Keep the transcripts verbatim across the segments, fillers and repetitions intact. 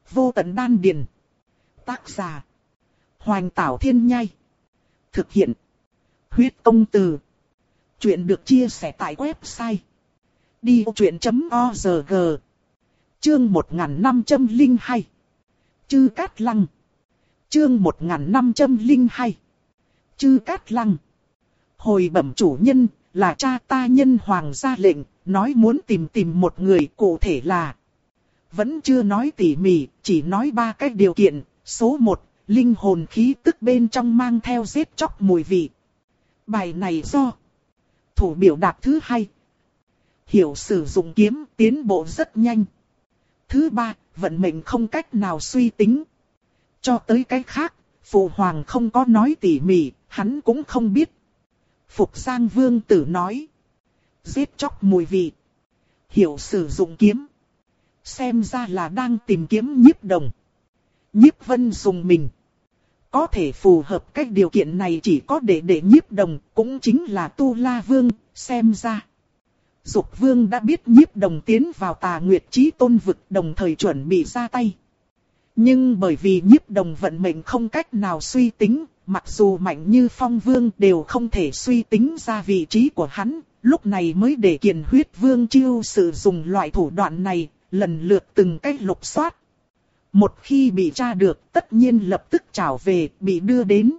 Vô tận đan điền. Tác giả. Hoành Tảo Thiên Nhai. Thực hiện. Huyết Công Từ. Chuyện được chia sẻ tại website đi vô chuyện chấm org. Chương một nghìn năm trăm lẻ hai. Chư Cát Lăng. Chương một nghìn năm trăm lẻ hai. Chư Cát Lăng. Hồi bẩm chủ nhân, là cha ta nhân hoàng ra lệnh, nói muốn tìm tìm một người, cụ thể là. Vẫn chưa nói tỉ mỉ, chỉ nói ba cái điều kiện. Số một, linh hồn khí tức bên trong mang theo giết chóc mùi vị. Bài này do thủ biểu đạt thứ hai. Hiểu sử dụng kiếm, tiến bộ rất nhanh. Thứ ba, vận mệnh không cách nào suy tính. Cho tới cái khác, phụ hoàng không có nói tỉ mỉ, hắn cũng không biết. Phục Giang Vương Tử nói. Giết chóc mùi vị. Hiểu sử dụng kiếm. Xem ra là đang tìm kiếm Nhiếp Đồng. Nhiếp Vân dùng mình. Có thể phù hợp cách điều kiện này chỉ có để để Nhiếp Đồng, cũng chính là Tu La Vương, xem ra. Dục Vương đã biết Nhiếp Đồng tiến vào Tà Nguyệt Chí Tôn vực, đồng thời chuẩn bị ra tay. Nhưng bởi vì Nhiếp Đồng vận mệnh không cách nào suy tính, mặc dù mạnh như Phong Vương đều không thể suy tính ra vị trí của hắn, lúc này mới để Kiền Huyết Vương Chiêu sử dụng loại thủ đoạn này, lần lượt từng cách lục soát. Một khi bị tra được, tất nhiên lập tức trảo về, bị đưa đến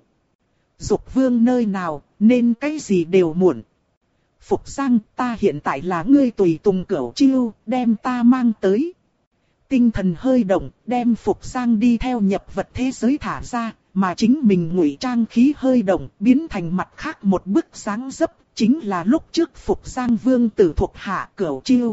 Dục Vương nơi nào, nên cái gì đều muộn. Phục Giang, ta hiện tại là ngươi tùy tùng Cửu Chiêu, đem ta mang tới. Tinh thần hơi động, đem Phục Giang đi theo nhập vật thế giới thả ra, mà chính mình ngụy trang khí hơi động, biến thành mặt khác một bức dáng dấp, chính là lúc trước Phục Giang Vương Tử thuộc hạ Cửu Chiêu.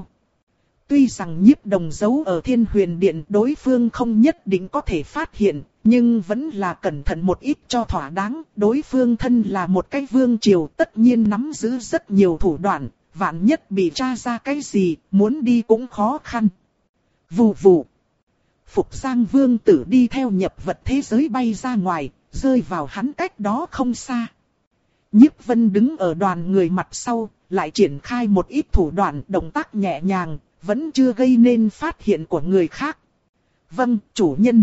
Tuy rằng Nhiếp Đồng giấu ở Thiên Huyền Điện, đối phương không nhất định có thể phát hiện, nhưng vẫn là cẩn thận một ít cho thỏa đáng. Đối phương thân là một cái vương triều, tất nhiên nắm giữ rất nhiều thủ đoạn, vạn nhất bị tra ra cái gì, muốn đi cũng khó khăn. Vù vù. Phục Giang Vương Tử đi theo nhập vật thế giới bay ra ngoài, rơi vào hắn cách đó không xa. Nhiếp Vân đứng ở đoàn người mặt sau, lại triển khai một ít thủ đoạn, động tác nhẹ nhàng, vẫn chưa gây nên phát hiện của người khác. Vâng, chủ nhân.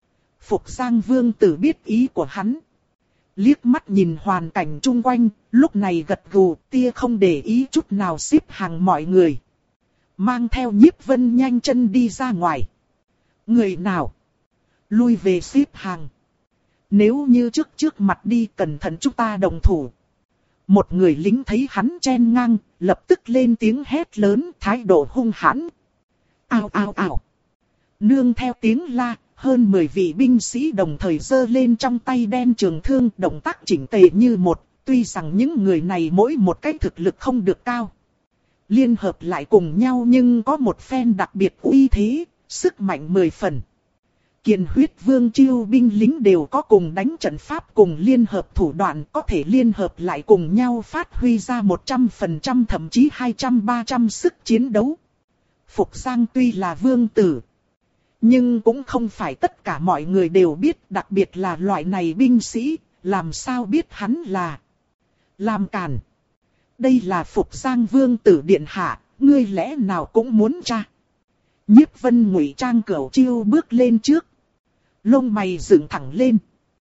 Phục Giang Vương Tử biết ý của hắn. Liếc mắt nhìn hoàn cảnh chung quanh, lúc này gật gù, tia không để ý chút nào xếp hàng mọi người. Mang theo Nhiếp Vân nhanh chân đi ra ngoài. Người nào? Lui về xếp hàng. Nếu như trước trước mặt đi, cẩn thận chúng ta đồng thủ. Một người lính thấy hắn chen ngang, lập tức lên tiếng hét lớn, thái độ hung hãn. Ao ao ao. Nương theo tiếng la, hơn mười vị binh sĩ đồng thời giơ lên trong tay đen trường thương, động tác chỉnh tề như một, tuy rằng những người này mỗi một cái thực lực không được cao. Liên hợp lại cùng nhau nhưng có một phen đặc biệt uy thế, sức mạnh mười phần. Kiền Huyết Vương Chiêu binh lính đều có cùng đánh trận pháp cùng liên hợp thủ đoạn, có thể liên hợp lại cùng nhau phát huy ra một trăm phần trăm thậm chí hai trăm ba trăm sức chiến đấu. Phục Giang tuy là vương tử, nhưng cũng không phải tất cả mọi người đều biết, đặc biệt là loại này binh sĩ, làm sao biết hắn là làm càn. Đây là Phục Giang Vương Tử điện hạ, ngươi lẽ nào cũng muốn tra? Nhiếp Vân ngụy trang Cửu Chiêu bước lên trước. Lông mày dựng thẳng lên.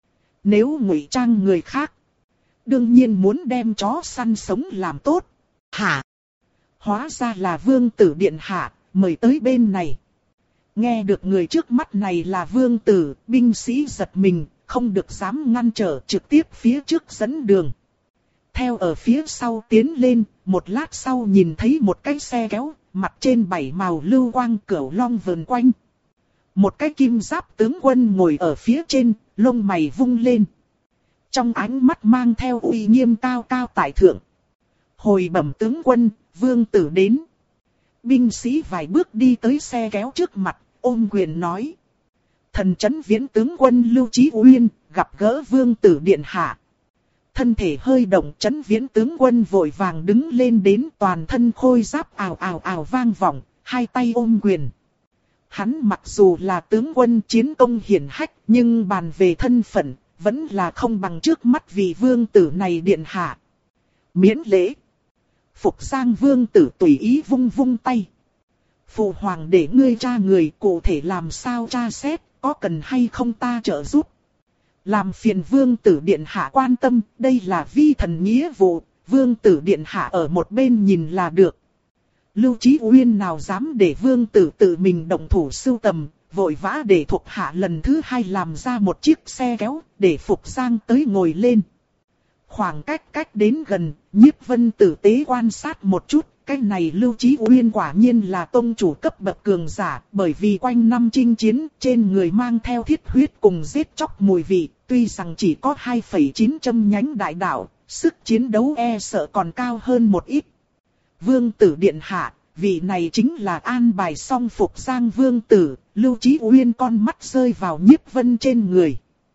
Nếu ngụy trang người khác, đương nhiên muốn đem chó săn sống làm tốt. Hả? Hóa ra là Vương Tử điện hạ, mời tới bên này. Nghe được người trước mắt này là Vương Tử, binh sĩ giật mình, không được dám ngăn trở, trực tiếp phía trước dẫn đường. Theo ở phía sau tiến lên, một lát sau nhìn thấy một cái xe kéo, mặt trên bảy màu lưu quang cửu long vờn quanh. Một cái kim giáp tướng quân ngồi ở phía trên, lông mày vung lên. Trong ánh mắt mang theo uy nghiêm cao cao tại thượng. Hồi bẩm tướng quân, Vương Tử đến. Binh sĩ vài bước đi tới xe kéo trước mặt, ôm quyền nói. Thần Chấn Viễn tướng quân Lưu Chí Uyên, gặp gỡ Vương Tử điện hạ. Thân thể hơi động, Chấn Viễn tướng quân vội vàng đứng lên, đến toàn thân khôi giáp ào ào ào vang vọng, hai tay ôm quyền. Hắn mặc dù là tướng quân chiến công hiển hách, nhưng bàn về thân phận, vẫn là không bằng trước mắt vị Vương Tử này điện hạ. Miễn lễ. Phục Giang Vương Tử tùy ý vung vung tay. Phụ hoàng để ngươi tra người, cụ thể làm sao tra xét, có cần hay không ta trợ giúp. Làm phiền vương tử điện hạ quan tâm, đây là vi thần nghĩa vụ, vương tử điện hạ ở một bên nhìn là được. Lưu Chí Uyên nào dám để vương tử tự mình động thủ sưu tầm, vội vã để thuộc hạ lần thứ hai làm ra một chiếc xe kéo, để Phục Giang tới ngồi lên. Khoảng cách cách đến gần, Nhiếp Vân tử tế quan sát một chút, cái này Lưu Chí Uyên quả nhiên là tông chủ cấp bậc cường giả, bởi vì quanh năm chinh chiến, trên người mang theo thiết huyết cùng giết chóc mùi vị, tuy rằng chỉ có hai phẩy chín châm nhánh đại đạo, sức chiến đấu e sợ còn cao hơn một ít. Vương tử điện hạ, vị này chính là an bài xong Phục Giang vương tử, Lưu Chí Uyên con mắt rơi vào Nhiếp Vân trên người.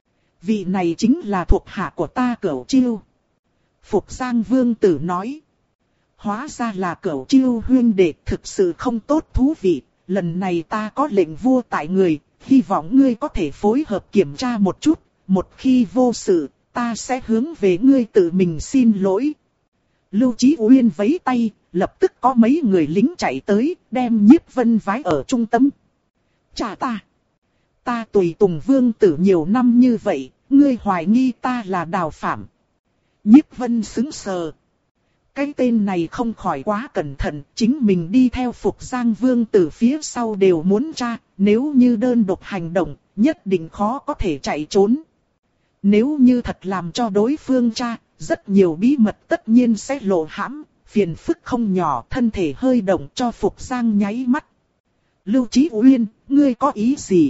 Vị này chính là thuộc hạ của ta Cửu Chiêu. Phục Giang vương tử nói. Hóa ra là Cửu Chiêu huynh đệ, thực sự không tốt thú vị, lần này ta có lệnh vua tại người, hy vọng ngươi có thể phối hợp kiểm tra một chút, một khi vô sự, ta sẽ hướng về ngươi tự mình xin lỗi. Lưu Chí Uyên vẫy tay, lập tức có mấy người lính chạy tới, đem Nhiếp Vân vái ở trung tâm. Chà ta! Ta tùy tùng vương tử nhiều năm như vậy, ngươi hoài nghi ta là đào phạm. Nhiếp Vân sững sờ. Cái tên này không khỏi quá cẩn thận, chính mình đi theo Phục Giang vương tử phía sau đều muốn tra, nếu như đơn độc hành động, nhất định khó có thể chạy trốn. Nếu như thật làm cho đối phương tra, rất nhiều bí mật tất nhiên sẽ lộ hãm, phiền phức không nhỏ, thân thể hơi động cho Phục Giang nháy mắt. Lưu Chí Uyên, ngươi có ý gì?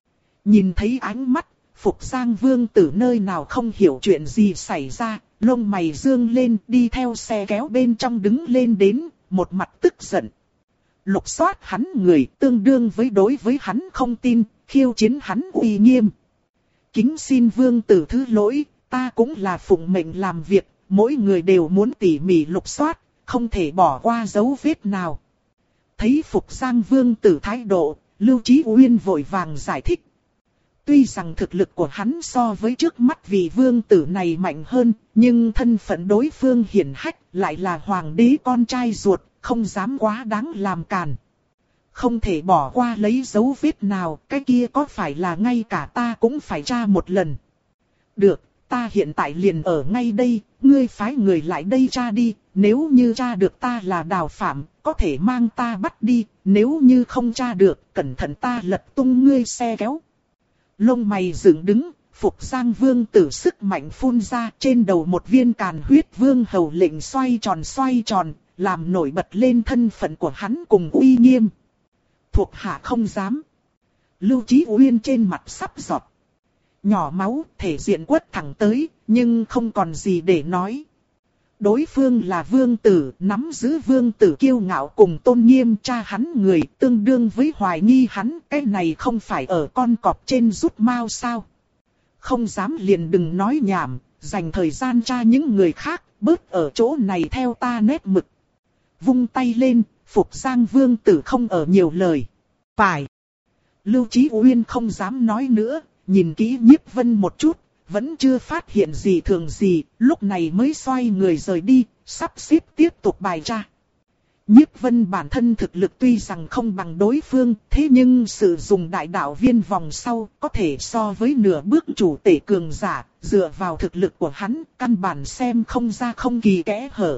Nhìn thấy ánh mắt, Phục Giang vương tử nơi nào không hiểu chuyện gì xảy ra, lông mày dương lên đi theo xe kéo bên trong đứng lên đến, một mặt tức giận. Lục soát hắn người tương đương với đối với hắn không tin, khiêu chiến hắn uy nghiêm. Kính xin vương tử thứ lỗi, ta cũng là phụng mệnh làm việc, mỗi người đều muốn tỉ mỉ lục soát, không thể bỏ qua dấu vết nào. Thấy Phục Giang vương tử thái độ, Lưu Chí Uyên vội vàng giải thích. Tuy rằng thực lực của hắn so với trước mắt vị vương tử này mạnh hơn, nhưng thân phận đối phương hiển hách lại là hoàng đế con trai ruột, không dám quá đáng làm càn. Không thể bỏ qua lấy dấu vết nào, cái kia có phải là ngay cả ta cũng phải tra một lần. Được, ta hiện tại liền ở ngay đây, ngươi phái người lại đây tra đi, nếu như tra được ta là đào phạm, có thể mang ta bắt đi, nếu như không tra được, cẩn thận ta lật tung ngươi xe kéo. Lông mày dựng đứng, Phục Giang vương tử sức mạnh phun ra, trên đầu một viên càn huyết vương hầu lệnh xoay tròn xoay tròn, làm nổi bật lên thân phận của hắn cùng uy nghiêm. Thuộc hạ không dám. Lưu Chí Uyên trên mặt sắp giọt. Nhỏ máu, thể diện quất thẳng tới, nhưng không còn gì để nói. Đối phương là vương tử, nắm giữ vương tử kiêu ngạo cùng tôn nghiêm, cha hắn người tương đương với hoài nghi hắn, cái này không phải ở con cọp trên rút mao sao. Không dám liền đừng nói nhảm, dành thời gian tra những người khác, bớt ở chỗ này theo ta nét mực. Vung tay lên, Phục Giang vương tử không ở nhiều lời. Phải. Lưu Chí Uyên không dám nói nữa, nhìn kỹ Nhiếp Vân một chút, vẫn chưa phát hiện gì thường gì, lúc này mới xoay người rời đi, sắp xếp tiếp tục bài tra. Nhiếp Vân bản thân thực lực tuy rằng không bằng đối phương, thế nhưng sử dụng đại đạo viên vòng sau có thể so với nửa bước chủ tể cường giả, dựa vào thực lực của hắn, căn bản xem không ra không kỳ kẽ hở.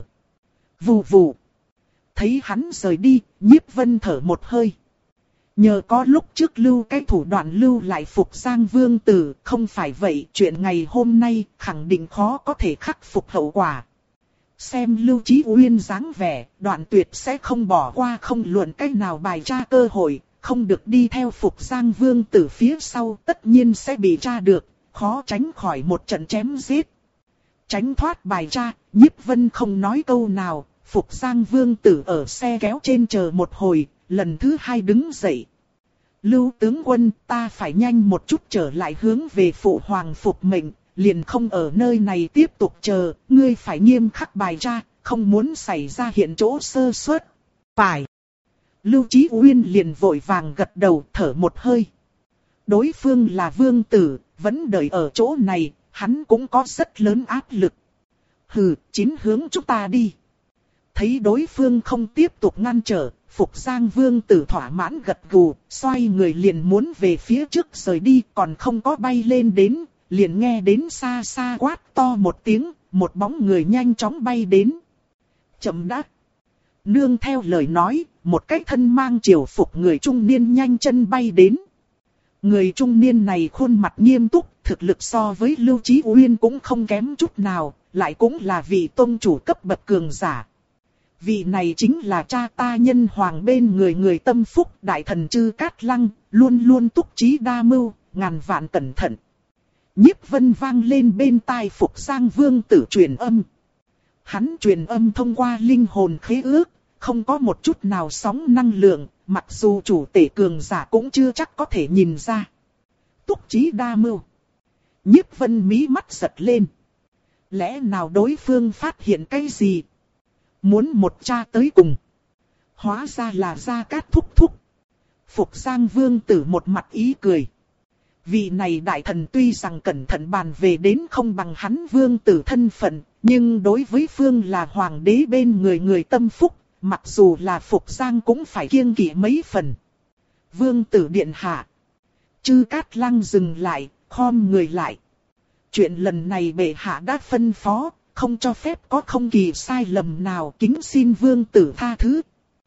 Vù vù. Thấy hắn rời đi, Nhiếp Vân thở một hơi. Nhờ có lúc trước lưu cái thủ đoạn lưu lại Phục Giang vương tử, không phải vậy chuyện ngày hôm nay khẳng định khó có thể khắc phục hậu quả. Xem Lưu Chí Uyên dáng vẻ, đoạn tuyệt sẽ không bỏ qua không luận cách nào bài tra cơ hội, không được đi theo Phục Giang vương tử phía sau tất nhiên sẽ bị tra được, khó tránh khỏi một trận chém giết. Tránh thoát bài tra, Nhiếp Vân không nói câu nào, Phục Giang vương tử ở xe kéo trên chờ một hồi. Lần thứ hai đứng dậy. Lưu tướng quân, ta phải nhanh một chút trở lại hướng về phụ hoàng phục mệnh, liền không ở nơi này tiếp tục chờ, ngươi phải nghiêm khắc bài tra, không muốn xảy ra hiện chỗ sơ suất. Phải. Lưu Chí Uyên liền vội vàng gật đầu, thở một hơi. Đối phương là vương tử, vẫn đợi ở chỗ này, hắn cũng có rất lớn áp lực. Hừ, chín hướng chúng ta đi. Thấy đối phương không tiếp tục ngăn trở, Phục Giang Vương tử thỏa mãn gật gù, xoay người liền muốn về phía trước rời đi, còn không có bay lên đến, liền nghe đến xa xa quát to một tiếng, một bóng người nhanh chóng bay đến. Chậm đã. Nương theo lời nói, một cái thân mang triều phục người trung niên nhanh chân bay đến. Người trung niên này khuôn mặt nghiêm túc, thực lực so với Lưu Chí Uyên cũng không kém chút nào, lại cũng là vị tôn chủ cấp bậc cường giả. Vị này chính là cha ta Nhân Hoàng bên người người tâm phúc đại thần Chư Cát Lăng, luôn luôn túc trí đa mưu, ngàn vạn cẩn thận. Nhiếp Vân vang lên bên tai Phục Giang Vương tử truyền âm. Hắn truyền âm thông qua linh hồn khế ước, không có một chút nào sóng năng lượng, mặc dù chủ tể cường giả cũng chưa chắc có thể nhìn ra. Túc trí đa mưu. Nhiếp Vân mí mắt giật lên. Lẽ nào đối phương phát hiện cái gì? Muốn một cha tới cùng. Hóa ra là Gia Cát thúc thúc. Phục Giang Vương tử một mặt ý cười. Vị này đại thần tuy rằng cẩn thận bàn về đến không bằng hắn vương tử thân phận, nhưng đối với phương là hoàng đế bên người người tâm phúc, mặc dù là Phục Giang cũng phải kiêng kỵ mấy phần. Vương tử điện hạ. Chư Cát Lăng dừng lại, khom người lại. Chuyện lần này bệ hạ đã phân phó, không cho phép có không kỳ sai lầm nào, kính xin vương tử tha thứ.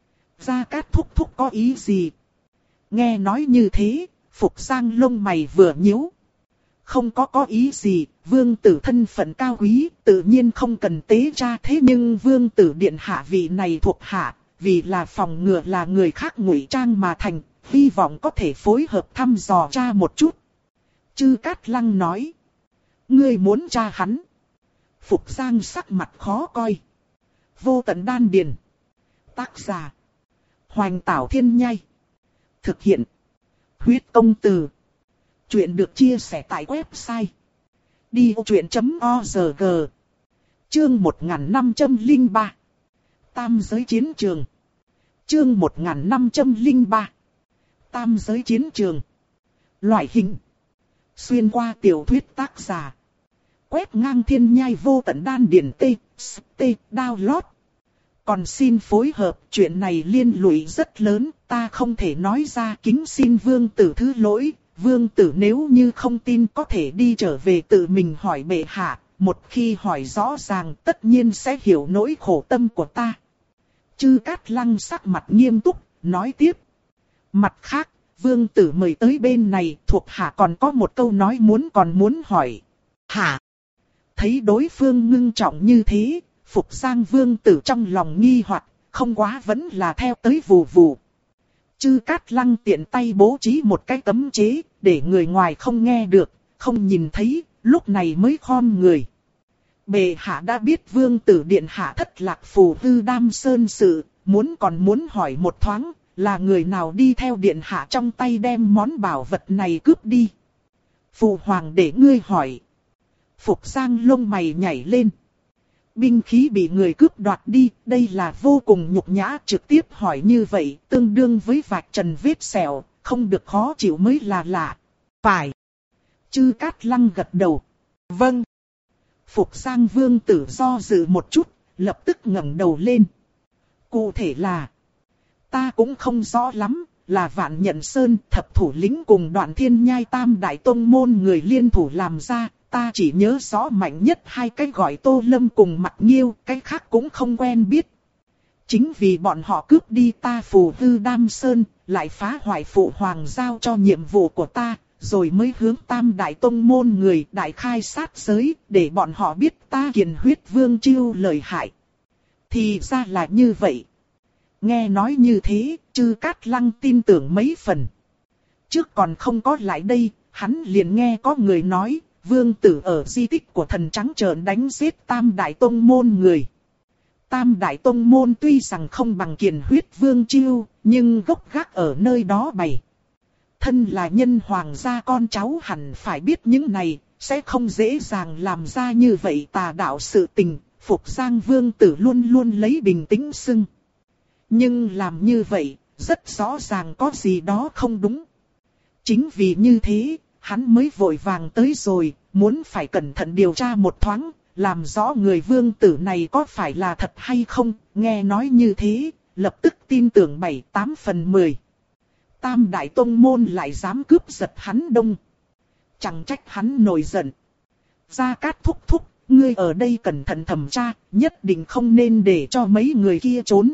Gia Cát thúc thúc có ý gì? Nghe nói như thế, Phục Giang lông mày vừa nhíu. Không có có ý gì, vương tử thân phận cao quý, tự nhiên không cần tế tra, thế nhưng vương tử điện hạ vị này thuộc hạ, vì là phòng ngừa là người khác ngụy trang mà thành, hy vọng có thể phối hợp thăm dò tra một chút. Chư Cát Lăng nói. Ngươi muốn tra hắn. Phục Giang sắc mặt khó coi. Vô tận đan điền. Tác giả. Hoành Tảo Thiên Nhai. Thực hiện. Huyết công từ. Chuyện được chia sẻ tại website. đi ô chuyện chấm org. Chương một nghìn năm trăm lẻ ba. Tam giới chiến trường. Chương một nghìn năm trăm lẻ ba. Tam giới chiến trường. Loại hình. Xuyên qua tiểu thuyết tác giả. Quét ngang thiên nhai vô tận đan điển T, T, download. Còn xin phối hợp, chuyện này liên lụy rất lớn, ta không thể nói ra, kính xin vương tử thứ lỗi. Vương tử nếu như không tin có thể đi trở về tự mình hỏi bệ hạ, một khi hỏi rõ ràng tất nhiên sẽ hiểu nỗi khổ tâm của ta. Chư Cát Lăng sắc mặt nghiêm túc, nói tiếp. Mặt khác, vương tử mời tới bên này, thuộc hạ còn có một câu nói muốn còn muốn hỏi. Hả? Thấy đối phương ngưng trọng như thế, Phục Giang Vương tử trong lòng nghi hoặc, không quá vẫn là theo tới vù vù. Chư Cát Lăng tiện tay bố trí một cái cấm chế, để người ngoài không nghe được, không nhìn thấy, lúc này mới khom người. Bệ hạ đã biết vương tử điện hạ thất lạc phù hư đam sơn sự, muốn còn muốn hỏi một thoáng, là người nào đi theo điện hạ trong tay đem món bảo vật này cướp đi. Phụ hoàng để ngươi hỏi. Phục Giang lông mày nhảy lên. Binh khí bị người cướp đoạt đi, đây là vô cùng nhục nhã, trực tiếp hỏi như vậy, tương đương với vạch trần vết sẹo, không được khó chịu mới là lạ. Phải. Chư Cát Lăng gật đầu. Vâng. Phục Giang Vương tử do dự một chút, lập tức ngẩng đầu lên. Cụ thể là, ta cũng không rõ lắm, là Vạn Nhận Sơn thập thủ lĩnh cùng Đoạn Thiên Nhai tam đại tông môn người liên thủ làm ra. Ta chỉ nhớ rõ mạnh nhất hai cái gọi Tô Lâm cùng Mặc Nghiêu, cái khác cũng không quen biết. Chính vì bọn họ cướp đi ta phù hư đam sơn, lại phá hoại phụ hoàng giao cho nhiệm vụ của ta, rồi mới hướng tam đại tông môn người đại khai sát giới, để bọn họ biết ta Kiền Huyết Vương Chiêu lợi hại. Thì ra là như vậy. Nghe nói như thế, Chư Cát Lăng tin tưởng mấy phần. Trước còn không có lại đây, hắn liền nghe có người nói, vương tử ở di tích của thần trắng trợn đánh giết tam đại tông môn người. Tam đại tông môn tuy rằng không bằng Kiền Huyết Vương Chiêu, nhưng gốc gác ở nơi đó bày. Thân là nhân hoàng gia con cháu hẳn phải biết những này, sẽ không dễ dàng làm ra như vậy tà đạo sự tình. Phục Giang Vương tử luôn luôn lấy bình tĩnh xưng. Nhưng làm như vậy, rất rõ ràng có gì đó không đúng. Chính vì như thế, hắn mới vội vàng tới rồi, muốn phải cẩn thận điều tra một thoáng, làm rõ người vương tử này có phải là thật hay không. Nghe nói như thế, lập tức tin tưởng bảy tám phần mười. Tam đại tông môn lại dám cướp giật hắn Đông. Chẳng trách hắn nổi giận. Gia Cát thúc thúc, ngươi ở đây cẩn thận thẩm tra, nhất định không nên để cho mấy người kia trốn.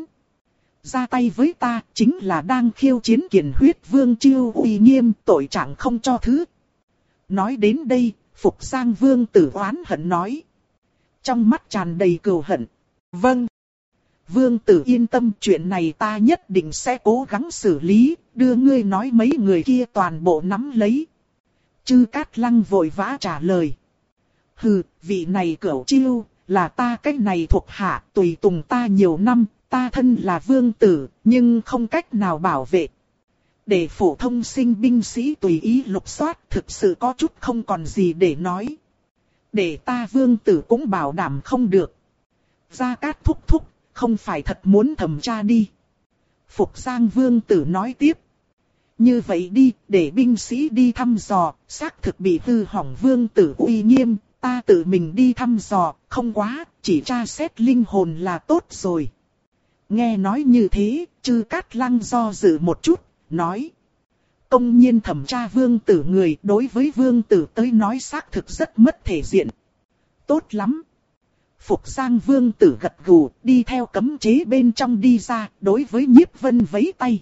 Ra tay với ta, chính là đang khiêu chiến Kiền Huyết Vương Chiêu uy nghiêm, tội trạng không cho thứ. Nói đến đây, Phục Giang Vương tử oán hận nói. Trong mắt tràn đầy cừu hận. Vâng. Vương tử yên tâm, chuyện này ta nhất định sẽ cố gắng xử lý, đưa ngươi nói mấy người kia toàn bộ nắm lấy. Chư Cát Lăng vội vã trả lời. Hừ, vị này Cửu Chiêu, là ta cách này thuộc hạ, tùy tùng ta nhiều năm, ta thân là vương tử, nhưng không cách nào bảo vệ. Để phổ thông sinh binh sĩ tùy ý lục soát, thực sự có chút không còn gì để nói. Để ta vương tử cũng bảo đảm không được. Gia Cát thúc thúc, không phải thật muốn thẩm tra đi. Phục Giang Vương tử nói tiếp. Như vậy đi, để binh sĩ đi thăm dò, xác thực bị hư hỏng vương tử uy nghiêm, ta tự mình đi thăm dò, không quá, chỉ tra xét linh hồn là tốt rồi. Nghe nói như thế, Chư Cát Lăng do dự một chút, nói. Công nhiên thẩm tra vương tử người, đối với vương tử tới nói xác thực rất mất thể diện. Tốt lắm. Phục Giang Vương tử gật gù, đi theo cấm chế bên trong đi ra, đối với Nhiếp Vân vẫy tay.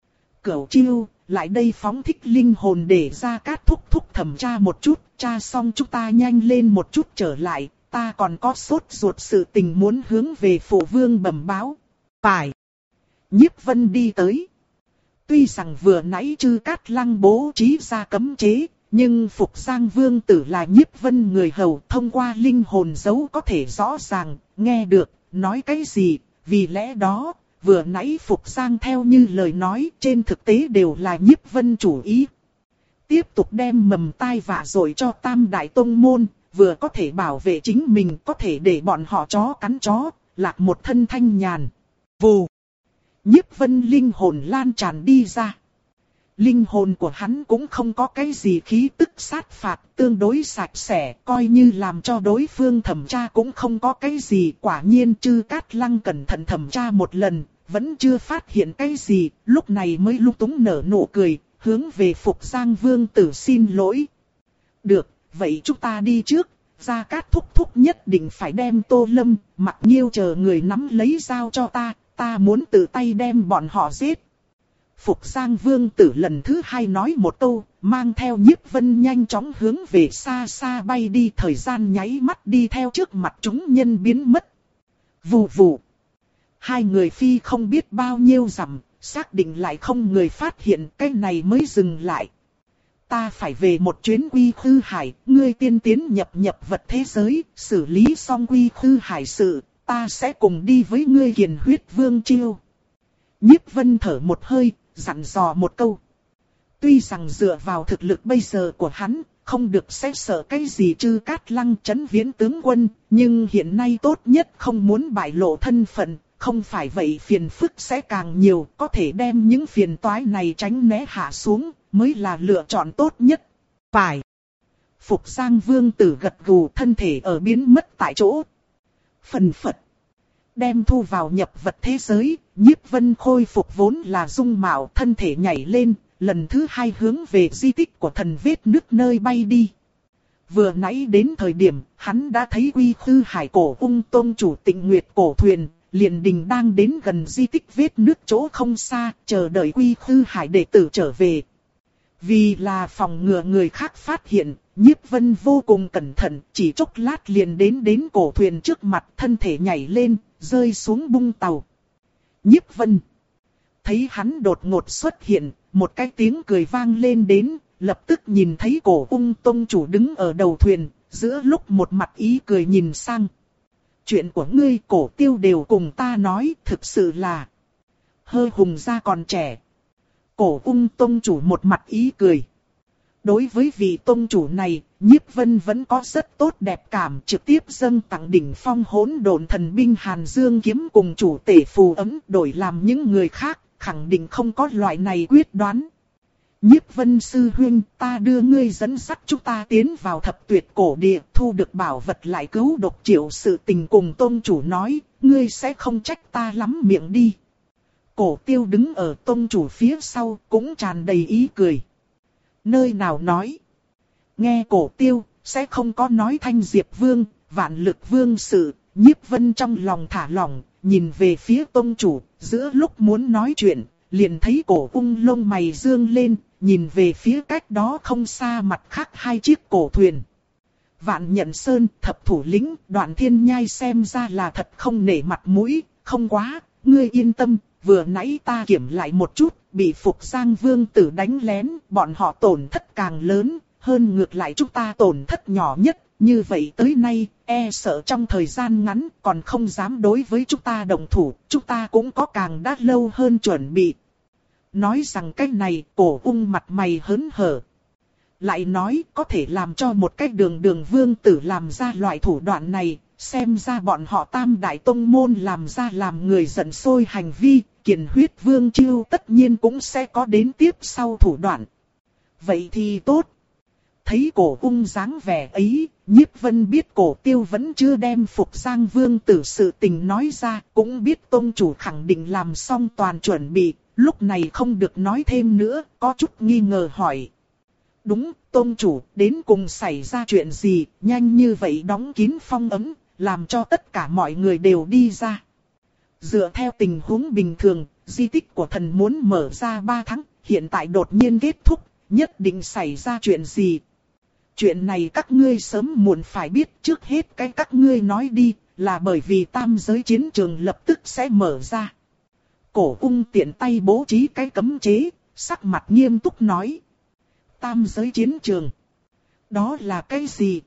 Cửu Chiêu, lại đây phóng thích linh hồn để Gia Cát thúc thúc thẩm tra một chút, tra xong chúng ta nhanh lên một chút trở lại, ta còn có sốt ruột sự tình muốn hướng về phụ vương bẩm báo. Phải. Nhiếp Vân đi tới. Tuy rằng vừa nãy Chư Cát Lăng bố trí ra cấm chế, nhưng Phục Giang Vương tử là Nhiếp Vân người hầu, thông qua linh hồn dấu có thể rõ ràng, nghe được, nói cái gì, vì lẽ đó, vừa nãy Phục Giang theo như lời nói, trên thực tế đều là Nhiếp Vân chủ ý. Tiếp tục đem mầm tai vạ rồi cho Tam Đại Tông Môn, vừa có thể bảo vệ chính mình, có thể để bọn họ chó cắn chó, lạc một thân thanh nhàn. Vù! Nhiếp Vân linh hồn lan tràn đi ra. Linh hồn của hắn cũng không có cái gì khí tức sát phạt, tương đối sạch sẽ, coi như làm cho đối phương thẩm tra cũng không có cái gì. Quả nhiên Chư Cát Lăng cẩn thận thẩm tra một lần, vẫn chưa phát hiện cái gì, lúc này mới lung túng nở nụ cười, hướng về Phục Giang Vương tử xin lỗi. Được, vậy chúng ta đi trước, Gia Cát thúc thúc nhất định phải đem Tô Lâm, Mặc Nhiêu chờ người nắm lấy giao cho ta, ta muốn tự tay đem bọn họ giết. Phục Giang Vương tử lần thứ hai nói một câu, mang theo Nhiếp Vân nhanh chóng hướng về xa xa bay đi, thời gian nháy mắt đi theo trước mặt chúng nhân biến mất. Vù vù. Hai người phi không biết bao nhiêu dặm, xác định lại không người phát hiện, cái này mới dừng lại. Ta phải về một chuyến Quy Khư Hải, ngươi tiên tiến nhập nhập vật thế giới, xử lý xong Quy Khư Hải sự, ta sẽ cùng đi với ngươi Kiền Huyết Vương Chiêu. Nhiếp Vân thở một hơi, dặn dò một câu. Tuy rằng dựa vào thực lực bây giờ của hắn, không được xét sợ cái gì Chư Cát Lăng Trấn Viễn tướng quân, nhưng hiện nay tốt nhất không muốn bại lộ thân phận, không phải vậy phiền phức sẽ càng nhiều, có thể đem những phiền toái này tránh né hạ xuống, mới là lựa chọn tốt nhất. Phải. Phục Giang Vương tử gật gù, thân thể ở biến mất tại chỗ. Phần phật. Đem thu vào nhập vật thế giới, Nhiếp Vân khôi phục vốn là dung mạo, thân thể nhảy lên, lần thứ hai hướng về di tích của thần vết nước nơi bay đi. Vừa nãy đến thời điểm, hắn đã thấy Quy Khư Hải cổ ung tôn chủ Tịnh Nguyệt cổ thuyền, liền đình đang đến gần di tích vết nước chỗ không xa, chờ đợi Quy Khư Hải đệ tử trở về. Vì là phòng ngừa người khác phát hiện, Nhiếp Vân vô cùng cẩn thận, chỉ chốc lát liền đến đến cổ thuyền trước mặt, thân thể nhảy lên, rơi xuống bung tàu. Nhiếp Vân thấy hắn đột ngột xuất hiện, một cái tiếng cười vang lên đến, lập tức nhìn thấy cổ ung tông chủ đứng ở đầu thuyền, giữa lúc một mặt ý cười nhìn sang. Chuyện của ngươi cổ tiêu đều cùng ta nói, thực sự là hơi hùng gia còn trẻ. Cổ ung tông chủ một mặt ý cười. Đối với vị tông chủ này, Nhiếp Vân vẫn có rất tốt đẹp cảm, trực tiếp dâng tặng đỉnh phong hỗn độn thần binh Hàn Dương kiếm cùng chủ tể phù ấm, đổi làm những người khác, khẳng định không có loại này quyết đoán. Nhiếp Vân sư huynh, ta đưa ngươi dẫn dắt chúng ta tiến vào thập tuyệt cổ địa, thu được bảo vật lại cứu độc triệu sự tình cùng tôn chủ nói, ngươi sẽ không trách ta lắm miệng đi. Cổ Tiêu đứng ở tông chủ phía sau cũng tràn đầy ý cười. Nơi nào nói. Nghe Cổ Tiêu, sẽ không có nói Thanh Diệp Vương, Vạn Lực Vương sự. Nhiếp Vân trong lòng thả lỏng, nhìn về phía tông chủ, giữa lúc muốn nói chuyện, liền thấy Cổ Ung lông mày dương lên, nhìn về phía cách đó không xa mặt khác hai chiếc cổ thuyền. Vạn Nhận Sơn, thập thủ lĩnh, Đoạn Thiên Nhai xem ra là thật không nể mặt mũi, không quá, ngươi yên tâm, vừa nãy ta kiểm lại một chút, bị Phục Giang Vương tử đánh lén, bọn họ tổn thất càng lớn, hơn ngược lại chúng ta tổn thất nhỏ nhất, như vậy tới nay, e sợ trong thời gian ngắn còn không dám đối với chúng ta động thủ, chúng ta cũng có càng đã lâu hơn chuẩn bị. Nói rằng cái này, Cổ Ung mặt mày hớn hở. Lại nói có thể làm cho một cái đường đường vương tử làm ra loại thủ đoạn này, xem ra bọn họ Tam Đại Tông Môn làm ra làm người giận sôi hành vi, Kiền Huyết Vương Chiêu tất nhiên cũng sẽ có đến tiếp sau thủ đoạn. Vậy thì tốt. Thấy Cổ Ung dáng vẻ ấy, Nhiếp Vân biết Cổ Tiêu vẫn chưa đem Phục Giang Vương tử sự tình nói ra, cũng biết tông chủ khẳng định làm xong toàn chuẩn bị, lúc này không được nói thêm nữa, có chút nghi ngờ hỏi. Đúng, tông chủ, đến cùng xảy ra chuyện gì, nhanh như vậy đóng kín phong ấm, làm cho tất cả mọi người đều đi ra. Dựa theo tình huống bình thường, di tích của thần muốn mở ra ba tháng, hiện tại đột nhiên kết thúc, nhất định xảy ra chuyện gì. Chuyện này các ngươi sớm muộn phải biết, trước hết cái các ngươi nói đi, là bởi vì tam giới chiến trường lập tức sẽ mở ra. Cổ Ung tiện tay bố trí cái cấm chế, sắc mặt nghiêm túc nói. Tam giới chiến trường. Đó là cái gì?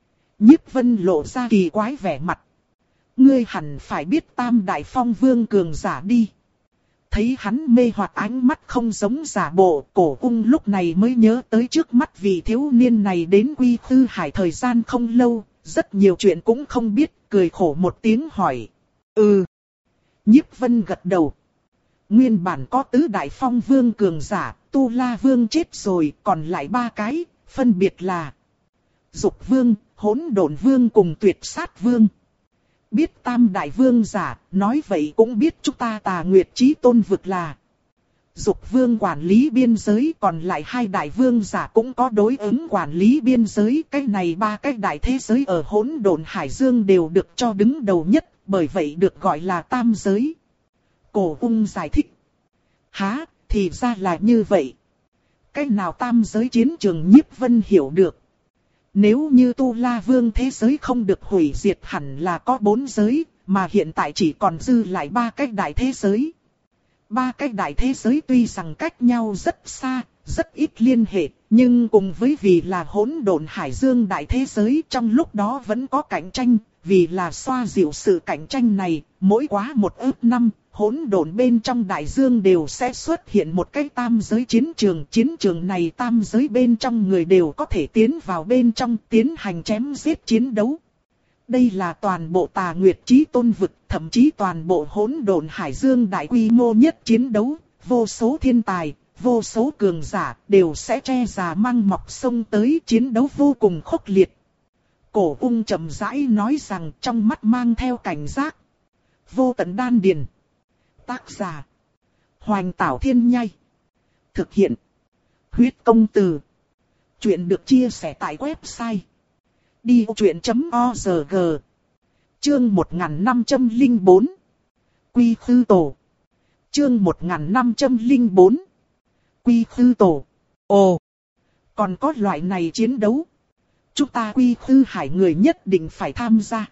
Nhiếp Vân lộ ra kỳ quái vẻ mặt. Ngươi hẳn phải biết Tam Đại Phong Vương cường giả đi. Thấy hắn mê hoặc ánh mắt không giống giả bộ, Cổ Ung lúc này mới nhớ tới trước mắt vị thiếu niên này đến Quy Khư Hải thời gian không lâu, rất nhiều chuyện cũng không biết, cười khổ một tiếng hỏi. Ừ. Nhiếp Vân gật đầu. Nguyên bản có tứ Đại Phong Vương cường giả, Tu La Vương chết rồi, còn lại ba cái, phân biệt là Dục Vương, Hỗn Độn Vương cùng Tuyệt Sát Vương. Biết Tam Đại Vương giả, nói vậy cũng biết chúng ta Tà Nguyệt Chí Tôn vực là Dục Vương quản lý biên giới, còn lại hai Đại Vương giả cũng có đối ứng quản lý biên giới. Cái này ba cái đại thế giới ở Hỗn Độn Hải Dương đều được cho đứng đầu nhất, bởi vậy được gọi là Tam Giới. Cổ Ung giải thích. Hả, thì ra là như vậy. Cái nào tam giới chiến trường Nhiếp Vân hiểu được. Nếu như Tu La Vương thế giới không được hủy diệt hẳn là có bốn giới, mà hiện tại chỉ còn dư lại ba cái đại thế giới. Ba cái đại thế giới tuy rằng cách nhau rất xa, rất ít liên hệ, nhưng cùng với vì là Hỗn Độn Hải Dương đại thế giới trong lúc đó vẫn có cạnh tranh, vì là xoa dịu sự cạnh tranh này, mỗi quá một ước năm, hỗn độn bên trong đại dương đều sẽ xuất hiện một cái tam giới chiến trường. Chiến trường này tam giới bên trong người đều có thể tiến vào bên trong tiến hành chém giết chiến đấu. Đây là toàn bộ Tà Nguyệt Chí Tôn vực, thậm chí toàn bộ Hỗn Độn Hải Dương đại quy mô nhất chiến đấu, vô số thiên tài, vô số cường giả đều sẽ che già mang mọc xông tới, chiến đấu vô cùng khốc liệt. Cổ Ung chậm rãi nói rằng, trong mắt mang theo cảnh giác. Vô Tận Đan Điền. Tác giả Hoành Tảo Thiên Nhai. Thực hiện Huyết Công Từ. Chuyện được chia sẻ tại website đi ô chuyện chấm org. Chương một nghìn năm trăm lẻ bốn. Quy Khư Tổ. Chương một nghìn năm trăm lẻ bốn. Quy Khư Tổ. Ồ, còn có loại này chiến đấu. Chúng ta Quy Khư Hải người nhất định phải tham gia.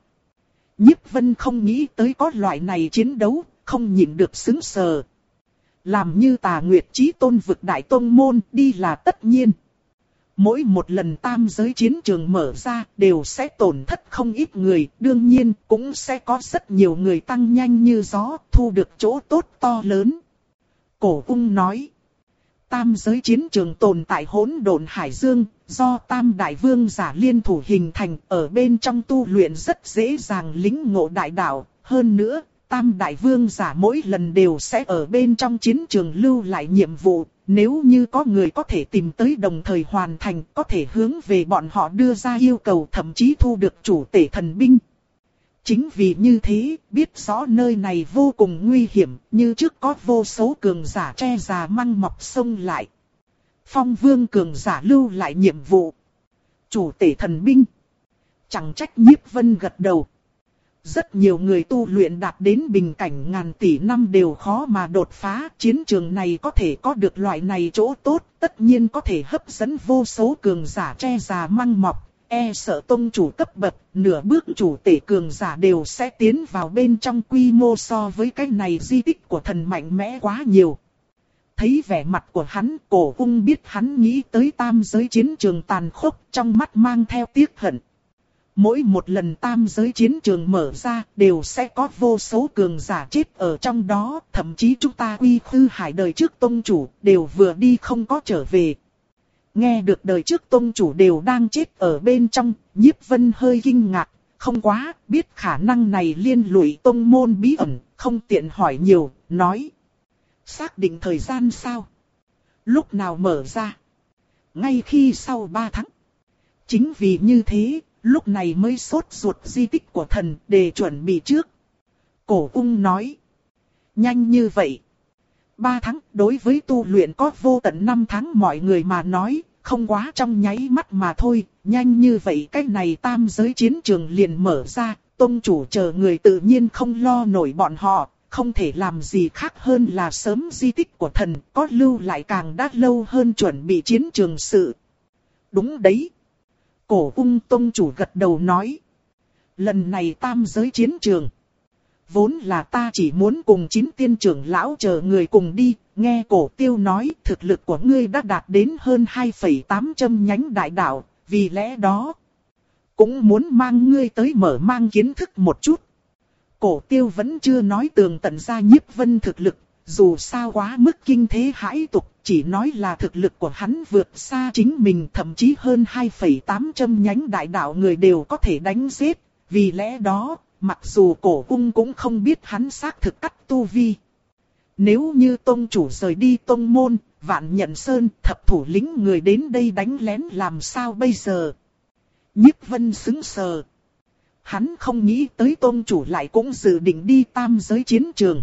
Nhiếp Vân không nghĩ tới có loại này chiến đấu, không nhịn được sững sờ. Làm như Tà Nguyệt Chí Tôn vực đại tông môn đi là tất nhiên. Mỗi một lần tam giới chiến trường mở ra đều sẽ tổn thất không ít người, đương nhiên cũng sẽ có rất nhiều người tăng nhanh như gió, thu được chỗ tốt to lớn. Cổ Ung nói, tam giới chiến trường tồn tại Hỗn Độn Hải Dương, do tam đại vương giả liên thủ hình thành, ở bên trong tu luyện rất dễ dàng lĩnh ngộ đại đạo. Hơn nữa, tam đại vương giả mỗi lần đều sẽ ở bên trong chiến trường lưu lại nhiệm vụ. Nếu như có người có thể tìm tới đồng thời hoàn thành, có thể hướng về bọn họ đưa ra yêu cầu, thậm chí thu được chủ tể thần binh. Chính vì như thế, biết rõ nơi này vô cùng nguy hiểm, như trước có vô số cường giả che già măng mọc xông lại. Phong Vương cường giả lưu lại nhiệm vụ. Chủ tể thần binh. Chẳng trách Nhiếp Vân gật đầu. Rất nhiều người tu luyện đạt đến bình cảnh ngàn tỷ năm đều khó mà đột phá. Chiến trường này có thể có được loại này chỗ tốt, tất nhiên có thể hấp dẫn vô số cường giả che già măng mọc. E sợ tông chủ cấp bậc, nửa bước chủ tể cường giả đều sẽ tiến vào bên trong, quy mô so với cái này di tích của thần mạnh mẽ quá nhiều. Thấy vẻ mặt của hắn, Cổ Ung biết hắn nghĩ tới tam giới chiến trường tàn khốc, trong mắt mang theo tiếc hận. Mỗi một lần tam giới chiến trường mở ra, đều sẽ có vô số cường giả chết ở trong đó, thậm chí chúng ta Quy Khư Hải đời trước tông chủ, đều vừa đi không có trở về. Nghe được đời trước tông chủ đều đang chết ở bên trong, Nhiếp Vân hơi kinh ngạc, không quá, biết khả năng này liên lụy tông môn bí ẩn, không tiện hỏi nhiều, nói. Xác định thời gian sao? Lúc nào mở ra? Ngay khi sau ba tháng. Chính vì như thế, lúc này mới sốt ruột di tích của thần để chuẩn bị trước. Cổ Ung nói. Nhanh như vậy. Ba tháng đối với tu luyện có vô tận năm tháng mọi người mà nói, không quá trong nháy mắt mà thôi. Nhanh như vậy cái này tam giới chiến trường liền mở ra, tông chủ chờ người tự nhiên không lo nổi bọn họ. Không thể làm gì khác hơn là sớm di tích của thần, có lưu lại càng đã lâu hơn chuẩn bị chiến trường sự. Đúng đấy. Cổ Ung tông chủ gật đầu nói. Lần này tam giới chiến trường. Vốn là ta chỉ muốn cùng chín tiên trưởng lão chờ người cùng đi, nghe Cổ Tiêu nói thực lực của ngươi đã đạt đến hơn hai phẩy tám trăm nhánh đại đạo, vì lẽ đó cũng muốn mang ngươi tới mở mang kiến thức một chút. Cổ Tiêu vẫn chưa nói tường tận ra Nhiếp Vân thực lực, dù sao quá mức kinh thế hãi tục, chỉ nói là thực lực của hắn vượt xa chính mình, thậm chí hơn hai phẩy tám trăm nhánh đại đạo người đều có thể đánh giết, vì lẽ đó, mặc dù Cổ Ung cũng không biết hắn xác thực cắt tu vi. Nếu như tông chủ rời đi tông môn, Vạn Nhận Sơn thập thủ lĩnh người đến đây đánh lén làm sao bây giờ? Nhiếp Vân sững sờ. Hắn không nghĩ tới tông chủ lại cũng dự định đi tam giới chiến trường.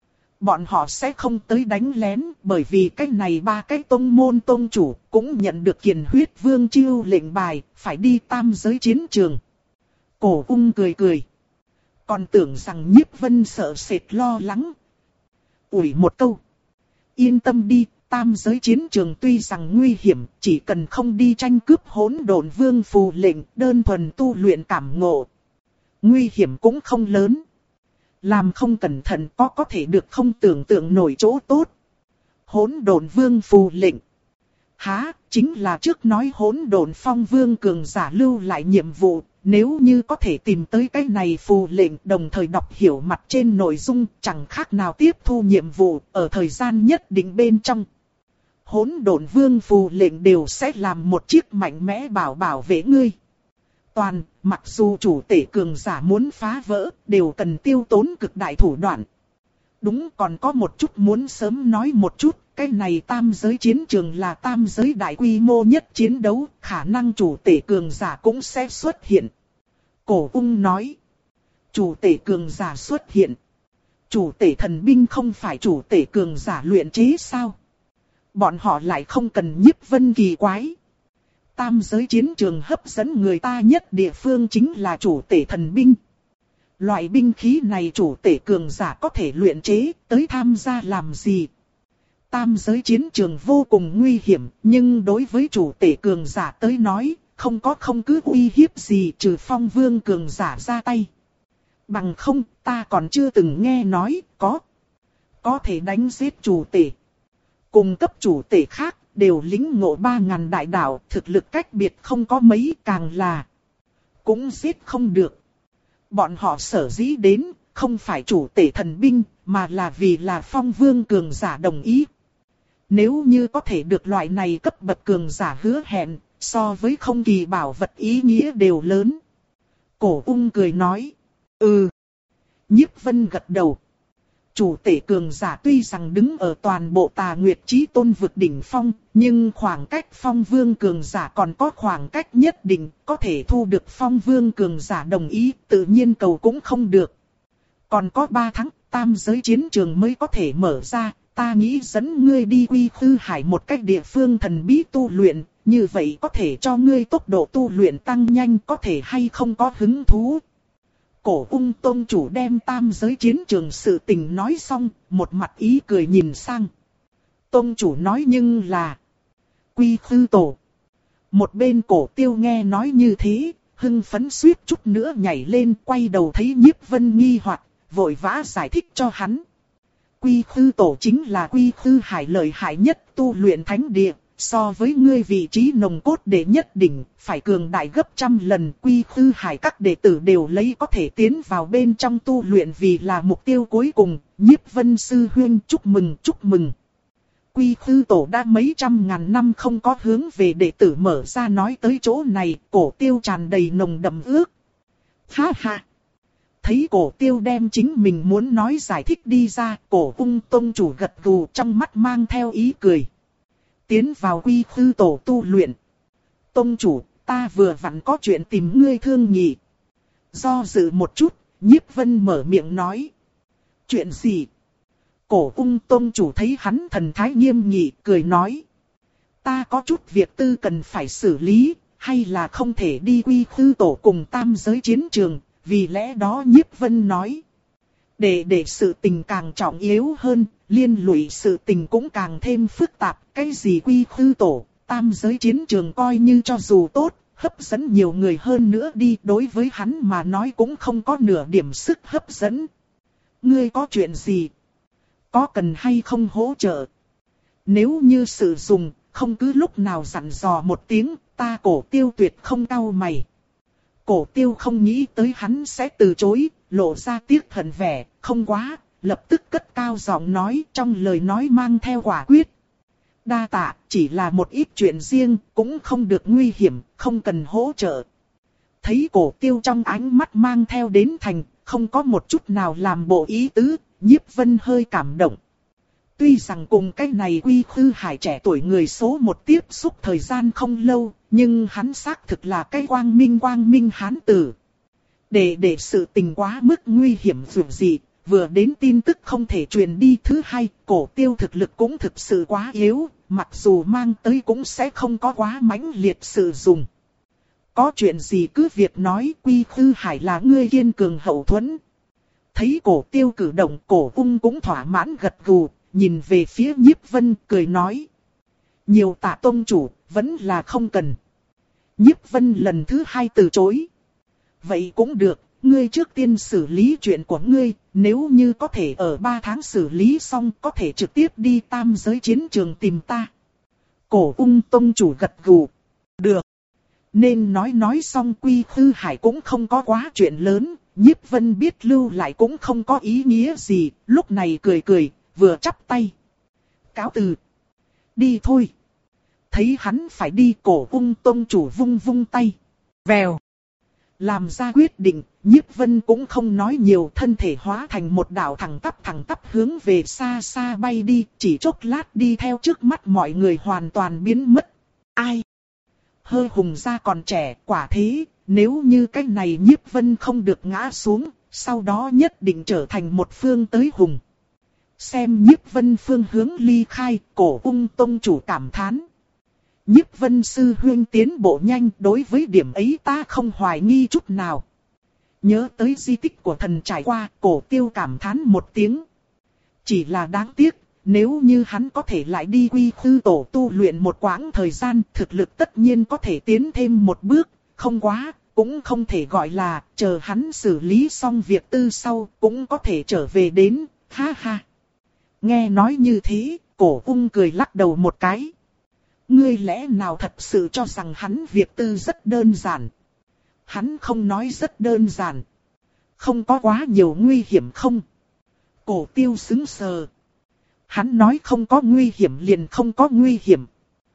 Bọn họ sẽ không tới đánh lén, bởi vì cái này ba cái tông môn tông chủ cũng nhận được Kiền Huyết Vương chiêu lệnh bài, phải đi tam giới chiến trường. Cổ Ung cười cười. Còn tưởng rằng Nhiếp Vân sợ sệt lo lắng. Ủi một câu. Yên tâm đi, tam giới chiến trường tuy rằng nguy hiểm, chỉ cần không đi tranh cướp hỗn độn vương phù lệnh, đơn thuần tu luyện cảm ngộ. Nguy hiểm cũng không lớn. Làm không cẩn thận có có thể được không tưởng tượng nổi chỗ tốt. Hỗn độn vương phù lệnh. Há, chính là trước nói hỗn độn phong vương cường giả lưu lại nhiệm vụ. Nếu như có thể tìm tới cái này phù lệnh đồng thời đọc hiểu mặt trên nội dung, chẳng khác nào tiếp thu nhiệm vụ ở thời gian nhất định bên trong. Hỗn độn vương phù lệnh đều sẽ làm một chiếc mạnh mẽ bảo bảo vệ ngươi. Toàn, mặc dù chủ tể cường giả muốn phá vỡ, đều cần tiêu tốn cực đại thủ đoạn. Đúng, còn có một chút muốn sớm nói một chút, cái này tam giới chiến trường là tam giới đại quy mô nhất chiến đấu, khả năng chủ tể cường giả cũng sẽ xuất hiện. Cổ Ung nói, chủ tể cường giả xuất hiện. Chủ tể thần binh không phải chủ tể cường giả luyện chế sao? Bọn họ lại không cần Nhiếp Vân kỳ quái. Tam giới chiến trường hấp dẫn người ta nhất địa phương chính là chủ tể thần binh. Loại binh khí này chủ tể cường giả có thể luyện chế, tới tham gia làm gì? Tam giới chiến trường vô cùng nguy hiểm, nhưng đối với chủ tể cường giả tới nói, không có không cứ uy hiếp gì trừ Phong Vương cường giả ra tay. Bằng không, ta còn chưa từng nghe nói, có. Có thể đánh giết chủ tể. Cùng cấp chủ tể khác, đều lĩnh ngộ ba ngàn đại đạo, thực lực cách biệt không có mấy, càng là cũng giết không được. Bọn họ sở dĩ đến, không phải chủ tể thần binh, mà là vì là Phong Vương cường giả đồng ý. Nếu như có thể được loại này cấp bậc cường giả hứa hẹn, so với không kỳ bảo vật ý nghĩa đều lớn. Cổ Ung cười nói, ừ. Nhiếp Vân gật đầu. Chủ tể cường giả tuy rằng đứng ở toàn bộ Tà Nguyệt Chí Tôn vực đỉnh phong, nhưng khoảng cách phong vương cường giả còn có khoảng cách nhất định, có thể thu được phong vương cường giả đồng ý, tự nhiên cầu cũng không được. Còn có ba tháng, tam giới chiến trường mới có thể mở ra, ta nghĩ dẫn ngươi đi Quy Khư Hải một cách địa phương thần bí tu luyện, như vậy có thể cho ngươi tốc độ tu luyện tăng nhanh, có thể hay không có hứng thú. Cổ Ung Tôn chủ đem tam giới chiến trường sự tình nói xong, một mặt ý cười nhìn sang. Tôn chủ nói nhưng là Quy Khư Tổ. Một bên Cổ Tiêu nghe nói như thế, hưng phấn suýt chút nữa nhảy lên, quay đầu thấy Nhiếp Vân nghi hoặc, vội vã giải thích cho hắn. Quy Khư Tổ chính là Quy Khư Hải lợi hại nhất tu luyện thánh địa, so với ngươi vị trí nồng cốt đệ nhất đỉnh, phải cường đại gấp trăm lần. Quy Khư Hải các đệ tử đều lấy có thể tiến vào bên trong tu luyện vì là mục tiêu cuối cùng. Nhiếp Vân sư huynh chúc mừng chúc mừng. Quy Khư Tổ đã mấy trăm ngàn năm không có hướng về đệ tử mở ra nói tới chỗ này, Cổ Tiêu tràn đầy nồng đậm ước. Ha ha! Thấy Cổ Tiêu đem chính mình muốn nói giải thích đi ra, Cổ Ung Tông chủ gật gù, trong mắt mang theo ý cười. Tiến vào Quy Khư Tổ tu luyện. Tông chủ, ta vừa vặn có chuyện tìm ngươi thương nghị. Do dự một chút, Nhiếp Vân mở miệng nói. Chuyện gì? Cổ Ung Tông chủ thấy hắn thần thái nghiêm nghị, cười nói. Ta có chút việc tư cần phải xử lý, hay là không thể đi Quy Khư Tổ cùng tam giới chiến trường, vì lẽ đó Nhiếp Vân nói. Để để sự tình càng trọng yếu hơn, liên lụy sự tình cũng càng thêm phức tạp, cái gì Quy Khư Tổ, tam giới chiến trường coi như cho dù tốt, hấp dẫn nhiều người hơn nữa đi, đối với hắn mà nói cũng không có nửa điểm sức hấp dẫn. Ngươi có chuyện gì? Có cần hay không hỗ trợ? Nếu như sử dụng, không cứ lúc nào dặn dò một tiếng, ta Cổ Tiêu tuyệt không cau mày. Cổ Tiêu không nghĩ tới hắn sẽ từ chối, lộ ra tiếc hận vẻ, không quá, lập tức cất cao giọng nói, trong lời nói mang theo quả quyết. Đa tạ, chỉ là một ít chuyện riêng, cũng không được nguy hiểm, không cần hỗ trợ. Thấy Cổ Tiêu trong ánh mắt mang theo đến thành, không có một chút nào làm bộ ý tứ, Nhiếp Vân hơi cảm động. Tuy rằng cùng cái này Quy Khư Hải trẻ tuổi người số một tiếp xúc thời gian không lâu, nhưng hắn xác thực là cái quang minh quang minh hán tử. Để để sự tình quá mức nguy hiểm dù gì, vừa đến tin tức không thể truyền đi. Thứ hai, Cổ Tiêu thực lực cũng thực sự quá yếu, mặc dù mang tới cũng sẽ không có quá mãnh liệt sử dụng. Có chuyện gì cứ việc nói, Quy Khư Hải là ngươi kiên cường hậu thuẫn. Thấy Cổ Tiêu cử động, Cổ Ung cũng thỏa mãn gật gù, nhìn về phía Nhiếp Vân cười nói. Nhiều tạ tông chủ, vẫn là không cần. Nhiếp Vân lần thứ hai từ chối. Vậy cũng được, ngươi trước tiên xử lý chuyện của ngươi, nếu như có thể ở ba tháng xử lý xong có thể trực tiếp đi tam giới chiến trường tìm ta. Cổ Ung tông chủ gật gù. Được. Nên nói nói xong Quy Khư Hải cũng không có quá chuyện lớn, Nhiếp Vân biết lưu lại cũng không có ý nghĩa gì, lúc này cười cười, vừa chắp tay. Cáo từ. Đi thôi. Thấy hắn phải đi, Cổ Ung tông chủ vung vung tay. Vèo. Làm ra quyết định, Nhiếp Vân cũng không nói nhiều, thân thể hóa thành một đạo thẳng tắp thẳng tắp hướng về xa xa bay đi, chỉ chốc lát đi theo trước mắt mọi người hoàn toàn biến mất. Ai? Hơ Hùng gia còn trẻ, quả thế, nếu như cái này Nhiếp Vân không được ngã xuống, sau đó nhất định trở thành một phương tới hùng. Xem Nhiếp Vân phương hướng ly khai, Cổ Ung tông chủ cảm thán. Nhiếp Vân sư huynh tiến bộ nhanh, đối với điểm ấy ta không hoài nghi chút nào. Nhớ tới di tích của thần trải qua, Cổ Tiêu cảm thán một tiếng. Chỉ là đáng tiếc, nếu như hắn có thể lại đi Quy Khư Tổ tu luyện một quãng thời gian, thực lực tất nhiên có thể tiến thêm một bước, không quá, cũng không thể gọi là, chờ hắn xử lý xong việc tư sau, cũng có thể trở về đến, ha ha. Nghe nói như thế, Cổ Ung cười lắc đầu một cái. Ngươi lẽ nào thật sự cho rằng hắn việc tư rất đơn giản? Hắn không nói rất đơn giản. Không có quá nhiều nguy hiểm không? Cổ Tiêu sững sờ. Hắn nói không có nguy hiểm liền không có nguy hiểm.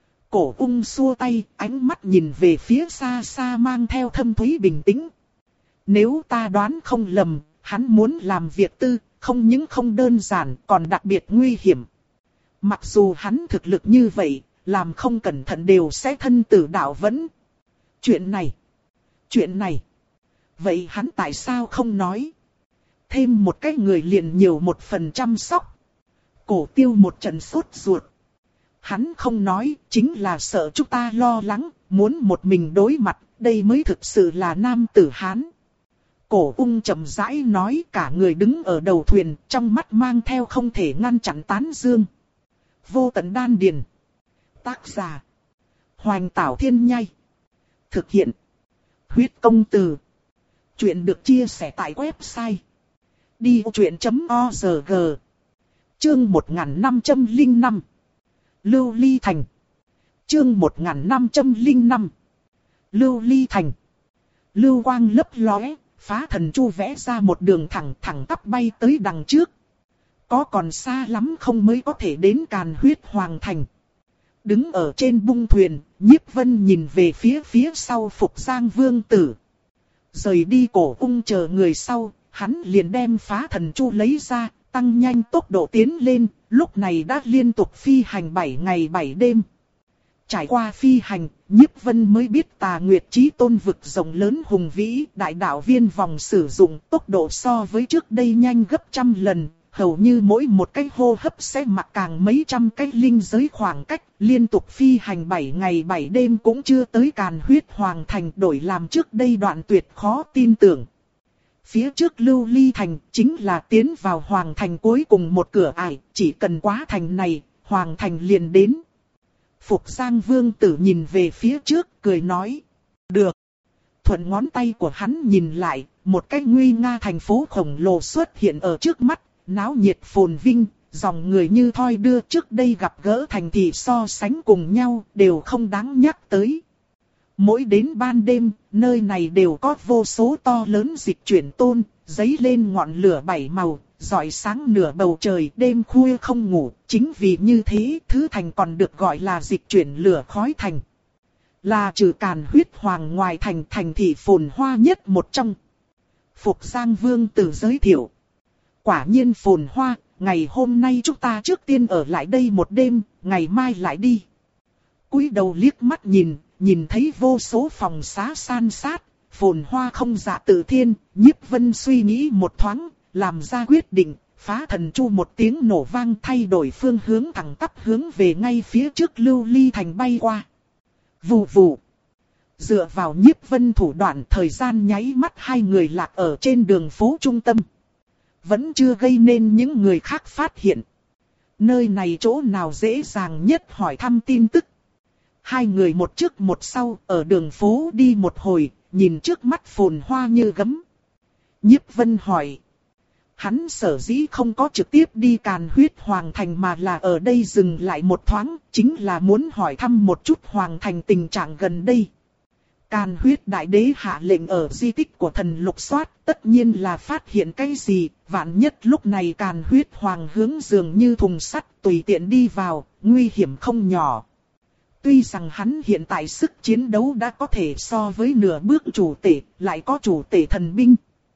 Cổ Ung xua tay, ánh mắt nhìn về phía xa xa mang theo thâm thúy bình tĩnh. Nếu ta đoán không lầm, hắn muốn làm việc tư, không những không đơn giản còn đặc biệt nguy hiểm. Mặc dù hắn thực lực như vậy, làm không cẩn thận đều sẽ thân tử đạo vẫn. Chuyện này, chuyện này, vậy hắn tại sao không nói? Thêm một cái người liền nhiều một phần chăm sóc. Cổ Tiêu một trận sốt ruột. Hắn không nói, chính là sợ chúng ta lo lắng, muốn một mình đối mặt, đây mới thực sự là nam tử Hán. Cổ Ung chậm rãi nói, cả người đứng ở đầu thuyền, trong mắt mang theo không thể ngăn chặn tán dương. Vô tận đan điền. Tác giả: Hoành Tảo Thiên Nhai. Thực hiện: Huyết Công Từ. Chuyện được chia sẻ tại website đi ô chuyện chấm org. Chương một nghìn năm trăm lẻ năm. Lưu Ly Thành. Chương một nghìn năm trăm lẻ năm. Lưu Ly Thành. Lưu quang lấp lóe, phá thần chu vẽ ra một đường thẳng thẳng tắp bay tới đằng trước. Có còn xa lắm không mới có thể đến Càn Huyết Hoàng Thành. Đứng ở trên bung thuyền, Nhiếp Vân nhìn về phía phía sau Phục Giang Vương Tử. Rời đi Cổ Ung chờ người sau, hắn liền đem phá thần chu lấy ra, tăng nhanh tốc độ tiến lên, lúc này đã liên tục phi hành bảy ngày bảy đêm. Trải qua phi hành, Nhiếp Vân mới biết Tà Nguyệt Chí Tôn vực rộng lớn hùng vĩ, đại đạo viên vòng sử dụng tốc độ so với trước đây nhanh gấp trăm lần, hầu như mỗi một cái hô hấp sẽ mặc càng mấy trăm cái linh giới khoảng cách, liên tục phi hành bảy ngày bảy đêm cũng chưa tới Càn Huyết Hoàng Thành, đổi làm trước đây đoạn tuyệt khó tin tưởng. Phía trước Lưu Ly Thành chính là tiến vào Hoàng Thành cuối cùng một cửa ải, chỉ cần quá thành này, Hoàng Thành liền đến. Phục Giang Vương Tử nhìn về phía trước, cười nói: được. Thuận ngón tay của hắn nhìn lại, một cái nguy nga thành phố khổng lồ xuất hiện ở trước mắt, náo nhiệt phồn vinh, dòng người như thoi đưa, trước đây gặp gỡ thành thị so sánh cùng nhau, đều không đáng nhắc tới. Mỗi đến ban đêm, nơi này đều có vô số to lớn dịch chuyển tôn, giấy lên ngọn lửa bảy màu, rọi sáng nửa bầu trời, đêm khuya không ngủ. Chính vì như thế, thứ thành còn được gọi là dịch chuyển lửa khói thành. Là trừ Càn Huyết Hoàng ngoài thành, thành thị phồn hoa nhất một trong. Phục Giang Vương Tử giới thiệu: quả nhiên phồn hoa, ngày hôm nay chúng ta trước tiên ở lại đây một đêm, ngày mai lại đi. Cúi đầu liếc mắt nhìn, nhìn thấy vô số phòng xá san sát, phồn hoa không dạ tự thiên. Nhiếp Vân suy nghĩ một thoáng, làm ra quyết định, phá thần chu một tiếng nổ vang, thay đổi phương hướng thẳng tắp hướng về ngay phía trước Lưu Ly Thành bay qua. Vù vù. Dựa vào Nhiếp Vân thủ đoạn, thời gian nháy mắt hai người lạc ở trên đường phố trung tâm. Vẫn chưa gây nên những người khác phát hiện. Nơi này chỗ nào dễ dàng nhất hỏi thăm tin tức. Hai người một trước một sau, ở đường phố đi một hồi, nhìn trước mắt phồn hoa như gấm. Nhiếp Vân hỏi: hắn sở dĩ không có trực tiếp đi Càn Huyết Hoàng Thành mà là ở đây dừng lại một thoáng, chính là muốn hỏi thăm một chút Hoàng Thành tình trạng gần đây. Càn Huyết Đại Đế hạ lệnh ở di tích của thần lục soát, tất nhiên là phát hiện cái gì, vạn nhất lúc này Càn Huyết Hoàng hướng dường như thùng sắt tùy tiện đi vào, nguy hiểm không nhỏ. Tuy rằng hắn hiện tại sức chiến đấu đã có thể so với nửa bước chủ tể, lại có chủ tể thần binh.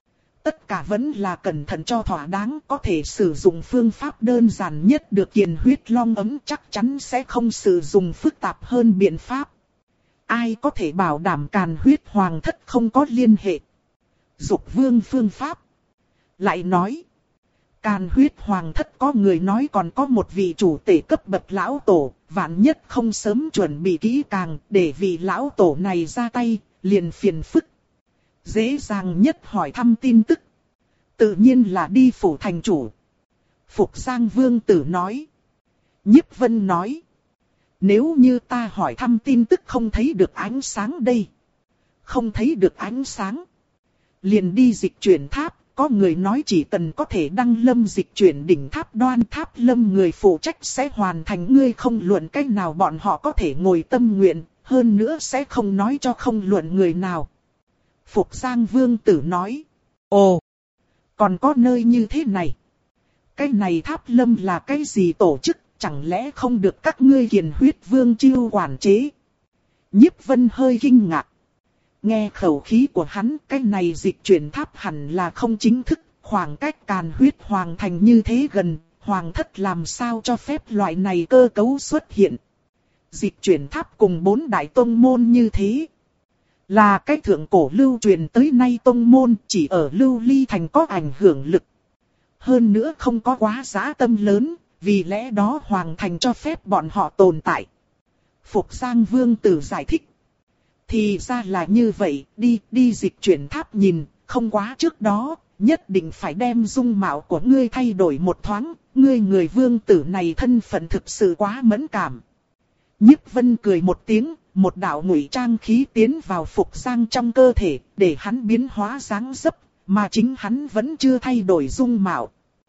Tất cả vẫn là cẩn thận cho thỏa đáng, có thể sử dụng phương pháp đơn giản nhất được Kiền Huyết Long ấm, chắc chắn sẽ không sử dụng phức tạp hơn biện pháp. Ai có thể bảo đảm Càn Huyết Hoàng thất không có liên hệ? Dục Vương phương pháp. Lại nói, Càn Huyết Hoàng thất có người nói còn có một vị chủ tể cấp bậc lão tổ, vạn nhất không sớm chuẩn bị kỹ càng, để vị lão tổ này ra tay, liền phiền phức. Dễ dàng nhất hỏi thăm tin tức, tự nhiên là đi phủ thành chủ. Phục Giang Vương Tử nói. Nhiếp Vân nói: nếu như ta hỏi thăm tin tức không thấy được ánh sáng đây. Không thấy được ánh sáng, liền đi dịch chuyển tháp. Có người nói chỉ cần có thể đăng lâm dịch chuyển đỉnh tháp Đoan Tháp Lâm, người phụ trách sẽ hoàn thành, ngươi không luận cách nào bọn họ có thể ngồi tâm nguyện, hơn nữa sẽ không nói cho không luận người nào. Phục Giang Vương Tử nói: ồ, còn có nơi như thế này. Cái này Tháp Lâm là cái gì tổ chức, chẳng lẽ không được các ngươi Kiền Huyết Vương chiêu quản chế? Nhiếp Vân hơi kinh ngạc. Nghe khẩu khí của hắn, cái này dịch chuyển tháp hẳn là không chính thức, Khoảng cách Càn Huyết Hoàng thành như thế gần, Hoàng thất làm sao cho phép loại này cơ cấu xuất hiện. Dịch chuyển tháp cùng bốn đại tông môn như thế. Là cái thượng cổ lưu truyền tới nay tông môn chỉ ở Lưu Ly thành có ảnh hưởng lực. Hơn nữa không có quá dã tâm lớn, vì lẽ đó Hoàng thành cho phép bọn họ tồn tại. Phục Giang Vương tử giải thích. Thì ra là như vậy, đi, đi dịch chuyển tháp nhìn, không quá trước đó, nhất định phải đem dung mạo của ngươi thay đổi một thoáng, ngươi người vương tử này thân phận thực sự quá mẫn cảm. Nhiếp Vân cười một tiếng, một đạo ngụy trang khí tiến vào Phục Giang trong cơ thể, để hắn biến hóa dáng dấp, mà chính hắn vẫn chưa thay đổi dung mạo.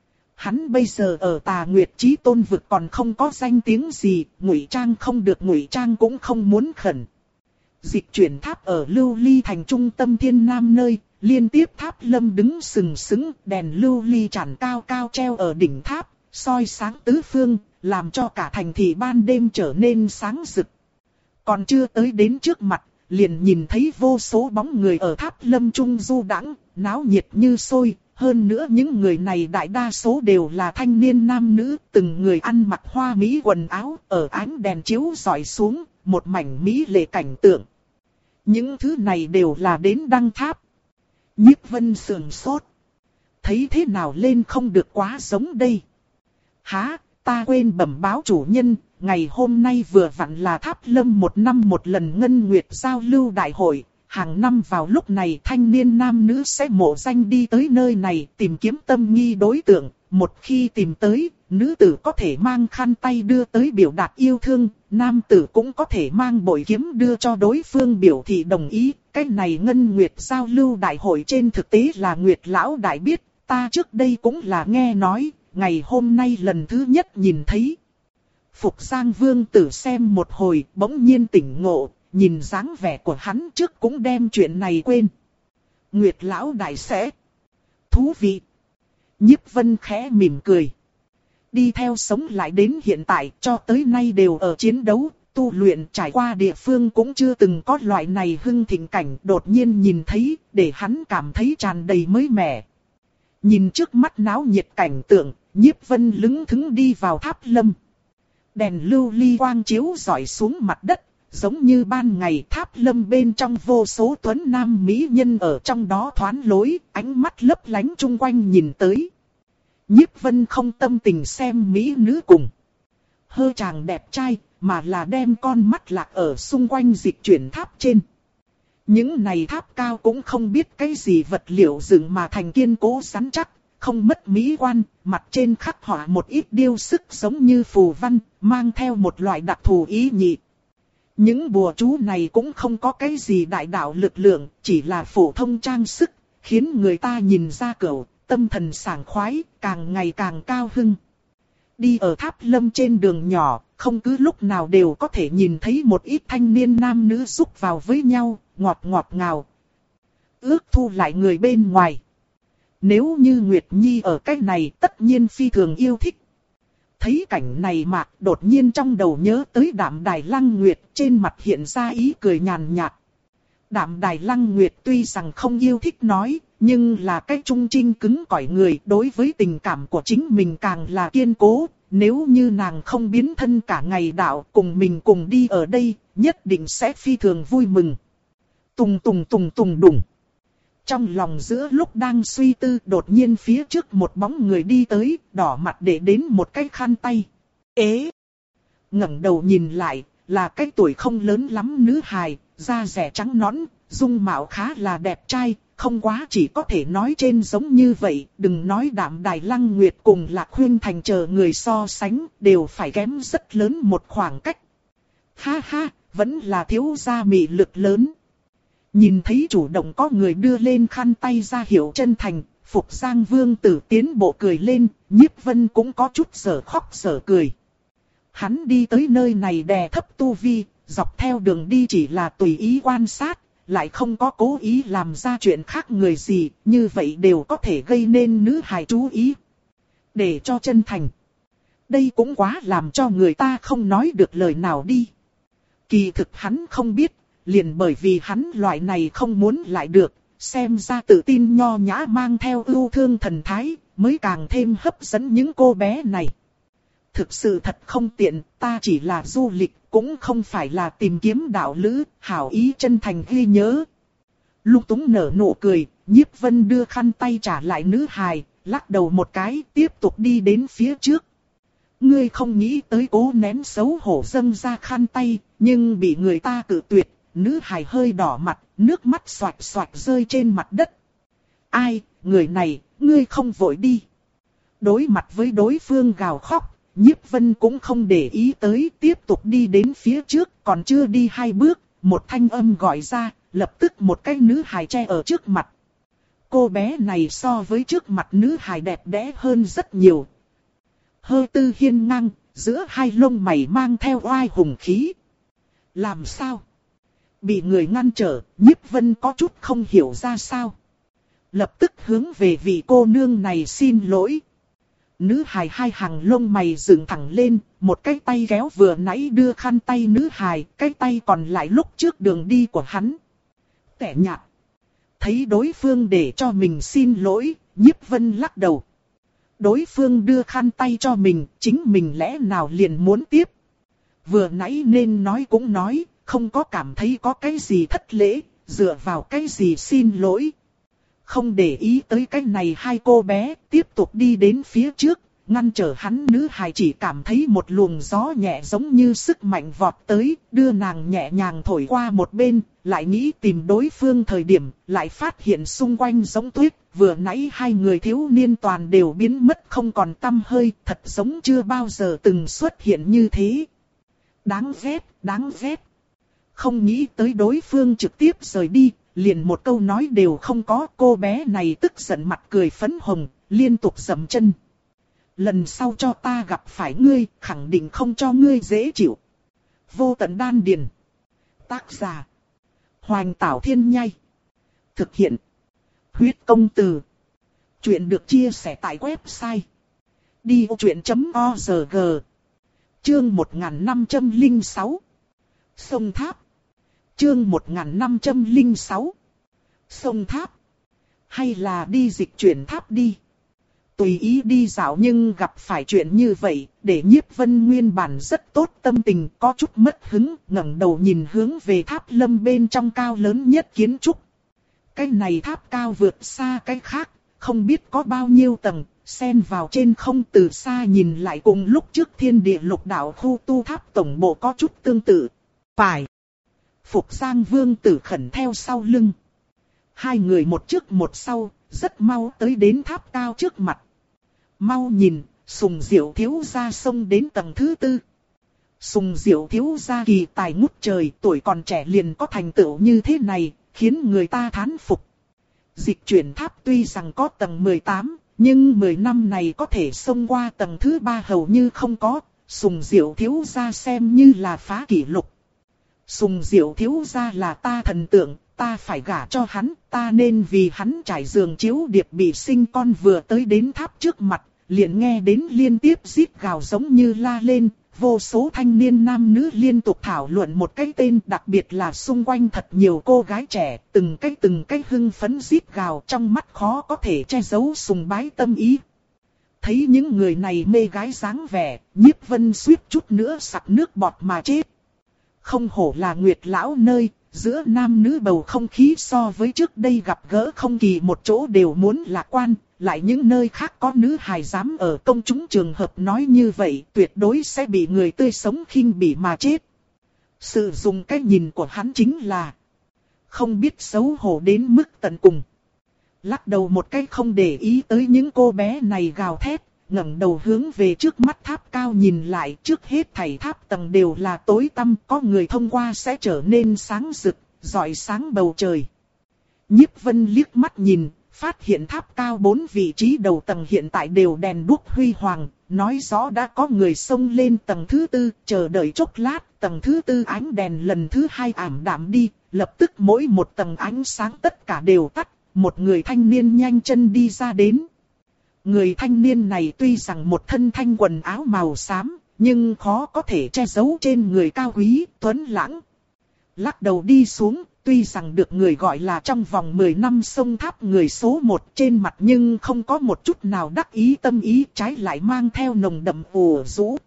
Hắn bây giờ ở Tà Nguyệt Chí Tôn vực còn không có danh tiếng gì, ngụy trang không được ngụy trang cũng không muốn khẩn. Dịch chuyển tháp ở Lưu Ly thành trung tâm thiên nam nơi, liên tiếp tháp lâm đứng sừng sững, đèn lưu ly tràn cao cao treo ở đỉnh tháp, soi sáng tứ phương, làm cho cả thành thị ban đêm trở nên sáng rực. Còn chưa tới đến trước mặt, liền nhìn thấy vô số bóng người ở tháp lâm trung du đãng, náo nhiệt như sôi. Hơn nữa những người này đại đa số đều là thanh niên nam nữ, từng người ăn mặc hoa mỹ quần áo, ở ánh đèn chiếu rọi xuống, một mảnh mỹ lệ cảnh tượng. Những thứ này đều là đến đăng tháp. Nhiếp Vân sườn sốt. Thấy thế nào lên không được quá giống đây. Hả, ta quên bẩm báo chủ nhân, ngày hôm nay vừa vặn là tháp lâm một năm một lần ngân nguyệt giao lưu đại hội. Hàng năm vào lúc này thanh niên nam nữ sẽ mộ danh đi tới nơi này tìm kiếm tâm nghi đối tượng. Một khi tìm tới, nữ tử có thể mang khăn tay đưa tới biểu đạt yêu thương, nam tử cũng có thể mang bội kiếm đưa cho đối phương biểu thị đồng ý. Cái này ngân nguyệt giao lưu đại hội trên thực tế là Nguyệt lão đại biết, ta trước đây cũng là nghe nói, ngày hôm nay lần thứ nhất nhìn thấy. Phục Giang Vương tử xem một hồi, bỗng nhiên tỉnh ngộ. Nhìn dáng vẻ của hắn trước cũng đem chuyện này quên. Nguyệt lão đại sẽ. Thú vị. Nhiếp Vân khẽ mỉm cười. Đi theo sống lại đến hiện tại cho tới nay đều ở chiến đấu, tu luyện trải qua địa phương cũng chưa từng có loại này hưng thịnh cảnh đột nhiên nhìn thấy, để hắn cảm thấy tràn đầy mới mẻ. Nhìn trước mắt náo nhiệt cảnh tượng, Nhiếp Vân lững thững đi vào tháp lâm. Đèn lưu ly quang chiếu rọi xuống mặt đất. Giống như ban ngày tháp lâm bên trong vô số tuấn nam mỹ nhân ở trong đó thoán lối, ánh mắt lấp lánh chung quanh nhìn tới. Nhiếp Vân không tâm tình xem mỹ nữ cùng hơ chàng đẹp trai, mà là đem con mắt lạc ở xung quanh dịch chuyển tháp trên. Những này tháp cao cũng không biết cái gì vật liệu dựng mà thành kiên cố rắn chắc, không mất mỹ quan, mặt trên khắc họa một ít điêu sức giống như phù văn, mang theo một loại đặc thù ý nhị. Những bùa chú này cũng không có cái gì đại đạo lực lượng, chỉ là phổ thông trang sức, khiến người ta nhìn ra cửu, tâm thần sảng khoái, càng ngày càng cao hưng. Đi ở tháp lâm trên đường nhỏ, không cứ lúc nào đều có thể nhìn thấy một ít thanh niên nam nữ xúc vào với nhau, ngọt ngọt ngào. Ước thu lại người bên ngoài. Nếu như Nguyệt Nhi ở cách này tất nhiên phi thường yêu thích. Thấy cảnh này Mạc đột nhiên trong đầu nhớ tới Đạm Đài Lăng Nguyệt, trên mặt hiện ra ý cười nhàn nhạt. Đạm Đài Lăng Nguyệt tuy rằng không yêu thích nói, nhưng là cái trung trinh cứng cỏi người, đối với tình cảm của chính mình càng là kiên cố. Nếu như nàng không biến thân cả ngày đạo cùng mình cùng đi ở đây, nhất định sẽ phi thường vui mừng. Tùng tùng tùng tùng đùng. Trong lòng giữa lúc đang suy tư, đột nhiên phía trước một bóng người đi tới, đỏ mặt để đến một cái khăn tay. Ế! Ngẩng đầu nhìn lại, là cái tuổi không lớn lắm nữ hài, da rẻ trắng nõn, dung mạo khá là đẹp trai, không quá chỉ có thể nói trên giống như vậy, đừng nói Đạm Đài Lăng Nguyệt cùng Lạc Huyên Thành chờ người so sánh, đều phải kém rất lớn một khoảng cách. Ha ha, vẫn là thiếu gia mị lực lớn. Nhìn thấy chủ động có người đưa lên khăn tay ra hiệu chân thành, Phục Giang Vương tử tiến bộ cười lên, Nhiếp Vân cũng có chút sở khóc sở cười. Hắn đi tới nơi này đè thấp tu vi, dọc theo đường đi chỉ là tùy ý quan sát, lại không có cố ý làm ra chuyện khác người gì, như vậy đều có thể gây nên nữ hài chú ý. Để cho chân thành. Đây cũng quá làm cho người ta không nói được lời nào đi. Kỳ thực hắn không biết. Liền bởi vì hắn loại này không muốn lại được, xem ra tự tin nho nhã mang theo ưu thương thần thái, mới càng thêm hấp dẫn những cô bé này. Thực sự thật không tiện, ta chỉ là du lịch, cũng không phải là tìm kiếm đạo lữ, hảo ý chân thành ghi nhớ. Lung túng nở nụ cười, Nhiếp Vân đưa khăn tay trả lại nữ hài, lắc đầu một cái, tiếp tục đi đến phía trước. Ngươi không nghĩ tới cố nén xấu hổ dâng ra khăn tay, nhưng bị người ta cự tuyệt, nữ hài hơi đỏ mặt, nước mắt xoạch xoạch rơi trên mặt đất. Ai, người này, ngươi không vội đi. Đối mặt với đối phương gào khóc, Nhiếp Vân cũng không để ý tới, tiếp tục đi đến phía trước, còn chưa đi hai bước, một thanh âm gọi ra, lập tức một cái nữ hài che ở trước mặt. Cô bé này so với trước mặt nữ hài đẹp đẽ hơn rất nhiều. Hơ tư hiên ngang, giữa hai lông mày mang theo oai hùng khí. Làm sao? Bị người ngăn trở, Nhiếp Vân có chút không hiểu ra sao. Lập tức hướng về vị cô nương này xin lỗi. Nữ hài hai hàng lông mày dựng thẳng lên, một cái tay kéo vừa nãy đưa khăn tay nữ hài, cái tay còn lại lúc trước đường đi của hắn. Tẻ nhạt. Thấy đối phương để cho mình xin lỗi, Nhiếp Vân lắc đầu. Đối phương đưa khăn tay cho mình, chính mình lẽ nào liền muốn tiếp. Vừa nãy nên nói cũng nói, không có cảm thấy có cái gì thất lễ, dựa vào cái gì xin lỗi. Không để ý tới cái này hai cô bé, tiếp tục đi đến phía trước, ngăn trở hắn. Nữ hài chỉ cảm thấy một luồng gió nhẹ giống như sức mạnh vọt tới, đưa nàng nhẹ nhàng thổi qua một bên, lại nghĩ tìm đối phương thời điểm, lại phát hiện xung quanh giống tuyết, vừa nãy hai người thiếu niên toàn đều biến mất không còn tăm hơi, thật giống chưa bao giờ từng xuất hiện như thế. Đáng ghét, đáng ghét. Không nghĩ tới đối phương trực tiếp rời đi, liền một câu nói đều không có. Cô bé này tức giận mặt cười phấn hồng, liên tục giẫm chân. Lần sau cho ta gặp phải ngươi, khẳng định không cho ngươi dễ chịu. Vô tận đan điền. Tác giả: Hoành Tảo Thiên Nhai. Thực hiện: Huyết Công Từ. Chuyện được chia sẻ tại website đi ô chuyện chấm org. Chương một nghìn năm trăm lẻ sáu. Sông Tháp. Chương một nghìn năm trăm lẻ sáu. Sông Tháp. Hay là đi dịch chuyển tháp đi. Tùy ý đi dạo nhưng gặp phải chuyện như vậy, để Nhiếp Vân nguyên bản rất tốt tâm tình, có chút mất hứng, ngẩng đầu nhìn hướng về tháp lâm bên trong cao lớn nhất kiến trúc. Cái này tháp cao vượt xa cái khác, không biết có bao nhiêu tầng, xen vào trên không, từ xa nhìn lại cùng lúc trước Thiên Địa Lục Đạo khu tu tháp tổng bộ có chút tương tự. Phải. Phục Giang Vương Tử khẩn theo sau lưng. Hai người một trước một sau, rất mau tới đến tháp cao trước mặt. Mau nhìn, Sùng Diệu thiếu gia xông đến tầng thứ tư. Sùng Diệu thiếu gia kỳ tài ngút trời, tuổi còn trẻ liền có thành tựu như thế này, khiến người ta thán phục. Dịch chuyển tháp tuy rằng có tầng mười tám, nhưng mười năm này có thể xông qua tầng thứ ba hầu như không có. Sùng Diệu thiếu gia xem như là phá kỷ lục. Sùng Diệu thiếu gia là ta thần tượng, ta phải gả cho hắn, ta nên vì hắn trải giường chiếu điệp bị sinh con. Vừa tới đến tháp trước mặt, liền nghe đến liên tiếp rít gào giống như la lên, vô số thanh niên nam nữ liên tục thảo luận một cái tên, đặc biệt là xung quanh thật nhiều cô gái trẻ, từng cái từng cái hưng phấn rít gào, trong mắt khó có thể che giấu sùng bái tâm ý. Thấy những người này mê gái dáng vẻ, Nhiếp Vân suýt chút nữa sặc nước bọt mà chết. Không hổ là Nguyệt lão nơi, giữa nam nữ bầu không khí so với trước đây gặp gỡ không kỳ một chỗ đều muốn lạc quan, lại những nơi khác có nữ hài dám ở công chúng trường hợp nói như vậy, tuyệt đối sẽ bị người tươi sống khinh bỉ mà chết. Sự dùng cái nhìn của hắn chính là không biết xấu hổ đến mức tận cùng. Lắc đầu một cái không để ý tới những cô bé này gào thét, ngẩng đầu hướng về trước mắt tháp cao nhìn lại. Trước hết thảy tháp tầng đều là tối tăm, có người thông qua sẽ trở nên sáng rực, rọi sáng bầu trời. Nhiếp Vân liếc mắt nhìn, phát hiện tháp cao bốn vị trí đầu tầng hiện tại đều đèn đuốc huy hoàng, nói rõ đã có người xông lên tầng thứ tư. Chờ đợi chốc lát, tầng thứ tư ánh đèn lần thứ hai ảm đạm đi, lập tức mỗi một tầng ánh sáng tất cả đều tắt, một người thanh niên nhanh chân đi ra đến. Người thanh niên này tuy rằng một thân thanh quần áo màu xám, nhưng khó có thể che giấu trên người cao quý, tuấn lãng. Lắc đầu đi xuống, tuy rằng được người gọi là trong vòng mười năm sông tháp người số một trên mặt nhưng không có một chút nào đắc ý tâm ý, trái lại mang theo nồng đậm ủ rũ.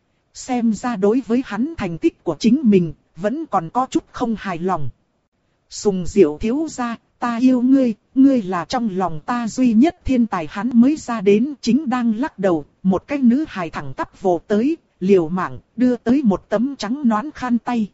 Xem ra đối với hắn thành tích của chính mình, vẫn còn có chút không hài lòng. Sùng Diệu thiếu gia, ta yêu ngươi, ngươi là trong lòng ta duy nhất thiên tài. Hắn mới ra đến chính đang lắc đầu, một cái nữ hài thẳng tắp vồ tới, liều mạng, đưa tới một tấm trắng nõn khăn tay.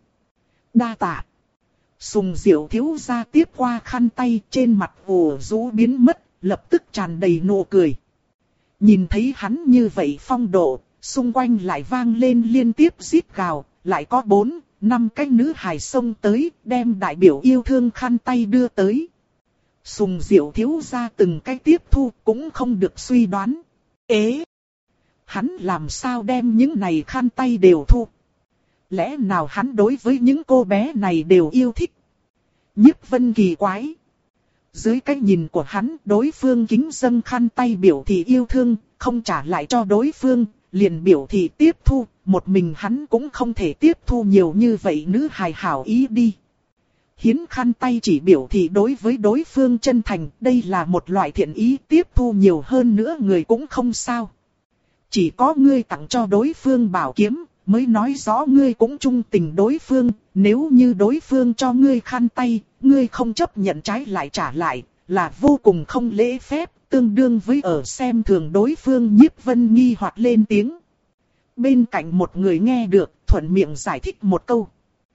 Đa tạ. Sùng Diệu thiếu gia tiếp qua khăn tay, trên mặt ủ rũ biến mất, lập tức tràn đầy nụ cười. Nhìn thấy hắn như vậy phong độ, xung quanh lại vang lên liên tiếp rít gào, lại có bốn, năm cái nữ hài xông tới, đem đại biểu yêu thương khăn tay đưa tới. Sùng Diệu thiếu gia từng cái tiếp thu cũng không được suy đoán. Ế! Hắn làm sao đem những này khăn tay đều thu? Lẽ nào hắn đối với những cô bé này đều yêu thích? Nhiếp Vân kỳ quái. Dưới cái nhìn của hắn, đối phương kính dâng khăn tay biểu thị yêu thương, không trả lại cho đối phương, liền biểu thị tiếp thu, một mình hắn cũng không thể tiếp thu nhiều như vậy nữ hài hảo ý đi. Hiến khăn tay chỉ biểu thị đối với đối phương chân thành, đây là một loại thiện ý, tiếp thu nhiều hơn nữa người cũng không sao. Chỉ có ngươi tặng cho đối phương bảo kiếm, mới nói rõ ngươi cũng trung tình đối phương, nếu như đối phương cho ngươi khăn tay, ngươi không chấp nhận trái lại trả lại, là vô cùng không lễ phép, tương đương với ở xem thường đối phương. Nhiếp Vân nghi hoặc lên tiếng. Bên cạnh một người nghe được, thuận miệng giải thích một câu.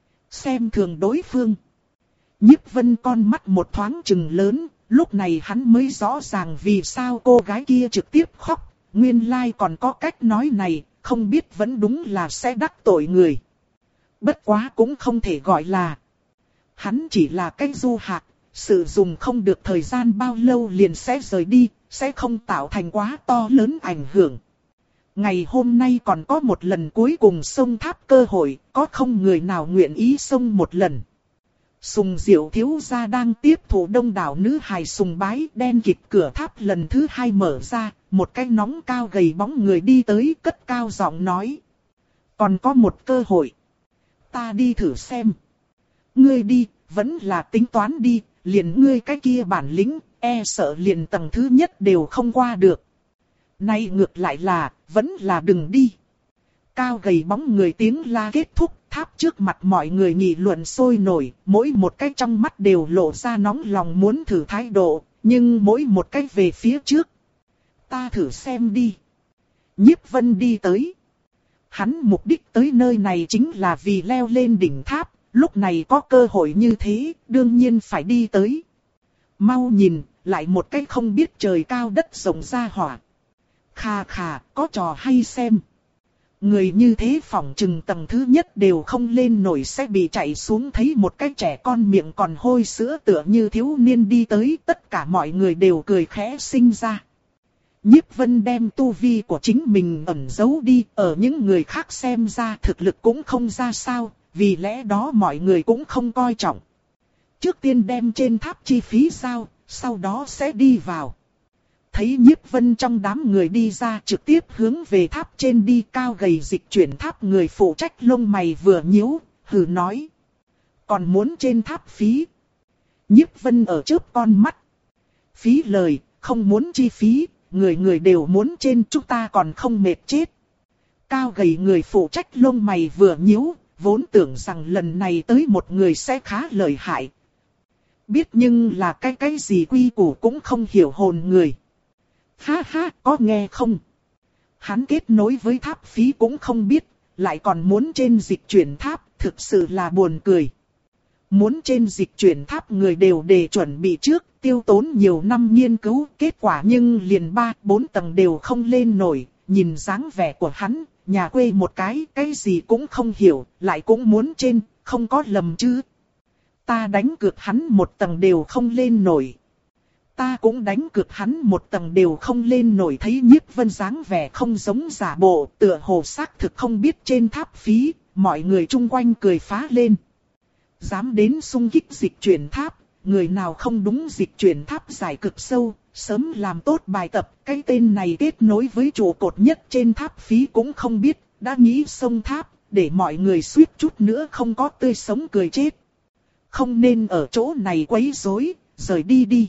Xem thường đối phương. Nhiếp Vân con mắt một thoáng trừng lớn, lúc này hắn mới rõ ràng vì sao cô gái kia trực tiếp khóc, nguyên lai like còn có cách nói này, không biết vẫn đúng là sẽ đắc tội người. Bất quá cũng không thể gọi là. Hắn chỉ là cái du hạc, sử dụng không được thời gian bao lâu liền sẽ rời đi, sẽ không tạo thành quá to lớn ảnh hưởng. Ngày hôm nay còn có một lần cuối cùng xông tháp cơ hội, có không người nào nguyện ý xông một lần. Sùng Diệu thiếu gia đang tiếp thụ đông đảo nữ hài sùng bái, đen kịt cửa tháp lần thứ hai mở ra, một cái nóng cao gầy bóng người đi tới, cất cao giọng nói. Còn có một cơ hội. Ta đi thử xem. Ngươi đi, vẫn là tính toán đi, liền ngươi cái kia bản lĩnh, e sợ liền tầng thứ nhất đều không qua được. Nay ngược lại là, vẫn là đừng đi. Cao gầy bóng người tiếng la kết thúc, tháp trước mặt mọi người nghị luận sôi nổi, mỗi một cái trong mắt đều lộ ra nóng lòng muốn thử thái độ, nhưng mỗi một cái về phía trước. Ta thử xem đi. Nhiếp Vân đi tới. Hắn mục đích tới nơi này chính là vì leo lên đỉnh tháp, lúc này có cơ hội như thế, đương nhiên phải đi tới. Mau nhìn, lại một cái không biết trời cao đất rộng ra hỏa. Khà khà, có trò hay xem. Người như thế phỏng chừng tầng thứ nhất đều không lên nổi sẽ bị chạy xuống, thấy một cái trẻ con miệng còn hôi sữa tựa như thiếu niên đi tới, tất cả mọi người đều cười khẽ sinh ra. Nhiếp Vân đem tu vi của chính mình ẩn giấu đi, ở những người khác xem ra thực lực cũng không ra sao, vì lẽ đó mọi người cũng không coi trọng. Trước tiên đem trên tháp chi phí giao, sau đó sẽ đi vào. Thấy Nhiếp Vân trong đám người đi ra, trực tiếp hướng về tháp trên đi, cao gầy dịch chuyển tháp người phụ trách lông mày vừa nhíu, hừ nói. Còn muốn trên tháp phí. Nhiếp Vân ở trước con mắt. Phí lời, không muốn chi phí, người người đều muốn trên, chúng ta còn không mệt chết. Cao gầy người phụ trách lông mày vừa nhíu, vốn tưởng rằng lần này tới một người sẽ khá lợi hại. Biết nhưng là cái cái gì quy củ cũng không hiểu hồn người. Ha ha, có nghe không? Hắn kết nối với tháp phí cũng không biết, lại còn muốn trên dịch chuyển tháp, thực sự là buồn cười. Muốn trên dịch chuyển tháp người đều để chuẩn bị trước, tiêu tốn nhiều năm nghiên cứu, kết quả nhưng liền ba, bốn tầng đều không lên nổi, nhìn dáng vẻ của hắn, nhà quê một cái, cái gì cũng không hiểu, lại cũng muốn trên, không có lầm chứ. Ta đánh cược hắn một tầng đều không lên nổi. Ta cũng đánh cược hắn một tầng đều không lên nổi, thấy Nhiếp Vân dáng vẻ không giống giả bộ, tựa hồ xác thực không biết trên tháp phí, mọi người chung quanh cười phá lên. Dám đến xung kích dịch chuyển tháp, người nào không đúng dịch chuyển tháp giải cực sâu, sớm làm tốt bài tập, cái tên này kết nối với trụ cột nhất trên tháp phí cũng không biết, đã nghĩ xông tháp, để mọi người suýt chút nữa không có tươi sống cười chết. không nên ở chỗ này quấy rối, rời đi đi.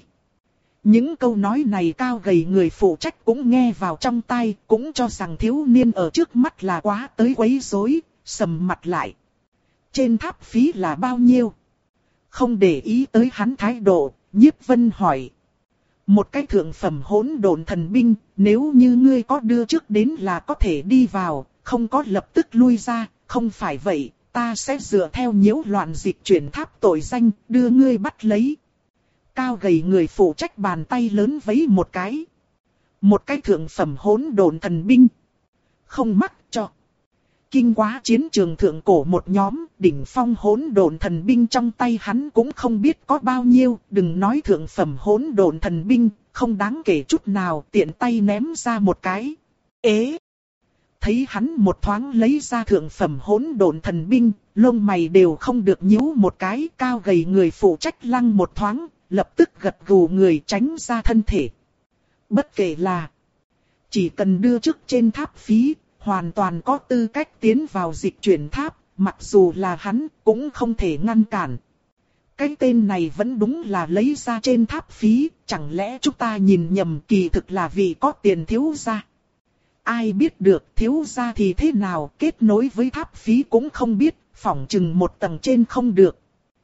Những câu nói này cao gầy người phụ trách cũng nghe vào trong tai, cũng cho rằng thiếu niên ở trước mắt là quá tới quấy rối, sầm mặt lại. Trên tháp phí là bao nhiêu? Không để ý tới hắn thái độ, Nhiếp Vân hỏi. Một cái thượng phẩm hỗn độn thần binh, nếu như ngươi có đưa trước đến là có thể đi vào, không có lập tức lui ra, không phải vậy, ta sẽ dựa theo nhiễu loạn dịch chuyển tháp tội danh, đưa ngươi bắt lấy. Cao gầy người phụ trách bàn tay lớn vấy một cái. Một cái thượng phẩm hỗn độn thần binh. Không mắc cho. Kinh quá chiến trường thượng cổ một nhóm, đỉnh phong hỗn độn thần binh trong tay hắn cũng không biết có bao nhiêu, đừng nói thượng phẩm hỗn độn thần binh, không đáng kể chút nào, tiện tay ném ra một cái. Ế! Thấy hắn một thoáng lấy ra thượng phẩm hỗn độn thần binh, lông mày đều không được nhíu một cái, cao gầy người phụ trách lăng một thoáng, lập tức gật gù người tránh ra thân thể. Bất kể là, chỉ cần đưa trước trên tháp phí, hoàn toàn có tư cách tiến vào dịch chuyển tháp, mặc dù là hắn cũng không thể ngăn cản. Cái tên này vẫn đúng là lấy ra trên tháp phí, chẳng lẽ chúng ta nhìn nhầm kỳ thực là vì có tiền thiếu gia. Ai biết được thiếu gia thì thế nào, kết nối với tháp phí cũng không biết, phỏng chừng một tầng trên không được.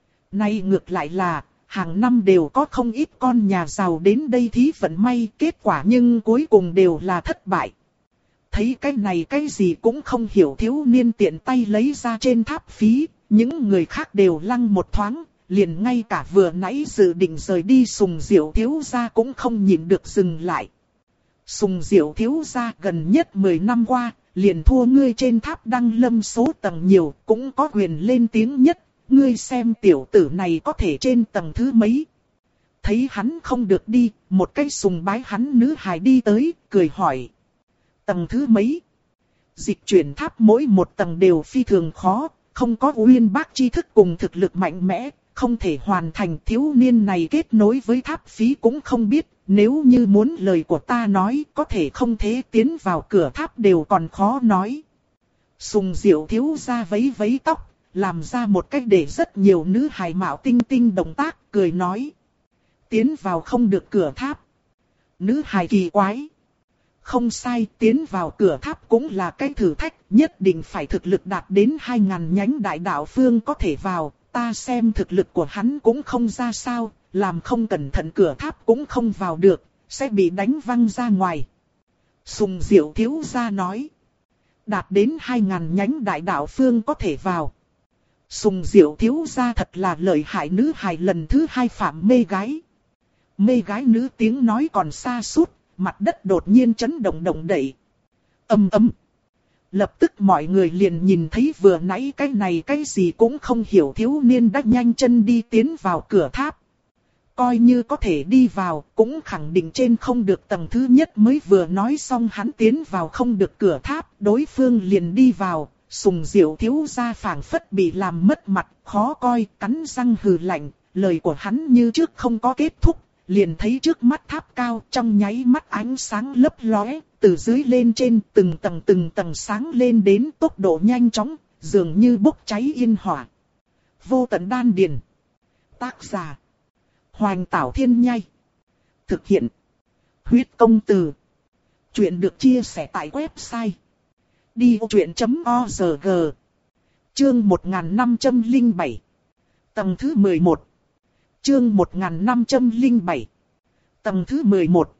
Nay ngược lại là, hàng năm đều có không ít con nhà giàu đến đây thí vận may, kết quả nhưng cuối cùng đều là thất bại. Thấy cái này cái gì cũng không hiểu thiếu niên tiện tay lấy ra trên tháp phí, những người khác đều lăng một thoáng, liền ngay cả vừa nãy dự định rời đi Sùng Diệu thiếu gia cũng không nhịn được dừng lại. Sùng Diệu thiếu gia gần nhất mười năm qua, liền thua ngươi trên tháp đăng lâm số tầng nhiều, cũng có quyền lên tiếng nhất, ngươi xem tiểu tử này có thể trên tầng thứ mấy. Thấy hắn không được đi, một cái sùng bái hắn nữ hài đi tới, cười hỏi. Tầng thứ mấy? Dịch chuyển tháp mỗi một tầng đều phi thường khó, không có uyên bác tri thức cùng thực lực mạnh mẽ, không thể hoàn thành. Thiếu niên này kết nối với tháp phí cũng không biết, nếu như muốn lời của ta nói có thể không thể tiến vào cửa tháp đều còn khó nói. Sùng Diệu thiếu gia vấy vấy tóc, làm ra một cách để rất nhiều nữ hài mạo tinh tinh động tác, cười nói. Tiến vào không được cửa tháp. Nữ hài kỳ quái. Không sai, tiến vào cửa tháp cũng là cái thử thách, nhất định phải thực lực đạt đến hai ngàn nhánh đại đạo phương có thể vào, ta xem thực lực của hắn cũng không ra sao, làm không cẩn thận cửa tháp cũng không vào được, sẽ bị đánh văng ra ngoài. Sùng Diệu thiếu gia nói, đạt đến hai ngàn nhánh đại đạo phương có thể vào. Sùng Diệu thiếu gia thật là lợi hại, nữ hài lần thứ hai phạm mê gái. Mê gái nữ tiếng nói còn xa suốt. Mặt đất đột nhiên chấn động động đậy. Ầm ầm. Lập tức mọi người liền nhìn thấy vừa nãy cái này cái gì cũng không hiểu thiếu niên đã nhanh chân đi tiến vào cửa tháp. Coi như có thể đi vào, cũng khẳng định trên không được tầng thứ nhất mới vừa nói xong hắn tiến vào không được cửa tháp, đối phương liền đi vào. Sùng Diệu thiếu gia phảng phất bị làm mất mặt, khó coi, cắn răng hừ lạnh, lời của hắn như trước không có kết thúc. Liền thấy trước mắt tháp cao trong nháy mắt ánh sáng lấp lóe, từ dưới lên trên từng tầng từng tầng sáng lên đến tốc độ nhanh chóng, dường như bốc cháy yên hỏa. Vô tận đan điền. Tác giả. Hoành Tảo Thiên Nhai. Thực hiện. Huyết Công Từ. Chuyện được chia sẻ tại website. đi vô chuyện chấm org. Chương một nghìn năm trăm lẻ bảy. Tầng thứ mười một. Chương một nghìn năm trăm lẻ bảy. Tầng thứ mười một.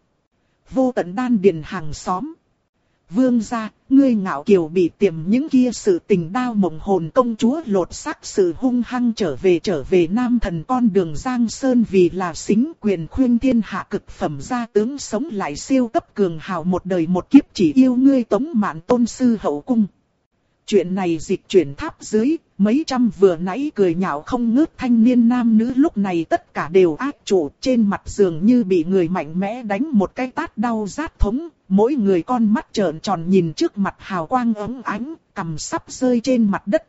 Vô tận đan điền hàng xóm. Vương gia, ngươi ngạo kiều bị tiềm những kia sự tình đao mộng hồn công chúa lột xác sự hung hăng trở về trở về nam thần con đường Giang Sơn vì là xính quyền khuyên thiên hạ cực phẩm gia tướng sống lại siêu cấp cường hào một đời một kiếp chỉ yêu ngươi Tống Mạn tôn sư hậu cung. Chuyện này dịch chuyển tháp dưới, mấy trăm vừa nãy cười nhạo không ngớt thanh niên nam nữ lúc này tất cả đều ác chủ, trên mặt dường như bị người mạnh mẽ đánh một cái tát đau rát thống, mỗi người con mắt trợn tròn nhìn trước mặt hào quang ấm ánh, cằm sắp rơi trên mặt đất.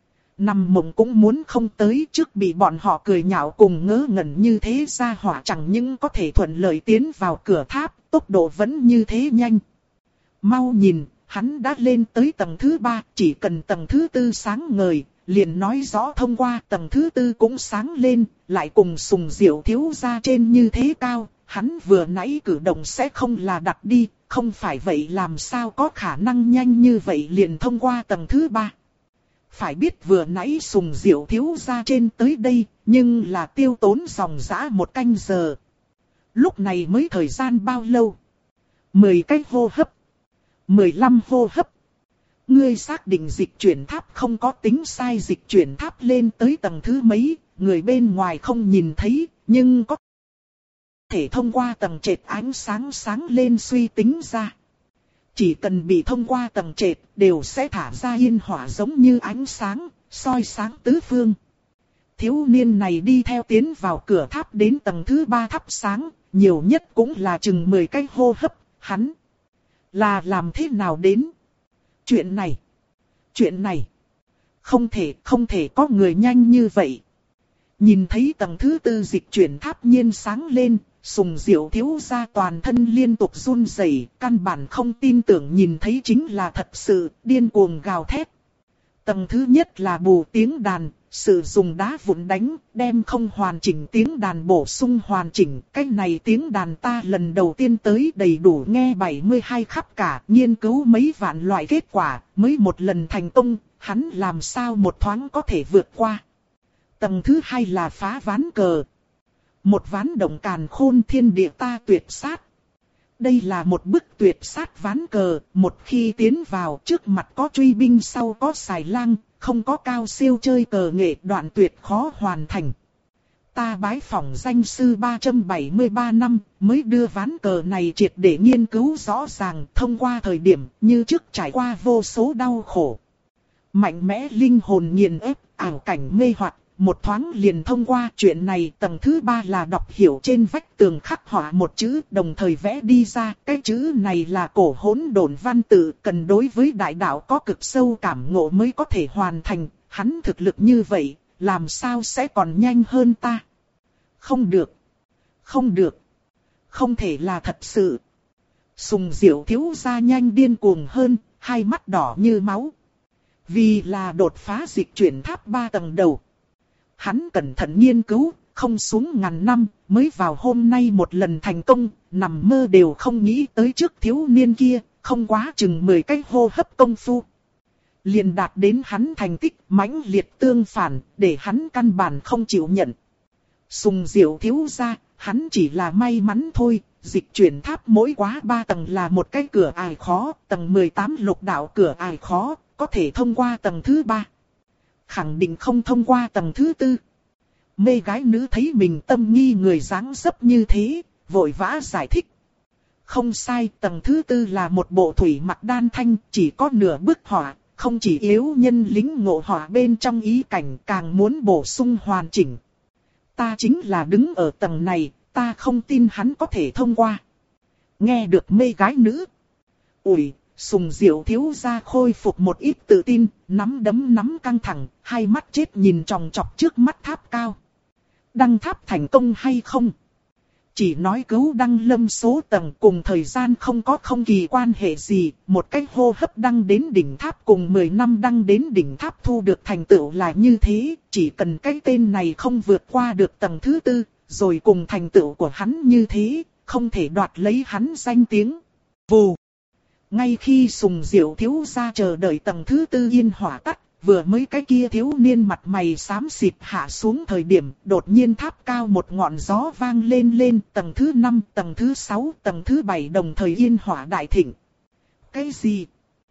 Nằm mộng cũng muốn không tới, trước bị bọn họ cười nhạo cùng ngớ ngẩn như thế ra hỏa chẳng những có thể thuận lợi tiến vào cửa tháp, tốc độ vẫn như thế nhanh. Mau nhìn! Hắn đã lên tới tầng thứ ba, chỉ cần tầng thứ tư sáng ngời, liền nói rõ thông qua tầng thứ tư cũng sáng lên, lại cùng Sùng Diệu thiếu gia trên như thế cao, hắn vừa nãy cử động sẽ không là đặt đi, không phải vậy làm sao có khả năng nhanh như vậy liền thông qua tầng thứ ba. Phải biết vừa nãy Sùng Diệu thiếu gia trên tới đây, nhưng là tiêu tốn dòng dã một canh giờ. Lúc này mới thời gian bao lâu? Mười cái hô hấp. Mười lăm hô hấp. Ngươi xác định dịch chuyển tháp không có tính sai, dịch chuyển tháp lên tới tầng thứ mấy, người bên ngoài không nhìn thấy, nhưng có thể thông qua tầng trệt ánh sáng sáng lên suy tính ra. Chỉ cần bị thông qua tầng trệt, đều sẽ thả ra yên hỏa giống như ánh sáng, soi sáng tứ phương. Thiếu niên này đi theo tiến vào cửa tháp đến tầng thứ ba thắp sáng, nhiều nhất cũng là chừng mười cái hô hấp, hắn là làm thế nào đến? Chuyện này, chuyện này, không thể, không thể có người nhanh như vậy. Nhìn thấy tầng thứ tư dịch chuyển tháp nhiên sáng lên, Sùng Diệu thiếu gia toàn thân liên tục run rẩy, căn bản không tin tưởng nhìn thấy chính là thật sự, điên cuồng gào thét. Tầng thứ nhất là bù tiếng đàn, sử dụng đá vụn đánh, đem không hoàn chỉnh tiếng đàn bổ sung hoàn chỉnh. Cái này tiếng đàn ta lần đầu tiên tới đầy đủ nghe bảy mươi hai khắp cả, nghiên cứu mấy vạn loại kết quả, mới một lần thành công, hắn làm sao một thoáng có thể vượt qua. Tầng thứ hai là phá ván cờ. Một ván động càn khôn thiên địa ta tuyệt sát. Đây là một bức tuyệt sát ván cờ, một khi tiến vào trước mặt có truy binh sau có xài lang, không có cao siêu chơi cờ nghệ đoạn tuyệt khó hoàn thành. Ta bái phỏng danh sư ba trăm bảy mươi ba năm mới đưa ván cờ này triệt để nghiên cứu rõ ràng, thông qua thời điểm như trước trải qua vô số đau khổ. Mạnh mẽ linh hồn nghiền ép, ảo cảnh mê hoặc. Một thoáng liền thông qua. Chuyện này tầng thứ ba là đọc hiểu trên vách tường khắc họa một chữ, đồng thời vẽ đi ra. Cái chữ này là cổ hỗn độn văn tự, cần đối với đại đạo có cực sâu cảm ngộ mới có thể hoàn thành. Hắn thực lực như vậy, làm sao sẽ còn nhanh hơn ta? Không được. Không được. Không thể là thật sự. Sùng Diệu thiếu gia nhanh điên cuồng hơn, hai mắt đỏ như máu. Vì là đột phá dịch chuyển tháp ba tầng đầu. Hắn cẩn thận nghiên cứu, không xuống ngàn năm, mới vào hôm nay một lần thành công, nằm mơ đều không nghĩ tới trước thiếu niên kia, không quá chừng mười cái hô hấp công phu. Liền đạt đến hắn thành tích mãnh liệt tương phản, để hắn căn bản không chịu nhận. Sùng Diệu thiếu gia, hắn chỉ là may mắn thôi, dịch chuyển tháp mỗi quá ba tầng là một cái cửa ải khó, tầng mười tám lục đạo cửa ải khó, có thể thông qua tầng thứ ba. Khẳng định không thông qua tầng thứ tư. Mê gái nữ thấy mình tâm nghi người dáng dấp như thế, vội vã giải thích. Không sai, tầng thứ tư là một bộ thủy mặc đan thanh, chỉ có nửa bức họa, không chỉ yếu nhân lính ngộ họa bên trong ý cảnh, càng muốn bổ sung hoàn chỉnh. Ta chính là đứng ở tầng này, ta không tin hắn có thể thông qua. Nghe được mê gái nữ. Ủi! Sùng Diệu thiếu gia khôi phục một ít tự tin, nắm đấm nắm căng thẳng, hai mắt chết nhìn tròng trọc trước mắt tháp cao. Đăng tháp thành công hay không? Chỉ nói cứu đăng lâm số tầng cùng thời gian không có không kỳ quan hệ gì, một cách hô hấp đăng đến đỉnh tháp cùng mười năm đăng đến đỉnh tháp thu được thành tựu là như thế, chỉ cần cái tên này không vượt qua được tầng thứ tư, rồi cùng thành tựu của hắn như thế, không thể đoạt lấy hắn danh tiếng. Vù! Ngay khi Sùng Diệu thiếu gia chờ đợi tầng thứ tư yên hỏa tắt, vừa mới cái kia thiếu niên mặt mày xám xịt hạ xuống thời điểm, đột nhiên tháp cao một ngọn gió vang lên lên, tầng thứ năm, tầng thứ sáu, tầng thứ bảy đồng thời yên hỏa đại thịnh. Cái gì?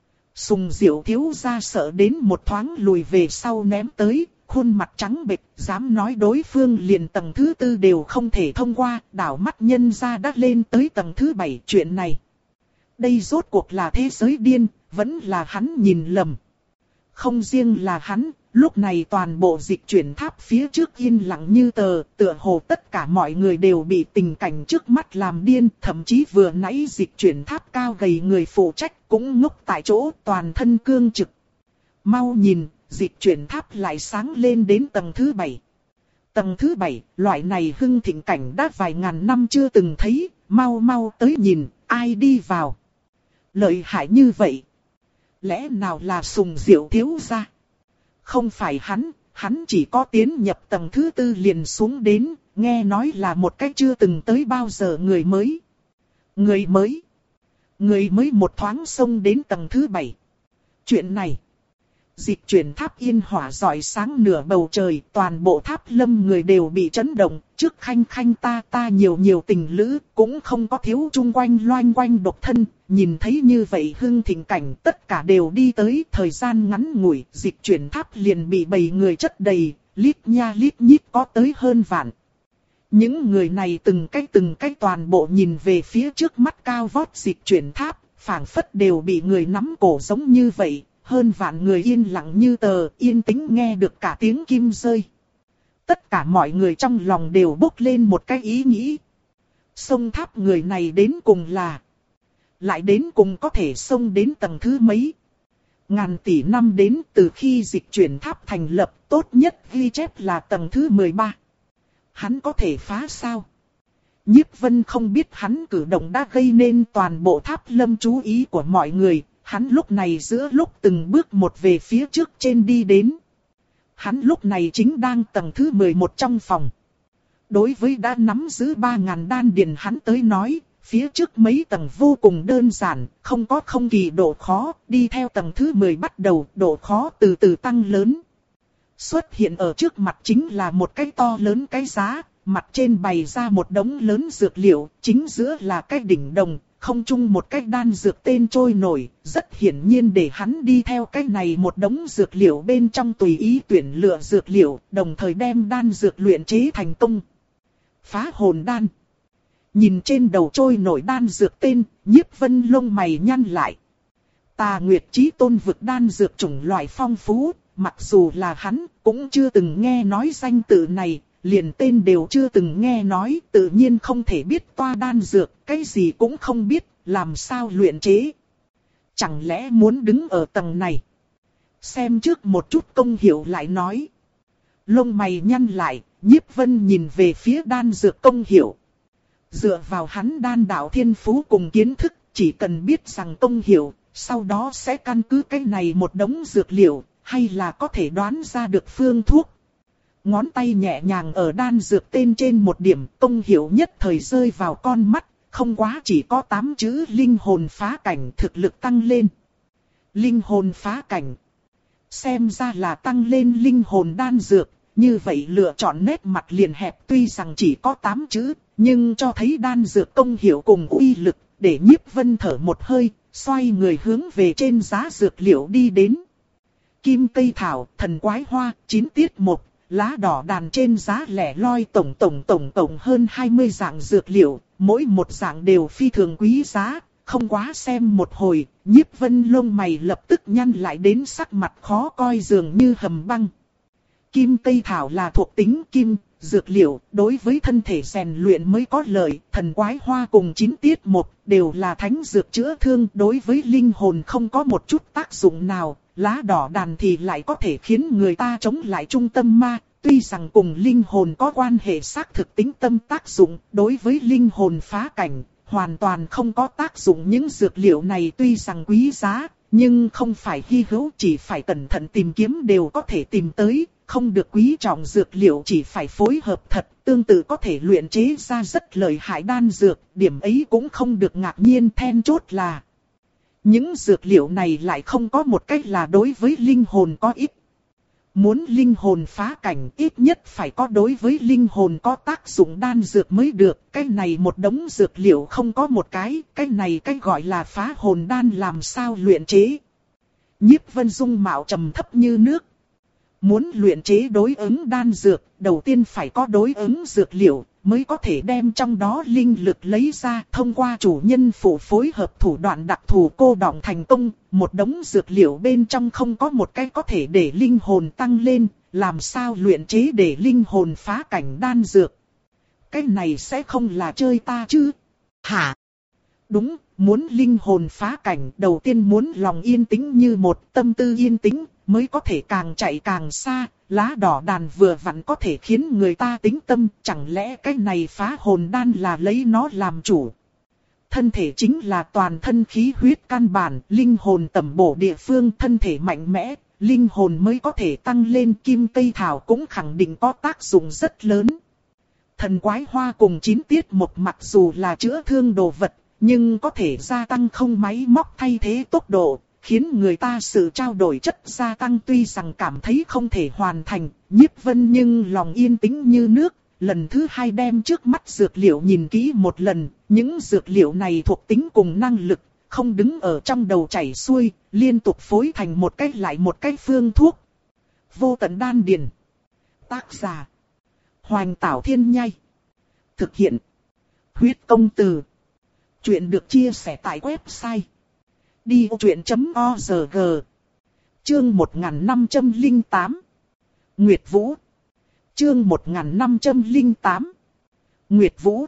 Sùng Diệu thiếu gia sợ đến một thoáng lùi về sau ném tới, khuôn mặt trắng bệch, dám nói đối phương liền tầng thứ tư đều không thể thông qua, đảo mắt nhân ra đã lên tới tầng thứ bảy. Chuyện này, đây rốt cuộc là thế giới điên, vẫn là hắn nhìn lầm. Không riêng là hắn, lúc này toàn bộ dịch chuyển tháp phía trước yên lặng như tờ, tựa hồ tất cả mọi người đều bị tình cảnh trước mắt làm điên, thậm chí vừa nãy dịch chuyển tháp cao gầy người phụ trách cũng ngốc tại chỗ, toàn thân cương trực. Mau nhìn, dịch chuyển tháp lại sáng lên đến tầng thứ bảy. Tầng thứ bảy, loại này hưng thịnh cảnh đã vài ngàn năm chưa từng thấy, mau mau tới nhìn, ai đi vào. Lợi hại như vậy. Lẽ nào là Sùng Diệu thiếu gia? Không phải hắn, hắn chỉ có tiến nhập tầng thứ tư liền xuống đến, nghe nói là một cách chưa từng tới bao giờ người mới. Người mới. Người mới một thoáng xông đến tầng thứ bảy. Chuyện này. Dịch chuyển tháp yên hỏa rọi sáng nửa bầu trời, toàn bộ tháp lâm người đều bị chấn động, trước khanh khanh ta ta nhiều nhiều tình lữ, cũng không có thiếu chung quanh loanh quanh độc thân, nhìn thấy như vậy hưng thịnh cảnh tất cả đều đi tới, thời gian ngắn ngủi, dịch chuyển tháp liền bị bầy người chất đầy, lít nha lít nhít có tới hơn vạn. Những người này từng cách từng cách toàn bộ nhìn về phía trước mắt cao vót dịch chuyển tháp, phảng phất đều bị người nắm cổ giống như vậy. Hơn vạn người yên lặng như tờ, yên tĩnh nghe được cả tiếng kim rơi. Tất cả mọi người trong lòng đều bốc lên một cái ý nghĩ. Xông tháp người này đến cùng là... Lại đến cùng có thể xông đến tầng thứ mấy. Ngàn tỷ năm đến từ khi dịch chuyển tháp thành lập, tốt nhất ghi chép là tầng thứ mười ba. Hắn có thể phá sao? Nhiếp Vân không biết hắn cử động đã gây nên toàn bộ tháp lâm chú ý của mọi người. Hắn lúc này giữa lúc từng bước một về phía trước trên đi đến. Hắn lúc này chính đang tầng thứ mười một trong phòng. Đối với đã nắm giữ ba ngàn đan điền hắn tới nói, phía trước mấy tầng vô cùng đơn giản, không có không kỳ độ khó, đi theo tầng thứ mười bắt đầu, độ khó từ từ tăng lớn. Xuất hiện ở trước mặt chính là một cái to lớn cái giá, mặt trên bày ra một đống lớn dược liệu, chính giữa là cái đỉnh đồng. Không chung một cái đan dược tên trôi nổi, rất hiển nhiên để hắn đi theo cái này một đống dược liệu bên trong tùy ý tuyển lựa dược liệu, đồng thời đem đan dược luyện chế thành công. Phá hồn đan. Nhìn trên đầu trôi nổi đan dược tên, Nhiếp Vân lông mày nhăn lại. Tà Nguyệt Chí Tôn vực đan dược chủng loại phong phú, mặc dù là hắn cũng chưa từng nghe nói danh tự này. Liền tên đều chưa từng nghe nói, tự nhiên không thể biết toa đan dược, cái gì cũng không biết, làm sao luyện chế. Chẳng lẽ muốn đứng ở tầng này? Xem trước một chút công hiệu lại nói. Lông mày nhăn lại, Nhiếp Vân nhìn về phía đan dược công hiệu. Dựa vào hắn đan đạo thiên phú cùng kiến thức, chỉ cần biết rằng công hiệu, sau đó sẽ căn cứ cái này một đống dược liệu, hay là có thể đoán ra được phương thuốc. Ngón tay nhẹ nhàng ở đan dược tên trên một điểm, công hiệu nhất thời rơi vào con mắt, không quá chỉ có tám chữ linh hồn phá cảnh thực lực tăng lên. Linh hồn phá cảnh. Xem ra là tăng lên linh hồn đan dược, như vậy lựa chọn nét mặt liền hẹp tuy rằng chỉ có tám chữ, nhưng cho thấy đan dược công hiệu cùng uy lực, để Nhiếp Vân thở một hơi, xoay người hướng về trên giá dược liệu đi đến. Kim cây thảo, thần quái hoa, chín tiết một. Lá đỏ đàn trên giá lẻ loi tổng tổng tổng tổng hơn hai mươi dạng dược liệu, mỗi một dạng đều phi thường quý giá, không quá xem một hồi, Nhiếp Vân lông mày lập tức nhăn lại đến sắc mặt khó coi dường như hầm băng. Kim cây thảo là thuộc tính kim, dược liệu, đối với thân thể rèn luyện mới có lợi, thần quái hoa cùng chín tiết một đều là thánh dược chữa thương, đối với linh hồn không có một chút tác dụng nào. Lá đỏ đàn thì lại có thể khiến người ta chống lại trung tâm ma, tuy rằng cùng linh hồn có quan hệ xác thực tính tâm tác dụng, đối với linh hồn phá cảnh, hoàn toàn không có tác dụng. Những dược liệu này tuy rằng quý giá, nhưng không phải hy hữu, chỉ phải cẩn thận tìm kiếm đều có thể tìm tới, không được quý trọng dược liệu chỉ phải phối hợp thật, tương tự có thể luyện chế ra rất lợi hại đan dược, điểm ấy cũng không được ngạc nhiên. Then chốt là những dược liệu này lại không có một cách là đối với linh hồn có ích. Muốn linh hồn phá cảnh ít nhất phải có đối với linh hồn có tác dụng đan dược mới được. Cái này một đống dược liệu không có một cái, cái này cái gọi là phá hồn đan làm sao luyện chế. Nhiếp Vân dung mạo trầm thấp như nước. Muốn luyện chế đối ứng đan dược, đầu tiên phải có đối ứng dược liệu, mới có thể đem trong đó linh lực lấy ra, thông qua chủ nhân phụ phối hợp thủ đoạn đặc thù cô đọng thành công. Một đống dược liệu bên trong không có một cái có thể để linh hồn tăng lên, làm sao luyện chế để linh hồn phá cảnh đan dược. Cái này sẽ không là chơi ta chứ? Hả? Đúng, muốn linh hồn phá cảnh đầu tiên muốn lòng yên tĩnh như một, tâm tư yên tĩnh, mới có thể càng chạy càng xa. Lá đỏ đàn vừa vặn có thể khiến người ta tĩnh tâm, chẳng lẽ cái này phá hồn đan là lấy nó làm chủ. Thân thể chính là toàn thân khí huyết căn bản, linh hồn tẩm bổ địa phương, thân thể mạnh mẽ, linh hồn mới có thể tăng lên, kim cây thảo cũng khẳng định có tác dụng rất lớn. Thần quái hoa cùng chín tiết một mặc dù là chữa thương đồ vật, nhưng có thể gia tăng không máy móc thay thế tốc độ, khiến người ta sự trao đổi chất gia tăng tuy rằng cảm thấy không thể hoàn thành, Nhiếp Vân nhưng lòng yên tĩnh như nước. Lần thứ hai đem trước mắt dược liệu nhìn kỹ một lần, những dược liệu này thuộc tính cùng năng lực, không đứng ở trong đầu chảy xuôi, liên tục phối thành một cách lại một cách phương thuốc. Vô tận đan điền. Tác giả: Hoành Tảo Thiên Nhai. Thực hiện: Huyết Công Từ. Chuyện được chia sẻ tại website đi vô chuyện chấm org. Chương một nghìn năm trăm lẻ tám. Nguyệt Vũ. Chương một nghìn năm trăm lẻ tám. Nguyệt Vũ.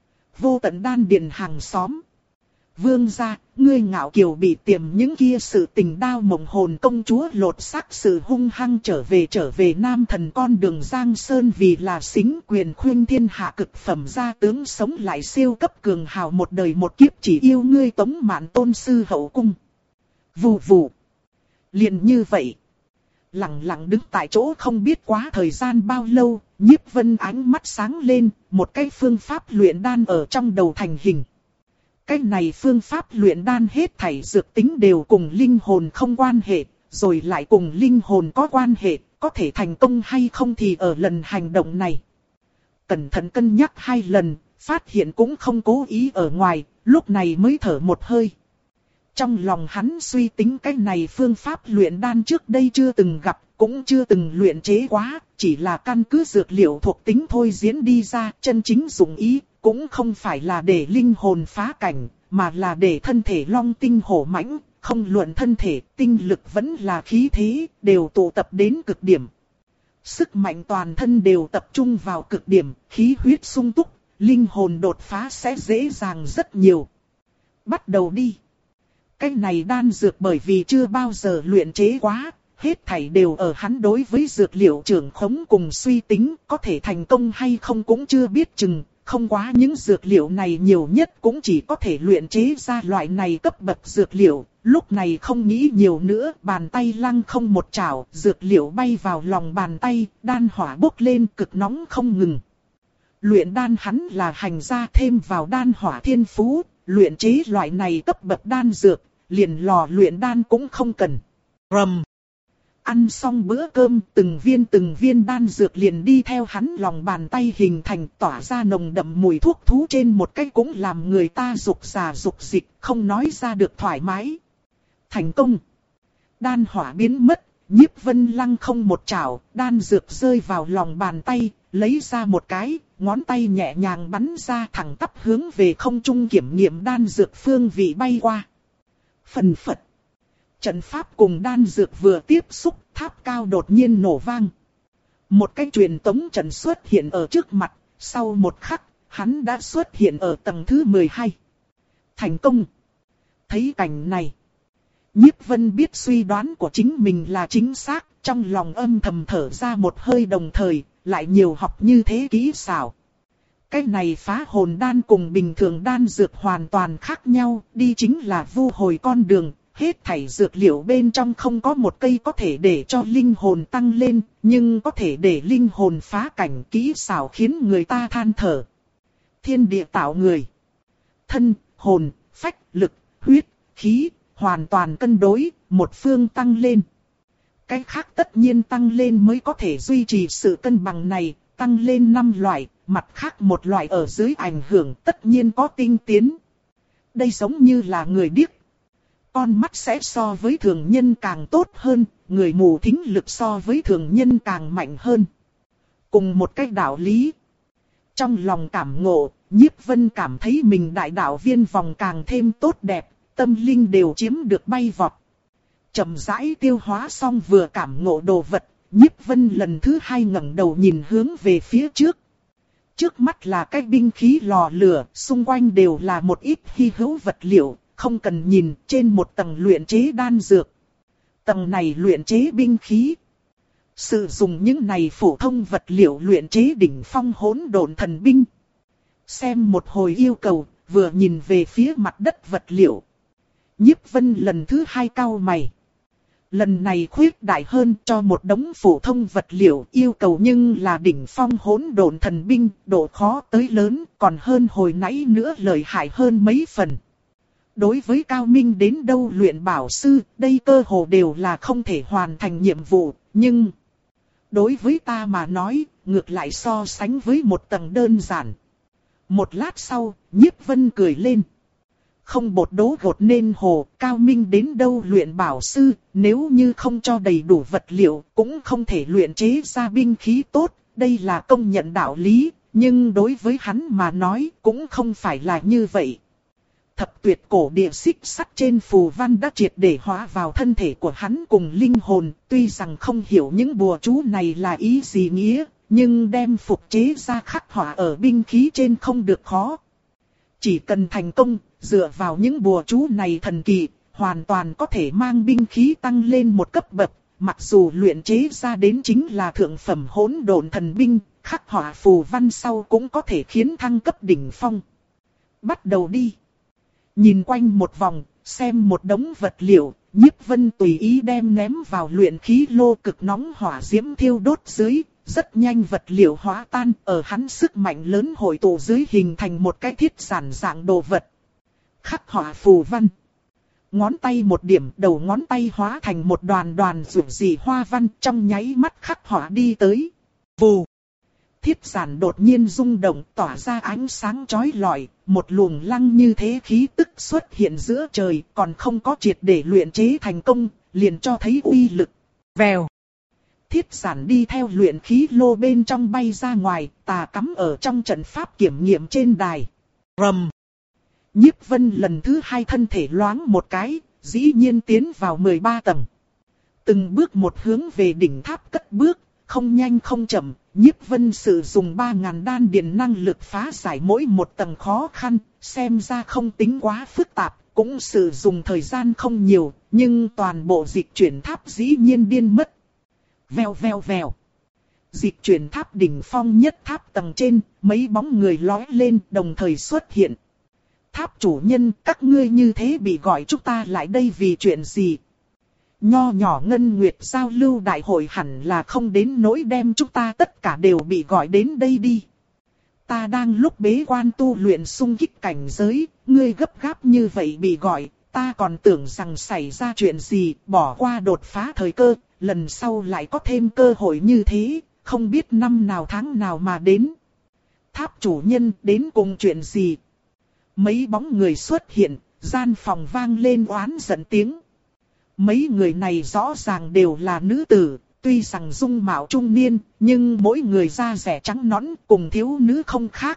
Vô tận đan điền hàng xóm. Vương gia, ngươi Ngạo Kiều bị tiềm những kia sự tình đao mộng hồn công chúa lột xác sự hung hăng trở về trở về Nam Thần con đường Giang Sơn vì là xính quyền khuyên thiên hạ cực phẩm gia tướng sống lại siêu cấp cường hào một đời một kiếp chỉ yêu ngươi Tống Mạn tôn sư hậu cung. Vù vù. Liền như vậy. Lặng lặng đứng tại chỗ không biết quá thời gian bao lâu, Nhiếp Vân ánh mắt sáng lên, một cái phương pháp luyện đan ở trong đầu thành hình. Cái này phương pháp luyện đan hết thảy dược tính đều cùng linh hồn không quan hệ, rồi lại cùng linh hồn có quan hệ, có thể thành công hay không thì ở lần hành động này. Cẩn thận cân nhắc hai lần, phát hiện cũng không cố ý ở ngoài, lúc này mới thở một hơi. Trong lòng hắn suy tính cái này phương pháp luyện đan trước đây chưa từng gặp, cũng chưa từng luyện chế quá, chỉ là căn cứ dược liệu thuộc tính thôi diễn đi ra, chân chính dụng ý, cũng không phải là để linh hồn phá cảnh, mà là để thân thể long tinh hổ mãnh, không luận thân thể, tinh lực vẫn là khí thế, đều tụ tập đến cực điểm. Sức mạnh toàn thân đều tập trung vào cực điểm, khí huyết sung túc, linh hồn đột phá sẽ dễ dàng rất nhiều. Bắt đầu đi. Cái này đan dược bởi vì chưa bao giờ luyện chế quá, hết thảy đều ở hắn đối với dược liệu trưởng khống cùng suy tính, có thể thành công hay không cũng chưa biết chừng, không quá những dược liệu này nhiều nhất cũng chỉ có thể luyện chế ra loại này cấp bậc dược liệu, lúc này không nghĩ nhiều nữa, bàn tay lăng không một chảo, dược liệu bay vào lòng bàn tay, đan hỏa bốc lên cực nóng không ngừng. Luyện đan hắn là hành gia thêm vào đan hỏa thiên phú, luyện chế loại này cấp bậc đan dược, liền lò luyện đan cũng không cần. Rầm. Ăn xong bữa cơm, từng viên từng viên đan dược liền đi theo hắn lòng bàn tay hình thành tỏa ra nồng đậm mùi thuốc thú trên một cái cũng làm người ta rục rà rục dịch, không nói ra được thoải mái. Thành công. Đan hỏa biến mất, Nhiếp Vân lăng không một chảo, đan dược rơi vào lòng bàn tay, lấy ra một cái, ngón tay nhẹ nhàng bắn ra thẳng tắp hướng về không trung kiểm nghiệm đan dược phương vị bay qua. Phần phật. Trận pháp cùng đan dược vừa tiếp xúc, tháp cao đột nhiên nổ vang. Một cái truyền tống trận xuất hiện ở trước mặt, sau một khắc, hắn đã xuất hiện ở tầng thứ mười hai. Thành công. Thấy cảnh này, Nhiếp Vân biết suy đoán của chính mình là chính xác, trong lòng âm thầm thở ra một hơi đồng thời, lại nhiều học như thế kỹ xảo. Cái này phá hồn đan cùng bình thường đan dược hoàn toàn khác nhau, đi chính là vu hồi con đường. Hết thảy dược liệu bên trong không có một cây có thể để cho linh hồn tăng lên, nhưng có thể để linh hồn phá cảnh kỹ xảo khiến người ta than thở. Thiên địa tạo người. Thân, hồn, phách, lực, huyết, khí, hoàn toàn cân đối, một phương tăng lên. Cái khác tất nhiên tăng lên mới có thể duy trì sự cân bằng này, tăng lên năm loại, mặt khác một loại ở dưới ảnh hưởng tất nhiên có tinh tiến. Đây giống như là người điếc. Con mắt sẽ so với thường nhân càng tốt hơn, người mù thính lực so với thường nhân càng mạnh hơn. Cùng một cách đạo lý. Trong lòng cảm ngộ, Nhiếp Vân cảm thấy mình đại đạo viên vòng càng thêm tốt đẹp, tâm linh đều chiếm được bay vọt. Chậm rãi tiêu hóa xong vừa cảm ngộ đồ vật, Nhiếp Vân lần thứ hai ngẩng đầu nhìn hướng về phía trước. Trước mắt là cái binh khí lò lửa, xung quanh đều là một ít hy hữu vật liệu. Không cần nhìn, trên một tầng luyện chế đan dược. Tầng này luyện chế binh khí. Sử dụng những này phổ thông vật liệu luyện chế đỉnh phong hỗn độn thần binh. Xem một hồi yêu cầu, vừa nhìn về phía mặt đất vật liệu. Nhiếp Vân lần thứ hai cau mày. Lần này khuyết đại hơn, cho một đống phổ thông vật liệu, yêu cầu nhưng là đỉnh phong hỗn độn thần binh, độ khó tới lớn, còn hơn hồi nãy nữa lợi hại hơn mấy phần. Đối với cao minh đến đâu luyện bảo sư, đây cơ hồ đều là không thể hoàn thành nhiệm vụ, nhưng đối với ta mà nói, ngược lại so sánh với một tầng đơn giản. Một lát sau, Nhiếp Vân cười lên. Không bột đố gột nên hồ, cao minh đến đâu luyện bảo sư, nếu như không cho đầy đủ vật liệu, cũng không thể luyện chế ra binh khí tốt, đây là công nhận đạo lý, nhưng đối với hắn mà nói, cũng không phải là như vậy. Thập tuyệt cổ địa xích sắt trên phù văn đã triệt để hóa vào thân thể của hắn cùng linh hồn, tuy rằng không hiểu những bùa chú này là ý gì nghĩa, nhưng đem phục chế ra khắc họa ở binh khí trên không được khó. Chỉ cần thành công, dựa vào những bùa chú này thần kỳ, hoàn toàn có thể mang binh khí tăng lên một cấp bậc, mặc dù luyện chế ra đến chính là thượng phẩm hỗn độn thần binh, khắc họa phù văn sau cũng có thể khiến thăng cấp đỉnh phong. Bắt đầu đi. Nhìn quanh một vòng, xem một đống vật liệu, Nhiếp Vân tùy ý đem ném vào luyện khí lô cực nóng hỏa diễm thiêu đốt dưới, rất nhanh vật liệu hóa tan, ở hắn sức mạnh lớn hội tụ dưới hình thành một cái thiết giản dạng đồ vật. Khắc họa phù văn. Ngón tay một điểm, đầu ngón tay hóa thành một đoàn đoàn rủ rỉ hoa văn, trong nháy mắt khắc họa đi tới. Vù. Thiết giản đột nhiên rung động, tỏa ra ánh sáng chói lọi, một luồng lăng như thế khí tức xuất hiện giữa trời, còn không có triệt để luyện chế thành công, liền cho thấy uy lực. Vèo. Thiết giản đi theo luyện khí lô bên trong bay ra ngoài, tà cắm ở trong trận pháp kiểm nghiệm trên đài. Rầm. Nhiếp Vân lần thứ hai thân thể loáng một cái, dĩ nhiên tiến vào mười ba tầng. Từng bước một hướng về đỉnh tháp cất bước, không nhanh không chậm, Nhiếp Vân sử dụng ba ngàn đan điền năng lực phá giải mỗi một tầng khó khăn, xem ra không tính quá phức tạp, cũng sử dụng thời gian không nhiều, nhưng toàn bộ dịch chuyển tháp dĩ nhiên điên mất. Vèo vèo vèo. Dịch chuyển tháp đỉnh phong nhất tháp tầng trên, mấy bóng người lói lên đồng thời xuất hiện. Tháp chủ nhân, các ngươi như thế bị gọi chúng ta lại đây vì chuyện gì? Nho nhỏ Ngân Nguyệt giao lưu đại hội hẳn là không đến nỗi đem chúng ta tất cả đều bị gọi đến đây đi. Ta đang lúc bế quan tu luyện xung kích cảnh giới, ngươi gấp gáp như vậy bị gọi, ta còn tưởng rằng xảy ra chuyện gì, bỏ qua đột phá thời cơ, lần sau lại có thêm cơ hội như thế, không biết năm nào tháng nào mà đến. Tháp chủ nhân đến cùng chuyện gì? Mấy bóng người xuất hiện, gian phòng vang lên oán giận tiếng. Mấy người này rõ ràng đều là nữ tử, tuy rằng dung mạo trung niên, nhưng mỗi người da rẻ trắng nõn cùng thiếu nữ không khác.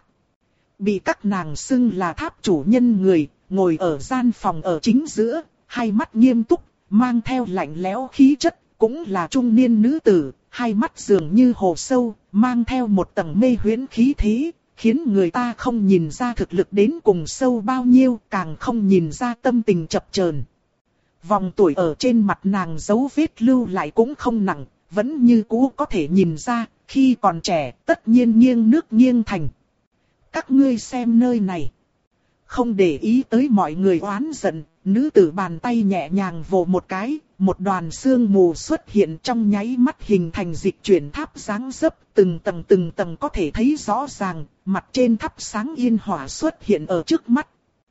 Bị các nàng xưng là tháp chủ nhân người, ngồi ở gian phòng ở chính giữa, hai mắt nghiêm túc, mang theo lạnh lẽo khí chất, cũng là trung niên nữ tử, hai mắt dường như hồ sâu, mang theo một tầng mê huyễn khí thế, khiến người ta không nhìn ra thực lực đến cùng sâu bao nhiêu, càng không nhìn ra tâm tình chập chờn. Vòng tuổi ở trên mặt nàng dấu vết lưu lại cũng không nặng, vẫn như cũ có thể nhìn ra, khi còn trẻ tất nhiên nghiêng nước nghiêng thành. Các ngươi xem nơi này. Không để ý tới mọi người oán giận, nữ tử bàn tay nhẹ nhàng vồ một cái, một đoàn sương mù xuất hiện trong nháy mắt hình thành dịch chuyển tháp dáng dấp, từng tầng từng tầng có thể thấy rõ ràng, mặt trên tháp sáng yên hỏa xuất hiện ở trước mắt.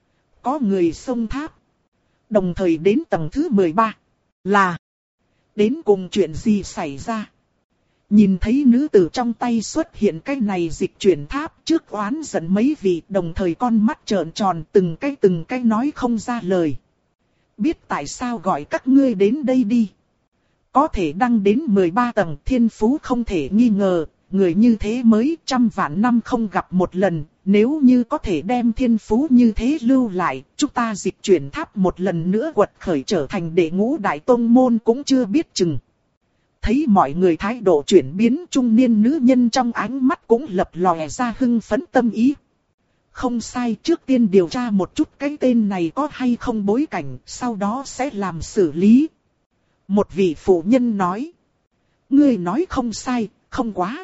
Có người xông tháp. Đồng thời đến tầng thứ mười ba. Là. Đến cùng chuyện gì xảy ra? Nhìn thấy nữ tử trong tay xuất hiện cái này dịch chuyển tháp trước oán giận mấy vị, đồng thời con mắt trợn tròn từng cái từng cái nói không ra lời. Biết tại sao gọi các ngươi đến đây đi. Có thể đăng đến mười ba tầng thiên phú không thể nghi ngờ, người như thế mới trăm vạn năm không gặp một lần. Nếu như có thể đem thiên phú như thế lưu lại, chúng ta dịch chuyển tháp một lần nữa quật khởi trở thành đệ ngũ đại tông môn cũng chưa biết chừng. Thấy mọi người thái độ chuyển biến, trung niên nữ nhân trong ánh mắt cũng lập lòe ra hưng phấn tâm ý. Không sai, trước tiên điều tra một chút cái tên này có hay không bối cảnh, sau đó sẽ làm xử lý. Một vị phụ nhân nói. Ngươi nói không sai, không quá.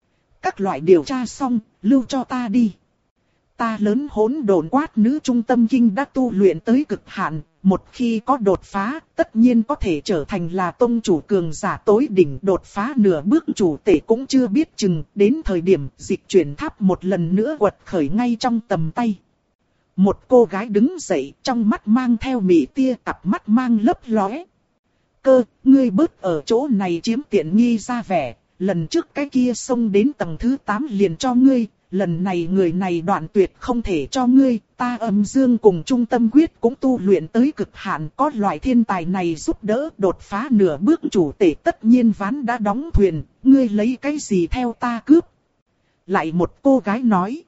Các loại điều tra xong, lưu cho ta đi. Ta lớn hỗn độn quát nữ trung tâm kinh đã tu luyện tới cực hạn, một khi có đột phá, tất nhiên có thể trở thành là tông chủ cường giả tối đỉnh, đột phá nửa bước chủ tể cũng chưa biết chừng, đến thời điểm dịch chuyển tháp một lần nữa quật khởi ngay trong tầm tay. Một cô gái đứng dậy, trong mắt mang theo mị tia, cặp mắt mang lấp lóe. Cơ, ngươi bớt ở chỗ này chiếm tiện nghi ra vẻ, lần trước cái kia xông đến tầng thứ tám liền cho ngươi, lần này người này đoạn tuyệt không thể cho ngươi, ta âm dương cùng trung tâm quyết cũng tu luyện tới cực hạn, có loại thiên tài này giúp đỡ đột phá nửa bước chủ tể, tất nhiên ván đã đóng thuyền, ngươi lấy cái gì theo ta cướp. Lại một cô gái nói.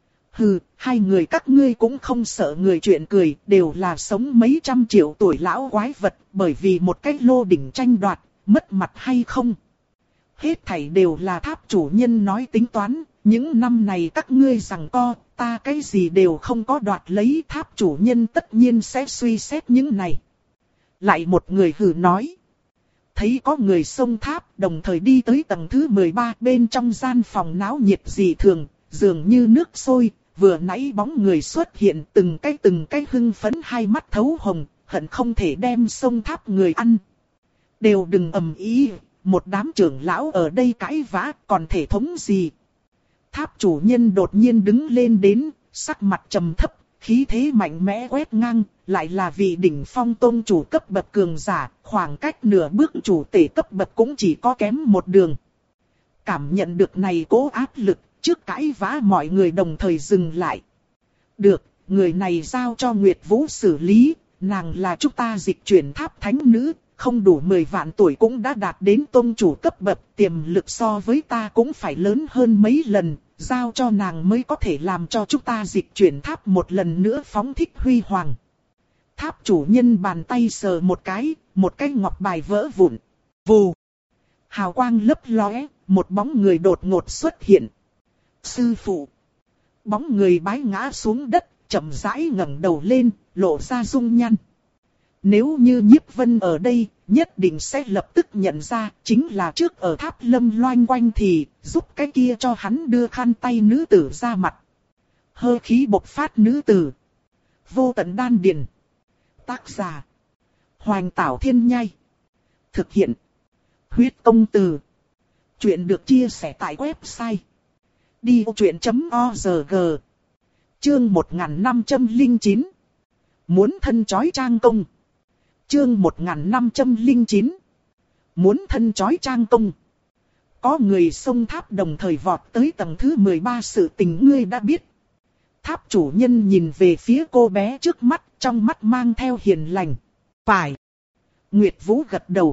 Hừ, hai người các ngươi cũng không sợ người chuyện cười, đều là sống mấy trăm triệu tuổi lão quái vật, bởi vì một cái lô đỉnh tranh đoạt, mất mặt hay không. Hết thảy đều là tháp chủ nhân nói tính toán, những năm này các ngươi giằng co, ta cái gì đều không có đoạt lấy, tháp chủ nhân tất nhiên sẽ suy xét những này. Lại một người hừ nói. Thấy có người xông tháp, đồng thời đi tới tầng thứ mười ba, bên trong gian phòng náo nhiệt dị thường, dường như nước sôi, vừa nãy bóng người xuất hiện từng cái từng cái hưng phấn, hai mắt thấu hồng, hận không thể đem xông tháp người ăn. Đều đừng ầm ĩ, một đám trưởng lão ở đây cãi vã, còn thể thống gì. Tháp chủ nhân đột nhiên đứng lên đến, sắc mặt trầm thấp, khí thế mạnh mẽ quét ngang, lại là vị đỉnh phong tôn chủ cấp bậc cường giả, khoảng cách nửa bước chủ tể cấp bậc cũng chỉ có kém một đường. Cảm nhận được này cố áp lực, trước cãi vã mọi người đồng thời dừng lại. Được, người này giao cho Nguyệt Vũ xử lý, nàng là chúng ta dịch chuyển tháp thánh nữ, không đủ mười vạn tuổi cũng đã đạt đến tôn chủ cấp bậc, tiềm lực so với ta cũng phải lớn hơn mấy lần, giao cho nàng mới có thể làm cho chúng ta dịch chuyển tháp một lần nữa phóng thích huy hoàng. Tháp chủ nhân bàn tay sờ một cái, một cái ngọc bài vỡ vụn. Vù! Hào quang lấp lóe, một bóng người đột ngột xuất hiện. Sư phụ! Bóng người bái ngã xuống đất, chậm rãi ngẩng đầu lên, lộ ra dung nhan. Nếu như Nhiếp Vân ở đây, nhất định sẽ lập tức nhận ra, chính là trước ở tháp lâm loanh quanh thì, giúp cái kia cho hắn đưa khăn tay nữ tử ra mặt. Hơi khí bộc phát nữ tử. Vô tận đan điền. Tác giả. Hoành Tảo Thiên Nhai. Thực hiện. Huyết Công Từ. Chuyện được chia sẻ tại website. đi ô chuyện chấm o rờ giê. Chương một nghìn năm trăm lẻ chín. Muốn thân chói trang công. Chương một nghìn năm trăm lẻ chín. Muốn thân chói trang công. Có người xông tháp đồng thời vọt tới tầng thứ mười ba, sự tình ngươi đã biết. Tháp chủ nhân nhìn về phía cô bé trước mắt, trong mắt mang theo hiền lành. Phải. Nguyệt Vũ gật đầu.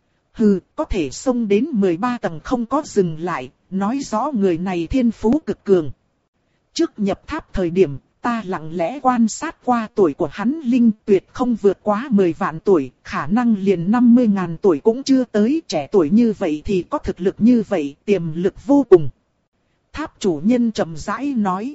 Hừ, có thể xông đến mười ba tầng không có dừng lại, nói rõ người này thiên phú cực cường. Trước nhập tháp thời điểm, ta lặng lẽ quan sát qua tuổi của hắn, linh tuyệt không vượt quá mười vạn tuổi, khả năng liền năm mươi ngàn tuổi cũng chưa tới, trẻ tuổi như vậy thì có thực lực như vậy, tiềm lực vô cùng. Tháp chủ nhân chậm rãi nói.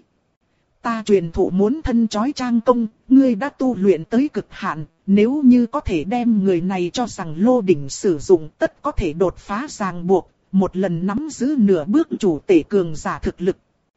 Ta truyền thụ muốn thân chói trang công, ngươi đã tu luyện tới cực hạn, nếu như có thể đem người này cho rằng lô đỉnh sử dụng, tất có thể đột phá ràng buộc, một lần nắm giữ nửa bước chủ tể cường giả thực lực.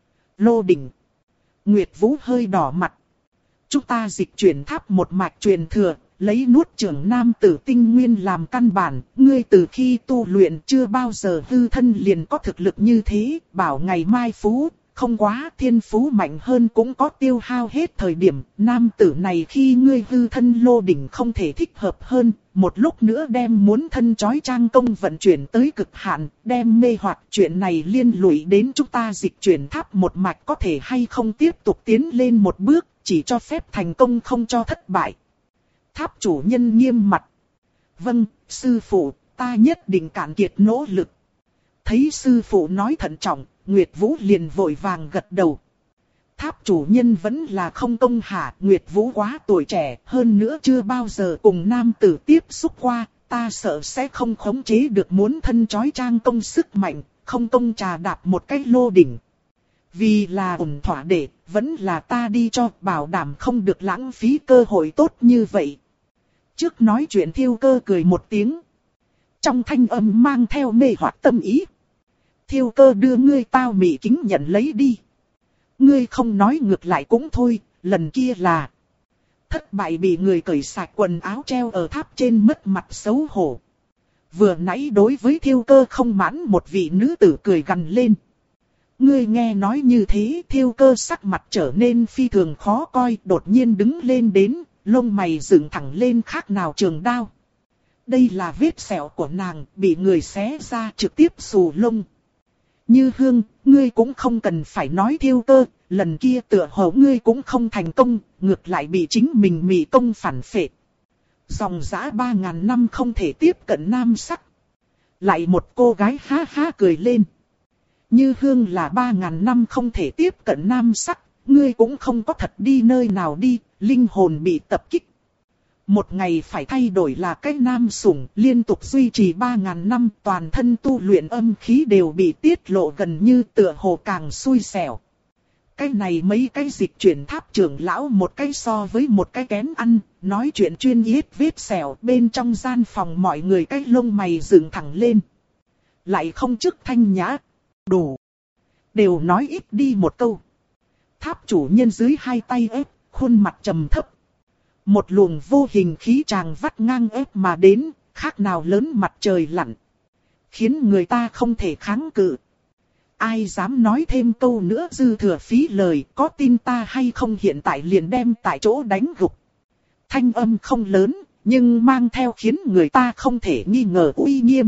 Lô đỉnh. Nguyệt Vũ hơi đỏ mặt. Chúng ta dịch chuyển tháp một mạch truyền thừa, lấy nuốt trưởng nam tử tinh nguyên làm căn bản, ngươi từ khi tu luyện chưa bao giờ hư thân liền có thực lực như thế, bảo ngày mai phú, không quá thiên phú mạnh hơn cũng có tiêu hao hết thời điểm, nam tử này khi ngươi hư thân lô đỉnh không thể thích hợp hơn, một lúc nữa đem muốn thân chói trang công vận chuyển tới cực hạn, đem mê hoặc chuyện này liên lụy đến chúng ta dịch chuyển tháp một mạch có thể hay không tiếp tục tiến lên một bước, chỉ cho phép thành công không cho thất bại. Tháp chủ nhân nghiêm mặt. Vâng, sư phụ, ta nhất định cạn kiệt nỗ lực. Thấy sư phụ nói thận trọng, Nguyệt Vũ liền vội vàng gật đầu. Tháp chủ nhân vẫn là không công hạ, Nguyệt Vũ quá tuổi trẻ, hơn nữa chưa bao giờ cùng nam tử tiếp xúc qua, ta sợ sẽ không khống chế được muốn thân chói trang công sức mạnh, không công trà đạp một cái lô đỉnh. Vì là ổn thỏa để, vẫn là ta đi cho, bảo đảm không được lãng phí cơ hội tốt như vậy. Trước nói chuyện Thiêu Cơ cười một tiếng. Trong thanh âm mang theo mê hoặc tâm ý. Thiêu Cơ đưa ngươi tao mị kính nhận lấy đi. Ngươi không nói ngược lại cũng thôi, lần kia là. Thất bại bị người cởi sạch quần áo treo ở tháp trên mất mặt xấu hổ. Vừa nãy đối với Thiêu Cơ không mãn một vị nữ tử cười gằn lên. Ngươi nghe nói như thế, Thiêu Cơ sắc mặt trở nên phi thường khó coi, đột nhiên đứng lên đến, lông mày dựng thẳng lên khác nào trường đao. Đây là vết sẹo của nàng, bị người xé ra trực tiếp xù lông. Như Hương, ngươi cũng không cần phải nói Thiêu Cơ, lần kia tựa hồ ngươi cũng không thành công, ngược lại bị chính mình mị công phản phệ. Dòng dã ba ngàn năm không thể tiếp cận nam sắc. Lại một cô gái ha ha cười lên. Như Hương là ba ngàn năm không thể tiếp cận nam sắc, ngươi cũng không có thật đi nơi nào đi, linh hồn bị tập kích. Một ngày phải thay đổi là cái nam sủng, liên tục duy trì ba ngàn năm, toàn thân tu luyện âm khí đều bị tiết lộ gần như tựa hồ càng xui xẻo. Cái này mấy cái dịch chuyển tháp trưởng lão một cái so với một cái kén ăn, nói chuyện chuyên yết vết sẹo bên trong gian phòng mọi người cái lông mày dựng thẳng lên. Lại không chức thanh nhã, đủ. Đều nói ít đi một câu. Tháp chủ nhân dưới hai tay ép, khuôn mặt trầm thấp. Một luồng vô hình khí tràng vắt ngang ép mà đến, khác nào lớn mặt trời lặn. Khiến người ta không thể kháng cự. Ai dám nói thêm câu nữa dư thừa phí lời, có tin ta hay không hiện tại liền đem tại chỗ đánh gục. Thanh âm không lớn, nhưng mang theo khiến người ta không thể nghi ngờ uy nghiêm.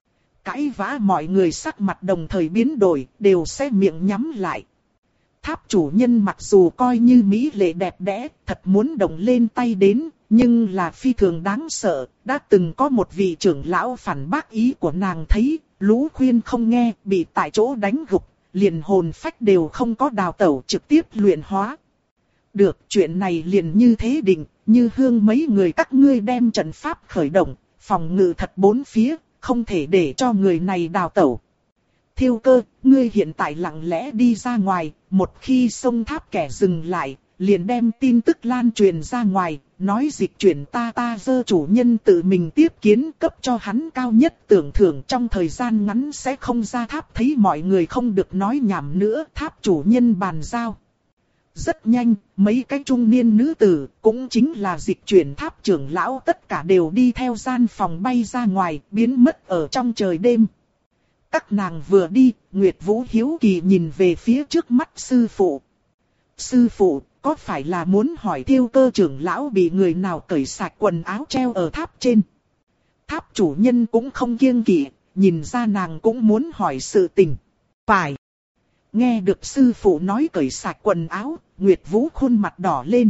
Cãi vã mọi người sắc mặt đồng thời biến đổi, đều sẽ miệng nhắm lại. Tháp chủ nhân mặc dù coi như mỹ lệ đẹp đẽ, thật muốn động lên tay đến, nhưng là phi thường đáng sợ. Đã từng có một vị trưởng lão phản bác ý của nàng thấy, lũ khuyên không nghe, bị tại chỗ đánh gục, liền hồn phách đều không có đào tẩu trực tiếp luyện hóa. Được, chuyện này liền như thế định, Như Hương mấy người các ngươi đem trận pháp khởi động, phòng ngự thật bốn phía, không thể để cho người này đào tẩu. Thiêu Cơ, ngươi hiện tại lặng lẽ đi ra ngoài, một khi sông tháp kẻ dừng lại, liền đem tin tức lan truyền ra ngoài, nói dịch chuyển ta ta dơ chủ nhân tự mình tiếp kiến cấp cho hắn cao nhất tưởng thưởng trong thời gian ngắn sẽ không ra tháp thấy mọi người không được nói nhảm nữa, tháp chủ nhân bàn giao. Rất nhanh, mấy cái trung niên nữ tử, cũng chính là dịch chuyển tháp trưởng lão tất cả đều đi theo gian phòng bay ra ngoài, biến mất ở trong trời đêm. Các nàng vừa đi, Nguyệt Vũ hiếu kỳ nhìn về phía trước mắt sư phụ. Sư phụ, có phải là muốn hỏi Thiêu Cơ trưởng lão bị người nào cởi sạch quần áo treo ở tháp trên? Tháp chủ nhân cũng không kiêng kỵ, nhìn ra nàng cũng muốn hỏi sự tình. Phải. Nghe được sư phụ nói cởi sạch quần áo, Nguyệt Vũ khuôn mặt đỏ lên.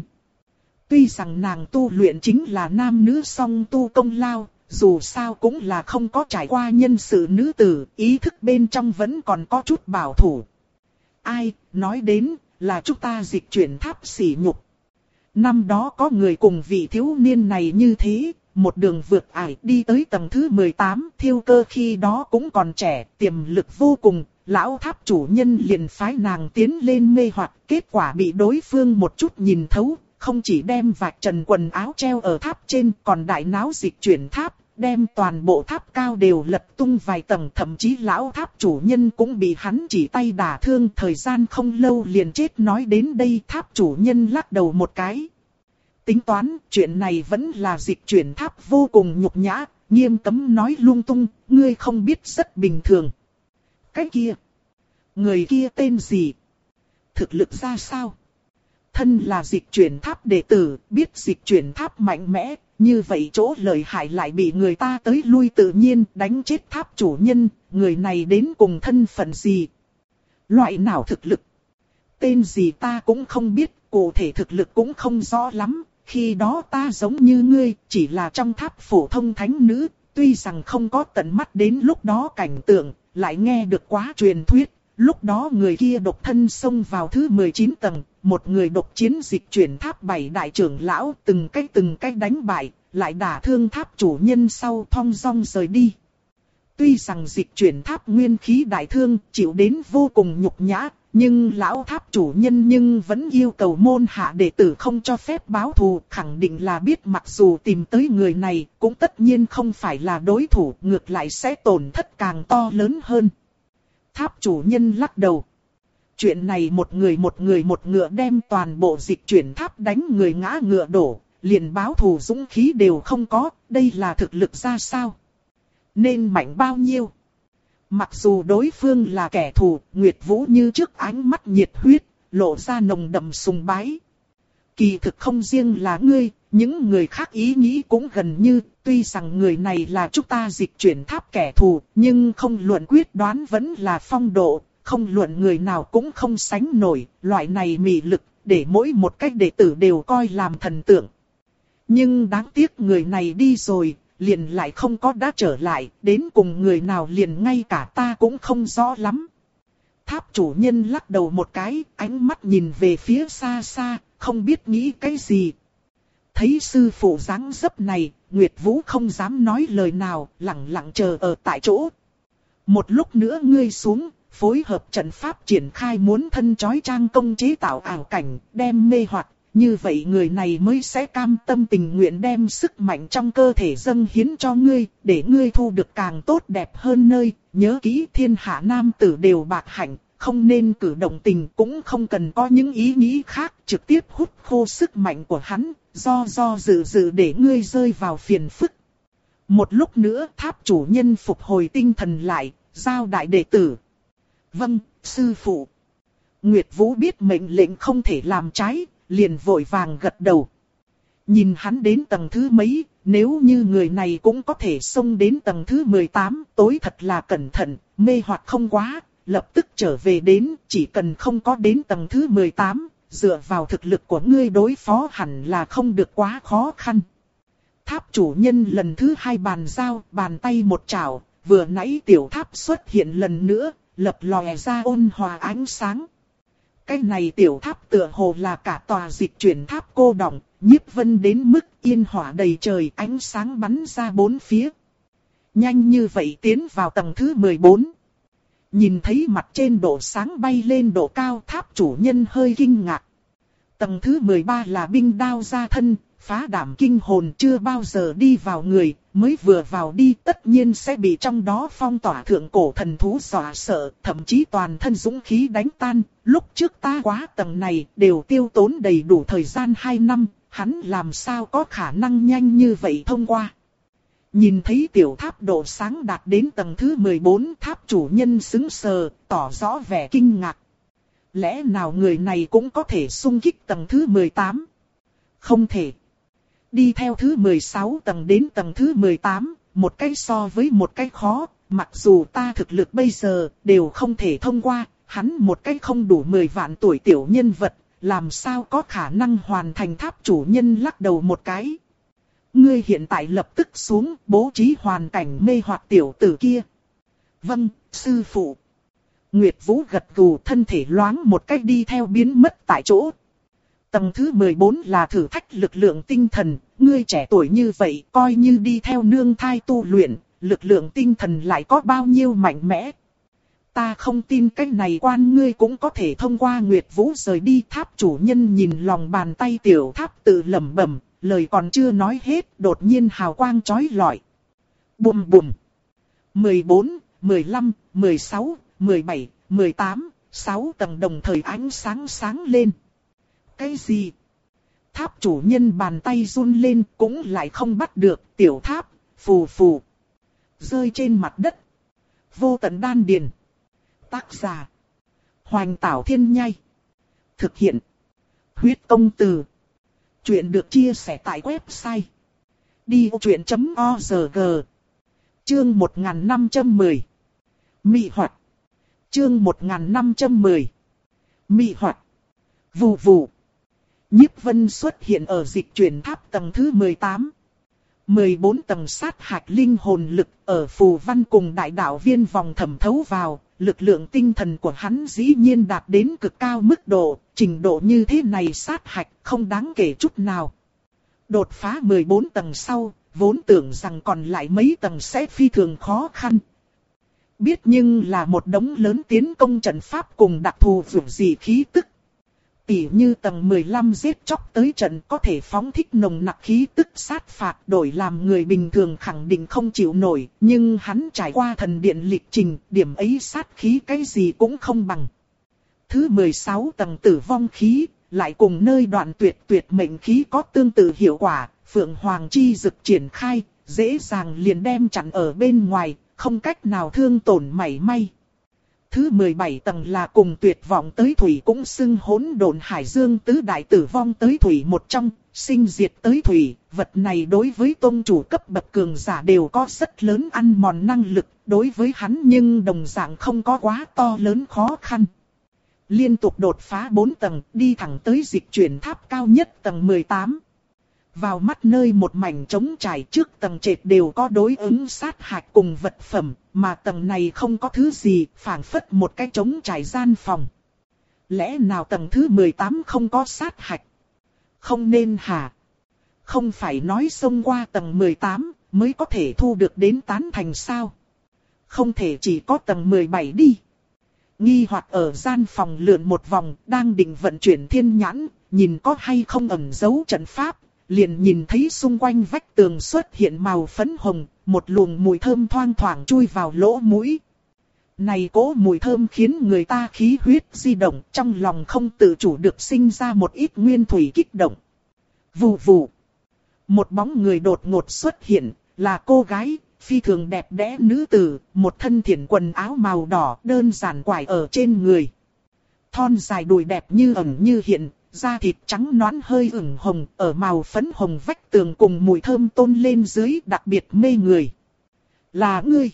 Tuy rằng nàng tu luyện chính là nam nữ song tu công lao, dù sao cũng là không có trải qua nhân sự nữ tử, ý thức bên trong vẫn còn có chút bảo thủ. Ai, nói đến, là chúng ta dịch chuyển tháp sỉ nhục. Năm đó có người cùng vị thiếu niên này như thế, một đường vượt ải đi tới tầng thứ mười tám, Thiêu Cơ khi đó cũng còn trẻ, tiềm lực vô cùng, lão tháp chủ nhân liền phái nàng tiến lên mê hoặc, kết quả bị đối phương một chút nhìn thấu, không chỉ đem vạch trần quần áo treo ở tháp trên, còn đại náo dịch chuyển tháp, đem toàn bộ tháp cao đều lật tung vài tầng, thậm chí lão tháp chủ nhân cũng bị hắn chỉ tay đả thương, thời gian không lâu liền chết. Nói đến đây tháp chủ nhân lắc đầu một cái. Tính toán, chuyện này vẫn là dịch chuyển tháp vô cùng nhục nhã, nghiêm cấm nói lung tung, ngươi không biết rất bình thường. Cái kia, người kia tên gì? Thực lực ra sao? Thân là dịch chuyển tháp đệ tử, biết dịch chuyển tháp mạnh mẽ, như vậy chỗ lợi hại lại bị người ta tới lui tự nhiên đánh chết tháp chủ nhân, người này đến cùng thân phận gì? Loại nào thực lực? Tên gì ta cũng không biết, cụ thể thực lực cũng không rõ lắm, khi đó ta giống như ngươi, chỉ là trong tháp phổ thông thánh nữ, tuy rằng không có tận mắt đến lúc đó cảnh tượng, lại nghe được quá truyền thuyết. Lúc đó người kia độc thân xông vào thứ mười chín tầng, một người độc chiến dịch chuyển tháp bảy đại trưởng lão từng cách từng cách đánh bại, lại đả thương tháp chủ nhân sau thong dong rời đi. Tuy rằng dịch chuyển tháp nguyên khí đại thương chịu đến vô cùng nhục nhã, nhưng lão tháp chủ nhân nhưng vẫn yêu cầu môn hạ đệ tử không cho phép báo thù, khẳng định là biết mặc dù tìm tới người này cũng tất nhiên không phải là đối thủ, ngược lại sẽ tổn thất càng to lớn hơn. Tháp chủ nhân lắc đầu. Chuyện này một người một người một ngựa đem toàn bộ dịch chuyển tháp đánh người ngã ngựa đổ, liền báo thù dũng khí đều không có, đây là thực lực ra sao? Nên mạnh bao nhiêu? Mặc dù đối phương là kẻ thù, Nguyệt Vũ như trước ánh mắt nhiệt huyết, lộ ra nồng đậm sùng bái. Kỳ thực không riêng là ngươi, những người khác ý nghĩ cũng gần như, tuy rằng người này là chúng ta dịch chuyển tháp kẻ thù, nhưng không luận quyết đoán vẫn là phong độ, không luận người nào cũng không sánh nổi, loại này mị lực, để mỗi một cách đệ tử đều coi làm thần tượng. Nhưng đáng tiếc người này đi rồi, liền lại không có đã trở lại, đến cùng người nào liền ngay cả ta cũng không rõ lắm. Tháp chủ nhân lắc đầu một cái, ánh mắt nhìn về phía xa xa, không biết nghĩ cái gì. Thấy sư phụ dáng dấp này, Nguyệt Vũ không dám nói lời nào, lặng lặng chờ ở tại chỗ. Một lúc nữa ngươi xuống, phối hợp trận pháp triển khai muốn thân chói trang công chế tạo ảo cảnh, đem mê hoặc, như vậy người này mới sẽ cam tâm tình nguyện đem sức mạnh trong cơ thể dâng hiến cho ngươi, để ngươi thu được càng tốt đẹp hơn nơi. Nhớ kỹ, thiên hạ nam tử đều bạc hạnh, không nên cử động tình, cũng không cần có những ý nghĩ khác, trực tiếp hút khô sức mạnh của hắn, do do dự dự để ngươi rơi vào phiền phức. Một lúc nữa tháp chủ nhân phục hồi tinh thần lại, giao đại đệ tử. Vâng, sư phụ. Nguyệt Vũ biết mệnh lệnh không thể làm trái, liền vội vàng gật đầu. Nhìn hắn đến tầng thứ mấy, nếu như người này cũng có thể xông đến tầng thứ mười tám, tối thật là cẩn thận, mê hoặc không quá, lập tức trở về đến, chỉ cần không có đến tầng thứ mười tám, dựa vào thực lực của ngươi đối phó hẳn là không được quá khó khăn. Tháp chủ nhân lần thứ hai bàn giao, bàn tay một chảo, vừa nãy tiểu tháp xuất hiện lần nữa, lập lòe ra ôn hòa ánh sáng. Cái này tiểu tháp tựa hồ là cả tòa dịch chuyển tháp cô đọng, nhiếp vân đến mức yên hỏa đầy trời, ánh sáng bắn ra bốn phía. Nhanh như vậy tiến vào tầng thứ mười bốn. Nhìn thấy mặt trên độ sáng bay lên độ cao, tháp chủ nhân hơi kinh ngạc. Tầng thứ mười ba là binh đao ra thân, phá đảm kinh hồn, chưa bao giờ đi vào người, mới vừa vào đi tất nhiên sẽ bị trong đó phong tỏa thượng cổ thần thú dọa sợ, thậm chí toàn thân dũng khí đánh tan. Lúc trước ta quá tầng này đều tiêu tốn đầy đủ thời gian hai năm, hắn làm sao có khả năng nhanh như vậy thông qua. Nhìn thấy tiểu tháp độ sáng đạt đến tầng thứ mười bốn, tháp chủ nhân sững sờ, tỏ rõ vẻ kinh ngạc. Lẽ nào người này cũng có thể xung kích tầng thứ mười tám? Không thể. Đi theo thứ mười sáu tầng đến tầng thứ mười tám, một cái so với một cái khó, mặc dù ta thực lực bây giờ đều không thể thông qua, hắn một cái không đủ mười vạn tuổi tiểu nhân vật, làm sao có khả năng hoàn thành. Tháp chủ nhân lắc đầu một cái. Ngươi hiện tại lập tức xuống, bố trí hoàn cảnh mê hoặc tiểu tử kia. Vâng, sư phụ. Nguyệt Vũ gật gù, thân thể loáng một cách đi theo biến mất tại chỗ. Tầng thứ mười bốn là thử thách lực lượng tinh thần, ngươi trẻ tuổi như vậy coi như đi theo nương thai tu luyện, lực lượng tinh thần lại có bao nhiêu mạnh mẽ. Ta không tin cái này quan ngươi cũng có thể thông qua. Nguyệt Vũ rời đi. Tháp chủ nhân nhìn lòng bàn tay tiểu tháp tự lẩm bẩm, lời còn chưa nói hết, đột nhiên hào quang chói lọi. Bùm bùm. mười bốn, mười lăm, mười sáu, mười bảy, mười tám, sáu tầng đồng thời ánh sáng sáng lên. Cái gì? Tháp chủ nhân bàn tay run lên cũng lại không bắt được, tiểu tháp, phù phù. Rơi trên mặt đất. Vô tận đan điền. Tác giả. Hoành Tảo Thiên Nhai. Thực hiện. Huyết Công Từ. Chuyện được chia sẻ tại website. đi ô chuyện chấm o rờ giê. Chương một nghìn năm trăm mười. Mị hoạt. Chương một nghìn năm trăm mười. Mị hoạt. Vù vù. Nhiếp Vân xuất hiện ở dịch chuyển tháp tầng thứ mười tám. mười bốn tầng sát hạch linh hồn lực ở phù văn cùng đại đạo viên vòng thẩm thấu vào, lực lượng tinh thần của hắn dĩ nhiên đạt đến cực cao mức độ, trình độ như thế này sát hạch không đáng kể chút nào. Đột phá mười bốn tầng sau, vốn tưởng rằng còn lại mấy tầng sẽ phi thường khó khăn. Biết nhưng là một đống lớn tiến công trận pháp cùng đặc thù vượt dị khí tức. Tỉ như tầng mười lăm giết chóc tới trận có thể phóng thích nồng nặc khí tức sát phạt, đổi làm người bình thường khẳng định không chịu nổi, nhưng hắn trải qua thần điện lịch trình, điểm ấy sát khí cái gì cũng không bằng. Thứ mười sáu tầng tử vong khí, lại cùng nơi đoạn tuyệt tuyệt mệnh khí có tương tự hiệu quả, Phượng Hoàng chi dực triển khai, dễ dàng liền đem chặn ở bên ngoài, không cách nào thương tổn mảy may. Thứ mười bảy tầng là cùng tuyệt vọng tới thủy cũng xưng hỗn độn hải dương tứ đại tử vong tới thủy một trong, sinh diệt tới thủy, vật này đối với tôn chủ cấp bậc cường giả đều có rất lớn ăn mòn năng lực, đối với hắn nhưng đồng dạng không có quá to lớn khó khăn. Liên tục đột phá bốn tầng, đi thẳng tới dịch chuyển tháp cao nhất tầng mười tám. Vào mắt nơi một mảnh trống trải, trước tầng trệt đều có đối ứng sát hạch cùng vật phẩm, mà tầng này không có thứ gì, phảng phất một cái trống trải gian phòng. Lẽ nào tầng thứ mười tám không có sát hạch? Không nên hả? Không phải nói xông qua tầng mười tám mới có thể thu được đến tán thành sao? Không thể chỉ có tầng mười bảy đi. Nghi hoặc ở gian phòng lượn một vòng, đang định vận chuyển thiên nhãn, nhìn có hay không ẩn giấu trận pháp, liền nhìn thấy xung quanh vách tường xuất hiện màu phấn hồng, một luồng mùi thơm thoang thoảng chui vào lỗ mũi. Này cỗ mùi thơm khiến người ta khí huyết di động, trong lòng không tự chủ được sinh ra một ít nguyên thủy kích động. Vù vù. Một bóng người đột ngột xuất hiện, là cô gái, phi thường đẹp đẽ nữ tử, một thân thiển quần áo màu đỏ đơn giản quải ở trên người. Thon dài đùi đẹp như ẩn như hiện, da thịt trắng nõn hơi ửng hồng, ở màu phấn hồng vách tường cùng mùi thơm tôn lên dưới đặc biệt mê người. Là ngươi!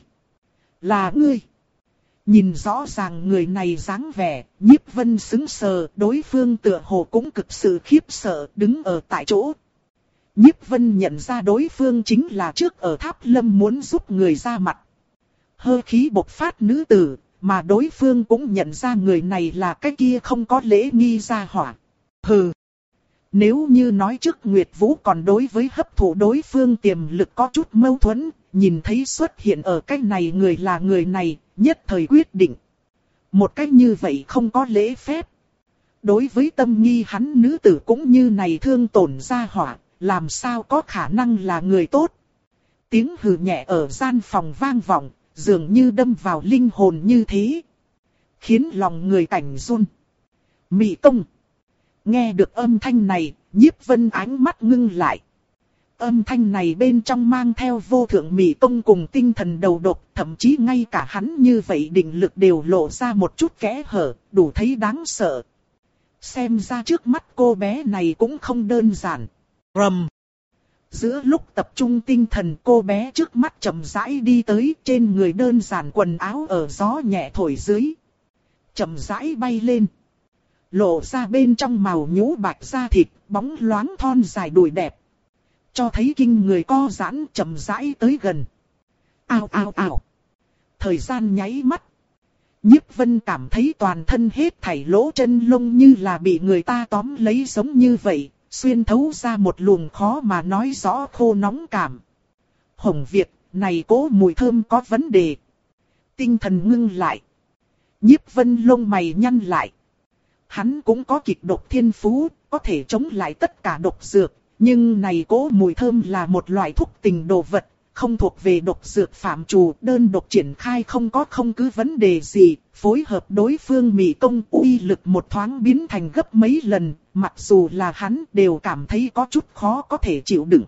Là ngươi! Nhìn rõ ràng người này dáng vẻ, Nhiếp Vân sững sờ, đối phương tựa hồ cũng cực sự khiếp sợ, đứng ở tại chỗ. Nhiếp Vân nhận ra đối phương chính là trước ở Tháp Lâm muốn giúp người ra mặt. Hơi khí bộc phát nữ tử, mà đối phương cũng nhận ra người này là cái kia không có lễ nghi gia hỏa. Hừ! Nếu như nói trước Nguyệt Vũ còn đối với hấp thụ đối phương tiềm lực có chút mâu thuẫn, nhìn thấy xuất hiện ở cái này người là người này, nhất thời quyết định. Một cách như vậy không có lễ phép. Đối với tâm nghi hắn nữ tử cũng như này thương tổn gia hỏa, làm sao có khả năng là người tốt. Tiếng hừ nhẹ ở gian phòng vang vọng, dường như đâm vào linh hồn như thế. Khiến lòng người cảnh run. Mị Tông. Nghe được âm thanh này, Nhiếp Vân ánh mắt ngưng lại. Âm thanh này bên trong mang theo vô thượng Mị Tông cùng tinh thần đầu độc, thậm chí ngay cả hắn như vậy định lực đều lộ ra một chút kẽ hở, đủ thấy đáng sợ. Xem ra trước mắt cô bé này cũng không đơn giản. Rầm. Giữa lúc tập trung tinh thần, cô bé trước mắt chậm rãi đi tới, trên người đơn giản quần áo ở gió nhẹ thổi dưới. Chậm rãi bay lên. Lộ ra bên trong màu nhũ bạch da thịt, bóng loáng thon dài đùi đẹp. Cho thấy kinh người co giãn chậm rãi tới gần. Ao ao ao. Thời gian nháy mắt. Nhiếp Vân cảm thấy toàn thân hết thảy lỗ chân lông như là bị người ta tóm lấy giống như vậy. Xuyên thấu ra một luồng khó mà nói rõ khô nóng cảm. Hồng Việt, này cố mùi thơm có vấn đề. Tinh thần ngưng lại. Nhiếp Vân lông mày nhăn lại. Hắn cũng có kịch độc thiên phú, có thể chống lại tất cả độc dược. Nhưng này cố mùi thơm là một loại thuốc tình đồ vật, không thuộc về độc dược phạm trù, đơn độc triển khai không có không cứ vấn đề gì, phối hợp đối phương Mị Tông uy lực một thoáng biến thành gấp mấy lần, mặc dù là hắn đều cảm thấy có chút khó có thể chịu đựng.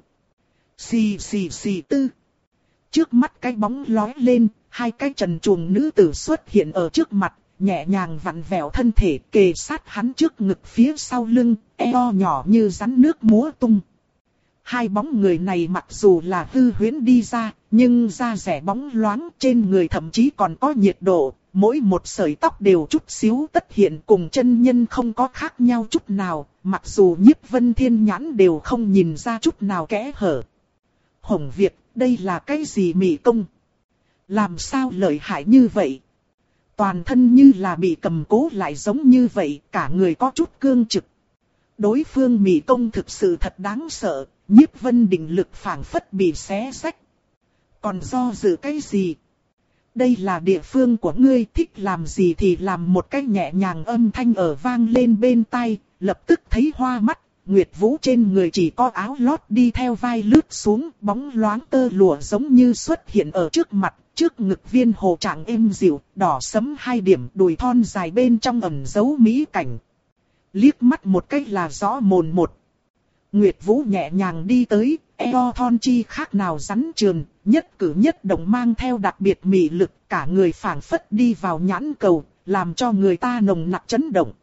Xì xì xì tư. Trước mắt cái bóng lói lên, hai cái trần truồng nữ tử xuất hiện ở trước mặt, nhẹ nhàng vặn vẹo thân thể kề sát hắn trước ngực phía sau lưng, eo nhỏ như rắn nước múa tung. Hai bóng người này mặc dù là hư huyễn đi ra, nhưng da rẻ bóng loáng, trên người thậm chí còn có nhiệt độ, mỗi một sợi tóc đều chút xíu tất hiện, cùng chân nhân không có khác nhau chút nào, mặc dù Nhiếp Vân thiên nhãn đều không nhìn ra chút nào kẽ hở. Hồng Việt, đây là cái gì Mị Tông? Làm sao lợi hại như vậy? Toàn thân như là bị cầm cố lại giống như vậy, cả người có chút cương trực. Đối phương Mị Tông thực sự thật đáng sợ, Nhiếp Vân định lực phảng phất bị xé rách. Còn do dự cái gì? Đây là địa phương của ngươi, thích làm gì thì làm. Một cái nhẹ nhàng âm thanh ở vang lên bên tai, lập tức thấy hoa mắt. Nguyệt Vũ trên người chỉ có áo lót đi theo vai lướt xuống, bóng loáng tơ lụa giống như xuất hiện ở trước mặt, trước ngực viên hồ trạng êm dịu, đỏ sẫm hai điểm, đùi thon dài bên trong ẩn giấu mỹ cảnh. Liếc mắt một cách là rõ mồn một. Nguyệt Vũ nhẹ nhàng đi tới, eo thon chi khác nào rắn trườn, nhất cử nhất động mang theo đặc biệt mị lực, cả người phảng phất đi vào nhãn cầu, làm cho người ta nồng nặc chấn động.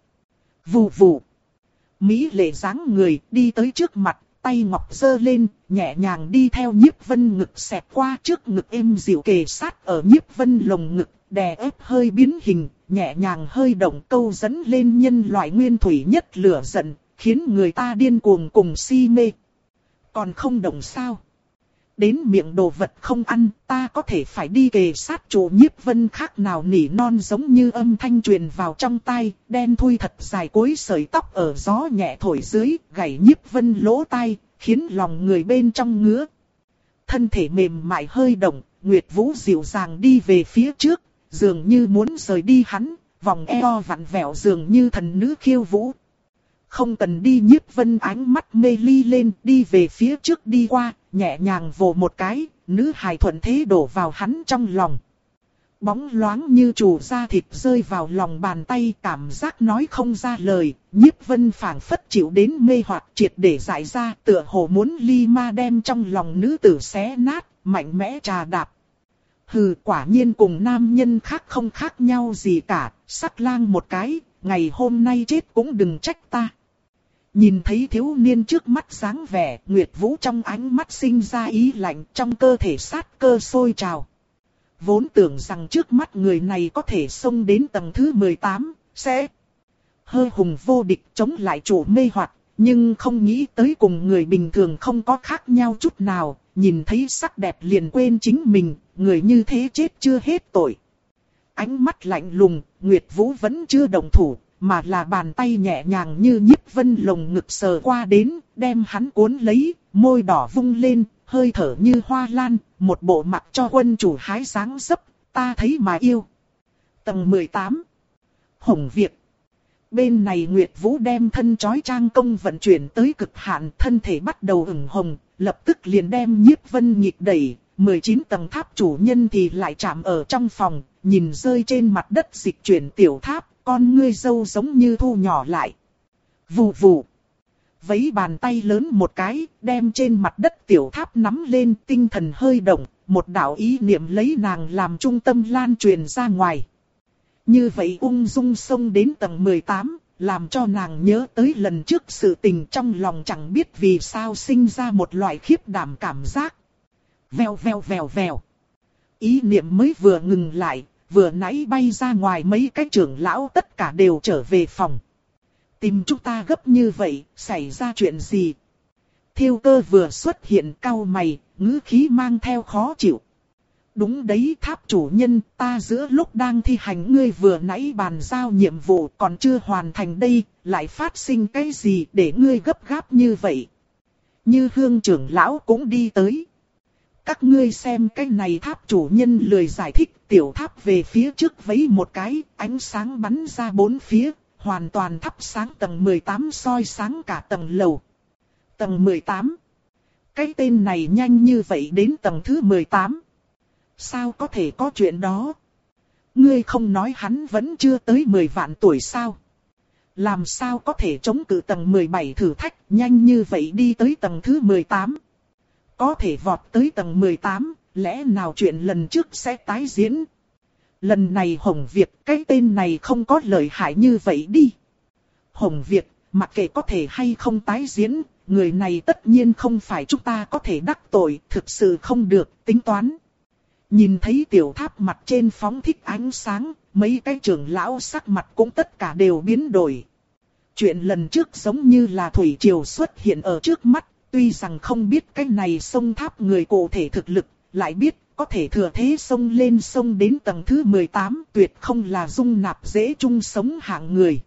Vù vù. Mỹ lệ dáng người đi tới trước mặt, tay ngọc giơ lên, nhẹ nhàng đi theo Nhiếp Vân ngực xẹt qua trước ngực êm dịu kề sát ở Nhiếp Vân lồng ngực, đè ép hơi biến hình, nhẹ nhàng hơi động câu dẫn lên nhân loại nguyên thủy nhất lửa giận, khiến người ta điên cuồng cùng si mê. Còn không động sao? Đến miệng đồ vật không ăn, ta có thể phải đi kề sát chỗ Nhiếp Vân khác nào nỉ non giống như âm thanh truyền vào trong tai, đen thui thật dài cuối sợi tóc ở gió nhẹ thổi dưới, gảy Nhiếp Vân lỗ tai, khiến lòng người bên trong ngứa. Thân thể mềm mại hơi động, Nguyệt Vũ dịu dàng đi về phía trước, dường như muốn rời đi hắn, vòng eo vặn vẹo dường như thần nữ khiêu vũ. Không cần đi, Nhiếp Vân ánh mắt mê ly lên, đi về phía trước đi qua, nhẹ nhàng vồ một cái, nữ hài thuận thế đổ vào hắn trong lòng. Bóng loáng như trù da thịt rơi vào lòng bàn tay, cảm giác nói không ra lời, Nhiếp Vân phảng phất chịu đến mê hoặc triệt để giải ra, tựa hồ muốn ly ma đem trong lòng nữ tử xé nát, mạnh mẽ trà đạp. Hừ, quả nhiên cùng nam nhân khác không khác nhau gì cả, sắc lang một cái, ngày hôm nay chết cũng đừng trách ta. Nhìn thấy thiếu niên trước mắt dáng vẻ, Nguyệt Vũ trong ánh mắt sinh ra ý lạnh, trong cơ thể sát cơ sôi trào. Vốn tưởng rằng trước mắt người này có thể xông đến tầng thứ mười tám, sẽ hơi hùng vô địch chống lại chủ mê hoặc, nhưng không nghĩ tới cùng người bình thường không có khác nhau chút nào, nhìn thấy sắc đẹp liền quên chính mình, người như thế chết chưa hết tội. Ánh mắt lạnh lùng, Nguyệt Vũ vẫn chưa động thủ, mà là bàn tay nhẹ nhàng như Nhiếp Vân lồng ngực sờ qua đến, đem hắn cuốn lấy, môi đỏ vung lên, hơi thở như hoa lan, một bộ mặt cho quân chủ hái dáng dấp, ta thấy mà yêu. Tầng mười tám. Hồng Việt. Bên này Nguyệt Vũ đem thân chói trang công vận chuyển tới cực hạn, thân thể bắt đầu ửng hồng, lập tức liền đem Nhiếp Vân nhịp đẩy, mười chín tầng tháp chủ nhân thì lại chạm ở trong phòng, nhìn rơi trên mặt đất dịch chuyển tiểu tháp, con ngươi dâu giống như thu nhỏ lại. Vù vù. Vấy bàn tay lớn một cái, đem trên mặt đất tiểu tháp nắm lên, tinh thần hơi động, một đạo ý niệm lấy nàng làm trung tâm lan truyền ra ngoài. Như vậy ung dung xông đến tầng mười tám, làm cho nàng nhớ tới lần trước sự tình, trong lòng chẳng biết vì sao sinh ra một loại khiếp đảm cảm giác. Vèo vèo vèo vèo. Ý niệm mới vừa ngừng lại, vừa nãy bay ra ngoài mấy cái trưởng lão tất cả đều trở về phòng. Tìm chúng ta gấp như vậy, xảy ra chuyện gì? Thiêu Cơ vừa xuất hiện cau mày, ngữ khí mang theo khó chịu. Đúng đấy, tháp chủ nhân, ta giữa lúc đang thi hành ngươi vừa nãy bàn giao nhiệm vụ còn chưa hoàn thành đây, lại phát sinh cái gì để ngươi gấp gáp như vậy? Như Hương trưởng lão cũng đi tới. Các ngươi xem cái này, tháp chủ nhân lười giải thích, tiểu tháp về phía trước vấy một cái, ánh sáng bắn ra bốn phía, hoàn toàn thắp sáng tầng mười tám, soi sáng cả tầng lầu. Tầng mười tám. Cái tên này nhanh như vậy đến tầng thứ mười tám. Sao có thể có chuyện đó? Ngươi không nói hắn vẫn chưa tới mười vạn tuổi sao? Làm sao có thể chống cự tầng mười bảy thử thách, nhanh như vậy đi tới tầng thứ mười tám? Có thể vọt tới tầng mười tám, lẽ nào chuyện lần trước sẽ tái diễn? Lần này Hồng Việt, cái tên này không có lợi hại như vậy đi. Hồng Việt, mặc kệ có thể hay không tái diễn, người này tất nhiên không phải chúng ta có thể đắc tội, thực sự không được, tính toán. Nhìn thấy tiểu tháp mặt trên phóng thích ánh sáng, mấy cái trưởng lão sắc mặt cũng tất cả đều biến đổi. Chuyện lần trước giống như là thủy triều xuất hiện ở trước mắt, tuy rằng không biết cái này sông tháp người cụ thể thực lực, lại biết có thể thừa thế sông lên sông đến tầng thứ mười tám, tuyệt không là dung nạp dễ chung sống hạng người.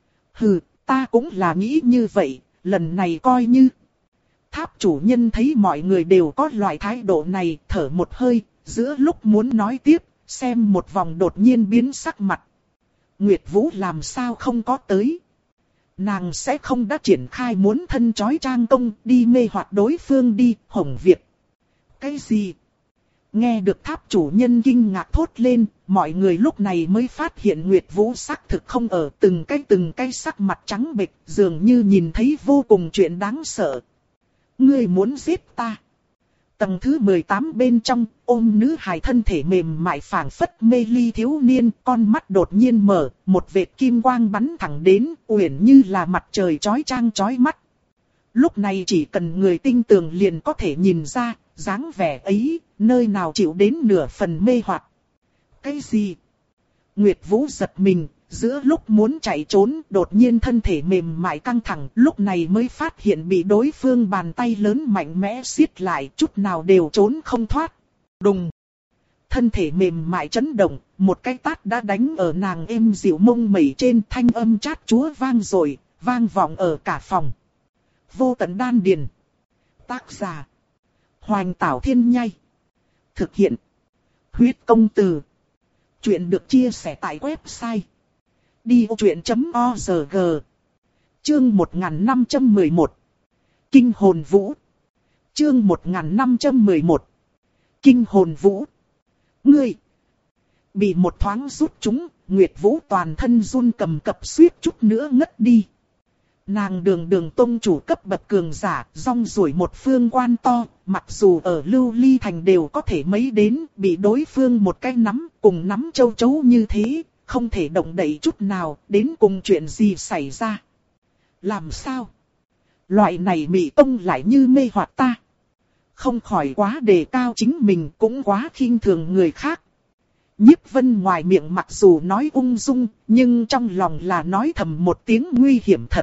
Hừ, ta cũng là nghĩ như vậy, lần này coi như. Tháp chủ nhân thấy mọi người đều có loại thái độ này, thở một hơi, giữa lúc muốn nói tiếp, xem một vòng đột nhiên biến sắc mặt. Nguyệt Vũ làm sao không có tới? Nàng sẽ không đã triển khai muốn thân chói trang công đi mê hoặc đối phương đi, Hồng Việt. Cái gì? Nghe được tháp chủ nhân kinh ngạc thốt lên, mọi người lúc này mới phát hiện Nguyệt Vũ xác thực không ở, từng cái từng cái sắc mặt trắng bệch, dường như nhìn thấy vô cùng chuyện đáng sợ. Ngươi muốn giết ta? Tầng thứ mười tám bên trong, ôm nữ hài thân thể mềm mại phảng phất mê ly thiếu niên, con mắt đột nhiên mở, một vệt kim quang bắn thẳng đến, uyển như là mặt trời chói chang chói mắt. Lúc này chỉ cần người tinh tường liền có thể nhìn ra, dáng vẻ ấy, nơi nào chịu đến nửa phần mê hoặc. Cái gì? Nguyệt Vũ giật mình, giữa lúc muốn chạy trốn, đột nhiên thân thể mềm mại căng thẳng, lúc này mới phát hiện bị đối phương bàn tay lớn mạnh mẽ siết lại, chút nào đều trốn không thoát. Đùng! Thân thể mềm mại chấn động, một cái tát đã đánh ở nàng êm dịu mông mẩy trên, thanh âm chát chúa vang rồi, vang vọng ở cả phòng. Vô tận đan điền. Tác giả: Hoành Tảo Thiên Nhai. Thực hiện: Huyết Công Từ. Chuyện được chia sẻ tại website đi vô chuyện chấm org. Chương một nghìn năm trăm mười một. Kinh hồn vũ. Chương một nghìn năm trăm mười một. Kinh hồn vũ. Ngươi! Bị một thoáng rút chúng, Nguyệt Vũ toàn thân run cầm cập suýt chút nữa ngất đi. Nàng đường đường tông chủ cấp bậc cường giả, rong ruổi một phương quan to, mặc dù ở Lưu Ly Thành đều có thể mấy đến, bị đối phương một cái nắm, cùng nắm châu chấu như thế, không thể động đậy chút nào, đến cùng chuyện gì xảy ra. Làm sao? Loại này mị tông lại như mê hoặc ta. Không khỏi quá đề cao chính mình, cũng quá khinh thường người khác. Nhiếp Vân ngoài miệng mặc dù nói ung dung, nhưng trong lòng là nói thầm một tiếng nguy hiểm thật.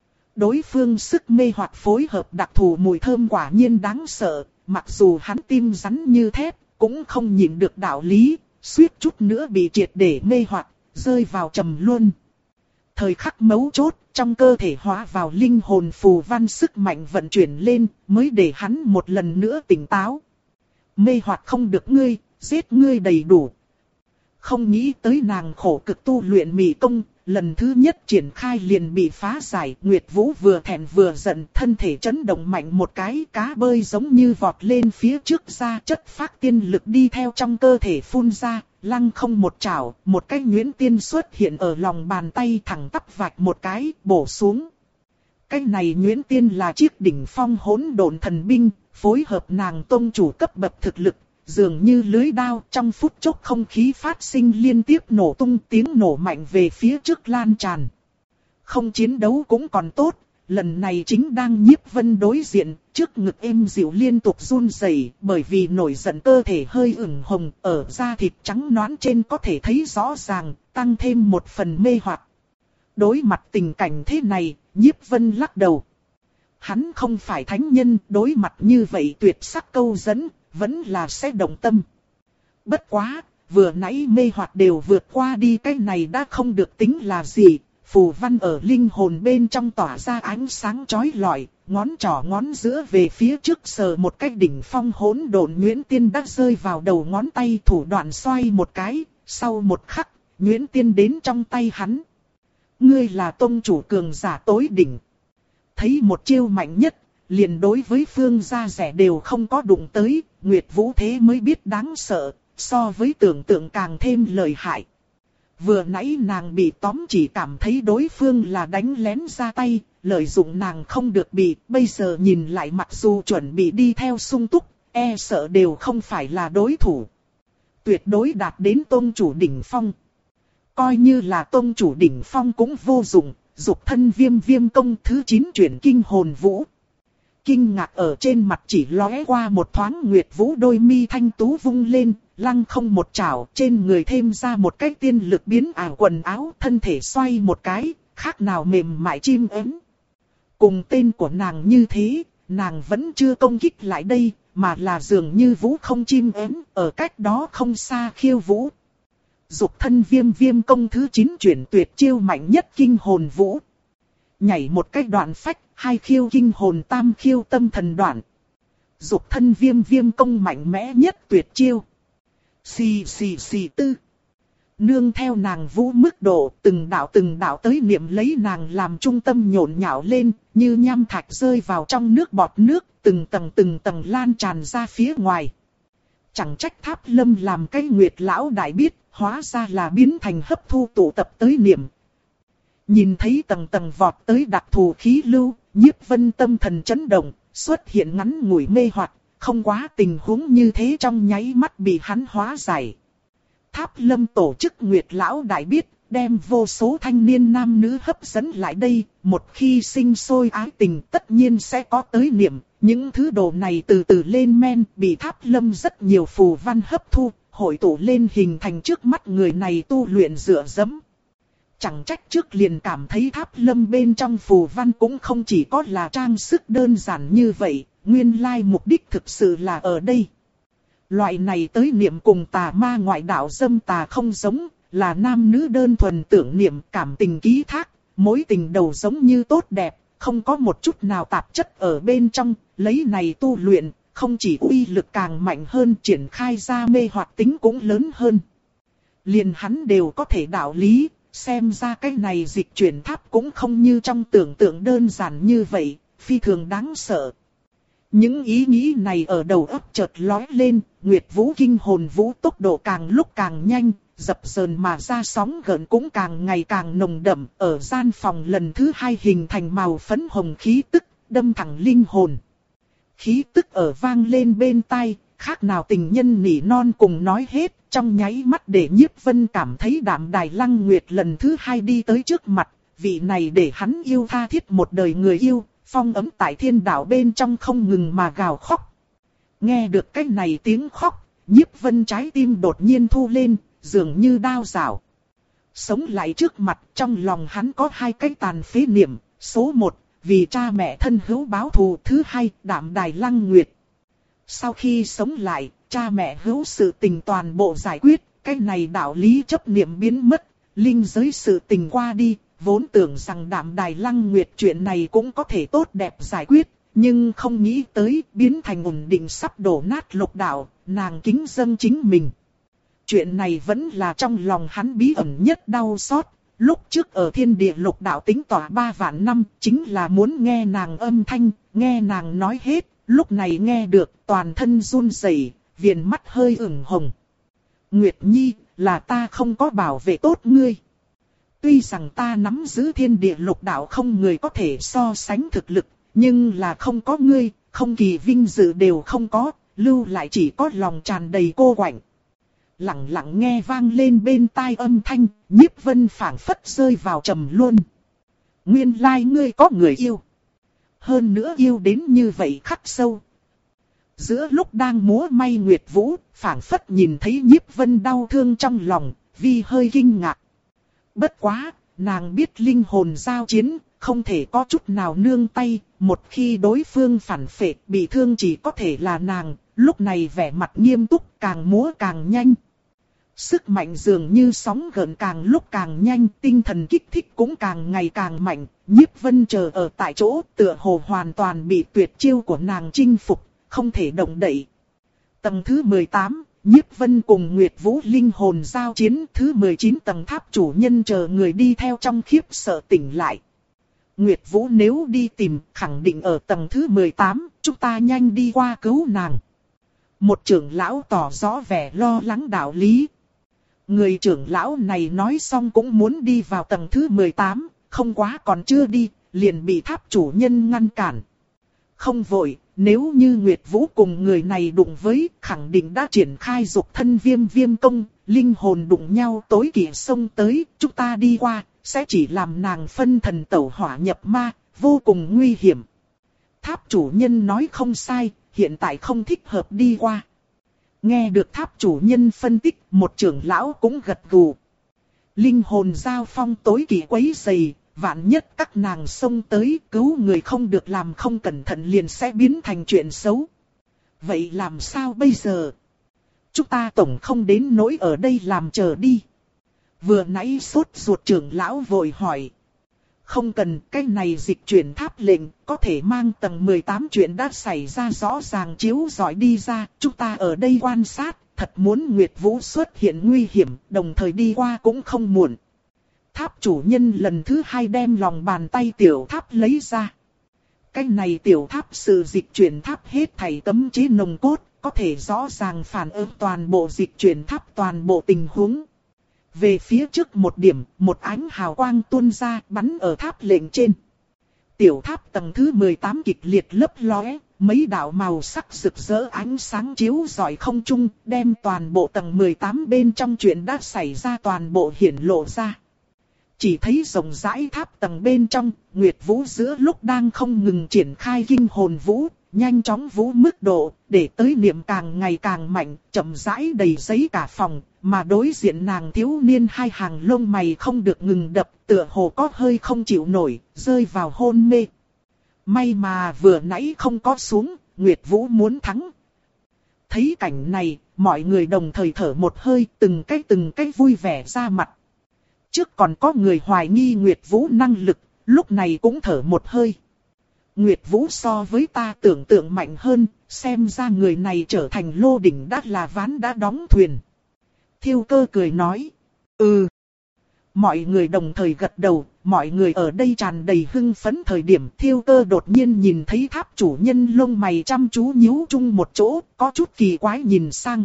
Đối phương sức mê hoặc phối hợp đặc thù mùi thơm quả nhiên đáng sợ, mặc dù hắn tim rắn như thép, cũng không nhìn được đạo lý, suýt chút nữa bị triệt để mê hoặc, rơi vào trầm luân. Thời khắc mấu chốt, trong cơ thể hóa vào linh hồn phù văn sức mạnh vận chuyển lên, mới để hắn một lần nữa tỉnh táo. Mê hoặc không được ngươi, giết ngươi đầy đủ. Không nghĩ tới nàng khổ cực tu luyện mị công, lần thứ nhất triển khai liền bị phá giải. Nguyệt Vũ vừa thẹn vừa giận, thân thể chấn động mạnh một cái, cá bơi giống như vọt lên phía trước ra, chất phát tiên lực đi theo trong cơ thể phun ra, lăng không một chảo, một cái nhuyễn tiên xuất hiện ở lòng bàn tay thẳng tắp vạch một cái, bổ xuống. Cái này nhuyễn tiên là chiếc đỉnh phong hỗn độn thần binh, phối hợp nàng tông chủ cấp bậc thực lực. Dường như lưới đao, trong phút chốc không khí phát sinh liên tiếp nổ tung, tiếng nổ mạnh về phía trước lan tràn. Không chiến đấu cũng còn tốt, lần này chính đang Nhiếp Vân đối diện, trước ngực êm dịu liên tục run rẩy, bởi vì nổi giận cơ thể hơi ửng hồng, ở da thịt trắng nõn trên có thể thấy rõ ràng, tăng thêm một phần mê hoặc. Đối mặt tình cảnh thế này, Nhiếp Vân lắc đầu. Hắn không phải thánh nhân, đối mặt như vậy tuyệt sắc câu dẫn, vẫn là sẽ động tâm. Bất quá, vừa nãy mê hoặc đều vượt qua đi, cái này đã không được tính là gì. Phù văn ở linh hồn bên trong tỏa ra ánh sáng chói lọi, ngón trỏ ngón giữa về phía trước sờ một cái đỉnh phong hỗn độn nhuyễn tiên đã rơi vào đầu ngón tay, thủ đoạn xoay một cái, sau một khắc, nhuyễn tiên đến trong tay hắn. Ngươi là tông chủ cường giả tối đỉnh. Thấy một chiêu mạnh nhất, liền đối với phương gia rẻ đều không có đụng tới, Nguyệt Vũ thế mới biết đáng sợ, so với tưởng tượng càng thêm lợi hại. Vừa nãy nàng bị tóm chỉ cảm thấy đối phương là đánh lén ra tay, lợi dụng nàng không được bị, bây giờ nhìn lại mặc dù chuẩn bị đi theo sung túc, e sợ đều không phải là đối thủ. Tuyệt đối đạt đến tôn chủ đỉnh phong. Coi như là tôn chủ đỉnh phong cũng vô dụng, dục thân viêm viêm công thứ chín chuyển kinh hồn vũ. Kinh ngạc ở trên mặt chỉ lóe qua một thoáng, Nguyệt Vũ đôi mi thanh tú vung lên, lăng không một chảo, trên người thêm ra một cái tiên lực biến ảo quần áo, thân thể xoay một cái, khác nào mềm mại chim ếm. Cùng tên của nàng như thế, nàng vẫn chưa công kích lại đây, mà là dường như vũ không chim ếm, ở cách đó không xa khiêu vũ. Dục thân viêm viêm công thứ chín chuyển tuyệt chiêu mạnh nhất kinh hồn vũ. Nhảy một cách đoạn phách, hai khiêu kinh hồn tam khiêu tâm thần đoạn. Dục thân viêm viêm công mạnh mẽ nhất tuyệt chiêu. Xì xì xì tư. Nương theo nàng vũ mức độ, từng đạo từng đạo tới niệm lấy nàng làm trung tâm nhộn nhạo lên, như nham thạch rơi vào trong nước bọt nước, từng tầng từng tầng lan tràn ra phía ngoài. Chẳng trách Tháp Lâm làm cái Nguyệt lão đại biết, hóa ra là biến thành hấp thu tụ tập tới niệm. Nhìn thấy tầng tầng vọt tới đặc thù khí lưu, Nhiếp Vân tâm thần chấn động, xuất hiện ngắn ngủi mê hoặc, không quá tình huống như thế trong nháy mắt bị hắn hóa giải. Tháp Lâm tổ chức Nguyệt lão đại biết, đem vô số thanh niên nam nữ hấp dẫn lại đây, một khi sinh sôi ái tình tất nhiên sẽ có tới niệm. Những thứ đồ này từ từ lên men, bị Tháp Lâm rất nhiều phù văn hấp thu, hội tụ lên hình thành trước mắt người này tu luyện dựa dẫm. Chẳng trách trước liền cảm thấy Tháp Lâm bên trong phù văn cũng không chỉ có là trang sức đơn giản như vậy, nguyên lai mục đích thực sự là ở đây. Loại này tới niệm cùng tà ma ngoại đạo dâm tà không giống, là nam nữ đơn thuần tưởng niệm cảm tình ký thác, mối tình đầu giống như tốt đẹp, không có một chút nào tạp chất ở bên trong, lấy này tu luyện, không chỉ uy lực càng mạnh hơn, triển khai ra mê hoặc tính cũng lớn hơn. Liền hắn đều có thể đạo lý, xem ra cái này dịch chuyển tháp cũng không như trong tưởng tượng đơn giản như vậy, phi thường đáng sợ. Những ý nghĩ này ở đầu óc chợt lóe lên, Nguyệt Vũ kinh hồn vũ tốc độ càng lúc càng nhanh, dập dờn mà ra sóng gợn cũng càng ngày càng nồng đậm, ở gian phòng lần thứ hai hình thành màu phấn hồng khí tức, đâm thẳng linh hồn. Khí tức ở vang lên bên tai, khác nào tình nhân nỉ non cùng nói hết, trong nháy mắt để Nhiếp Vân cảm thấy Đạm Đài Lăng Nguyệt lần thứ hai đi tới trước mặt, vị này để hắn yêu tha thiết một đời người yêu, phong ấm tại thiên đạo bên trong không ngừng mà gào khóc. Nghe được cái này tiếng khóc, Nhiếp Vân trái tim đột nhiên thu lên, dường như đao rào. Sống lại trước mặt, trong lòng hắn có hai cái tàn phế niệm, số một, vì cha mẹ thân hữu báo thù, thứ hai, Đạm Đài Lăng Nguyệt. Sau khi sống lại, cha mẹ hữu sự tình toàn bộ giải quyết, cái này đạo lý chấp niệm biến mất, linh giới sự tình qua đi, vốn tưởng rằng Đạm Đài Lăng Nguyệt chuyện này cũng có thể tốt đẹp giải quyết, nhưng không nghĩ tới biến thành ổn định sắp đổ nát lục đạo, nàng kính dâng chính mình. Chuyện này vẫn là trong lòng hắn bí ẩn nhất đau xót, lúc trước ở thiên địa lục đạo tính tỏa ba vạn năm, chính là muốn nghe nàng âm thanh, nghe nàng nói hết, lúc này nghe được toàn thân run rẩy, viền mắt hơi ửng hồng. Nguyệt Nhi, là ta không có bảo vệ tốt ngươi. Tuy rằng ta nắm giữ thiên địa lục đạo không người có thể so sánh thực lực, nhưng là không có ngươi, không kỳ vinh dự đều không có, lưu lại chỉ có lòng tràn đầy cô quạnh. Lặng lặng nghe vang lên bên tai âm thanh, Nhiếp Vân phảng phất rơi vào trầm luân. Nguyên lai ngươi có người yêu. Hơn nữa yêu đến như vậy khắc sâu. Giữa lúc đang múa may Nguyệt Vũ, phảng phất nhìn thấy Nhiếp Vân đau thương trong lòng, Vi hơi kinh ngạc. Bất quá, nàng biết linh hồn giao chiến, không thể có chút nào nương tay, một khi đối phương phản phệ bị thương chỉ có thể là nàng, lúc này vẻ mặt nghiêm túc càng múa càng nhanh. Sức mạnh dường như sóng gợn càng lúc càng nhanh, tinh thần kích thích cũng càng ngày càng mạnh, Nhiếp Vân chờ ở tại chỗ tựa hồ hoàn toàn bị tuyệt chiêu của nàng chinh phục, không thể động đậy. Tầng thứ mười tám, Nhiếp Vân cùng Nguyệt Vũ linh hồn giao chiến, thứ mười chín tầng tháp chủ nhân chờ người đi theo trong khiếp sợ tỉnh lại. Nguyệt Vũ nếu đi tìm, khẳng định ở tầng thứ mười tám, chúng ta nhanh đi qua cứu nàng. Một trưởng lão tỏ rõ vẻ lo lắng đạo lý. Người trưởng lão này nói xong cũng muốn đi vào tầng thứ mười tám, không quá còn chưa đi, liền bị tháp chủ nhân ngăn cản. Không vội, nếu như Nguyệt Vũ cùng người này đụng với, khẳng định đã triển khai dục thân viêm viêm công, linh hồn đụng nhau tối kỵ xông tới, chúng ta đi qua, sẽ chỉ làm nàng phân thần tẩu hỏa nhập ma, vô cùng nguy hiểm. Tháp chủ nhân nói không sai, hiện tại không thích hợp đi qua. Nghe được tháp chủ nhân phân tích, một trưởng lão cũng gật gù. Linh hồn giao phong tối kỵ quấy dày, vạn nhất các nàng xông tới cứu người không được làm không cẩn thận liền sẽ biến thành chuyện xấu. Vậy làm sao bây giờ? Chúng ta tổng không đến nỗi ở đây làm chờ đi. Vừa nãy sốt ruột trưởng lão vội hỏi. Không cần, cái này dịch chuyển tháp lệnh, có thể mang tầng mười tám chuyện đã xảy ra rõ ràng chiếu rọi đi ra, chúng ta ở đây quan sát, thật muốn Nguyệt Vũ xuất hiện nguy hiểm, đồng thời đi qua cũng không muộn. Tháp chủ nhân lần thứ hai đem lòng bàn tay tiểu tháp lấy ra. Cái này tiểu tháp sự dịch chuyển tháp hết thảy tấm chế nồng cốt, có thể rõ ràng phản ứng toàn bộ dịch chuyển tháp toàn bộ tình huống. Về phía trước một điểm, một ánh hào quang tuôn ra bắn ở tháp lệnh trên. Tiểu tháp tầng thứ mười tám kịch liệt lấp lóe, mấy đạo màu sắc rực rỡ ánh sáng chiếu rọi không trung, đem toàn bộ tầng mười tám bên trong chuyện đã xảy ra toàn bộ hiển lộ ra. Chỉ thấy rộng rãi tháp tầng bên trong, Nguyệt Vũ giữa lúc đang không ngừng triển khai kinh hồn vũ, nhanh chóng vũ mức độ, để tới niệm càng ngày càng mạnh, chậm rãi đầy giấy cả phòng, mà đối diện nàng thiếu niên hai hàng lông mày không được ngừng đập, tựa hồ có hơi không chịu nổi, rơi vào hôn mê. May mà vừa nãy không có xuống, Nguyệt Vũ muốn thắng. Thấy cảnh này, mọi người đồng thời thở một hơi, từng cái từng cái vui vẻ ra mặt. Trước còn có người hoài nghi Nguyệt Vũ năng lực, lúc này cũng thở một hơi. Nguyệt Vũ so với ta tưởng tượng mạnh hơn, xem ra người này trở thành lô đỉnh đã là ván đã đóng thuyền. Thiêu Cơ cười nói, ừ. Mọi người đồng thời gật đầu, mọi người ở đây tràn đầy hưng phấn thời điểm Thiêu Cơ đột nhiên nhìn thấy tháp chủ nhân lông mày chăm chú nhíu chung một chỗ, có chút kỳ quái nhìn sang.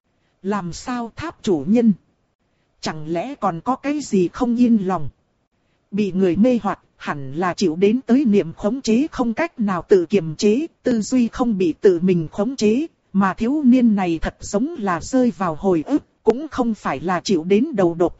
Làm sao tháp chủ nhân? Chẳng lẽ còn có cái gì không yên lòng? Bị người mê hoặc, hẳn là chịu đến tới niệm khống chế không cách nào tự kiềm chế, tư duy không bị tự mình khống chế, mà thiếu niên này thật giống là rơi vào hồi ức, cũng không phải là chịu đến đầu độc.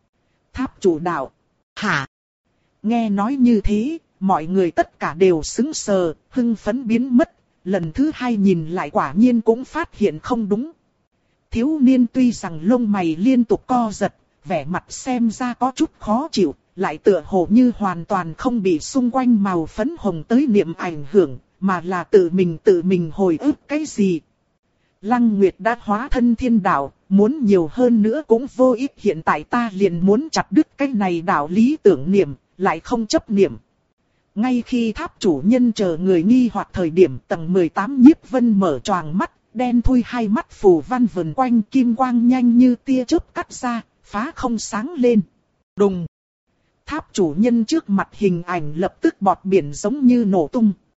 Tháp chủ đạo. Hả? Nghe nói như thế, mọi người tất cả đều sững sờ, hưng phấn biến mất, lần thứ hai nhìn lại quả nhiên cũng phát hiện không đúng. Thiếu niên tuy rằng lông mày liên tục co giật, vẻ mặt xem ra có chút khó chịu, lại tựa hồ như hoàn toàn không bị xung quanh màu phấn hồng tới niệm ảnh hưởng, mà là tự mình tự mình hồi ức cái gì. Lăng Nguyệt đã hóa thân thiên đạo, muốn nhiều hơn nữa cũng vô ích, hiện tại ta liền muốn chặt đứt cái này đạo lý tưởng niệm, lại không chấp niệm. Ngay khi tháp chủ nhân chờ người nghi hoặc thời điểm tầng mười tám Nhiếp Vân mở choàng mắt, đen thui hai mắt phù văn vần quanh kim quang nhanh như tia chớp cắt ra, phá không sáng lên. Đùng! Tháp chủ nhân trước mặt hình ảnh lập tức bọt biển giống như nổ tung.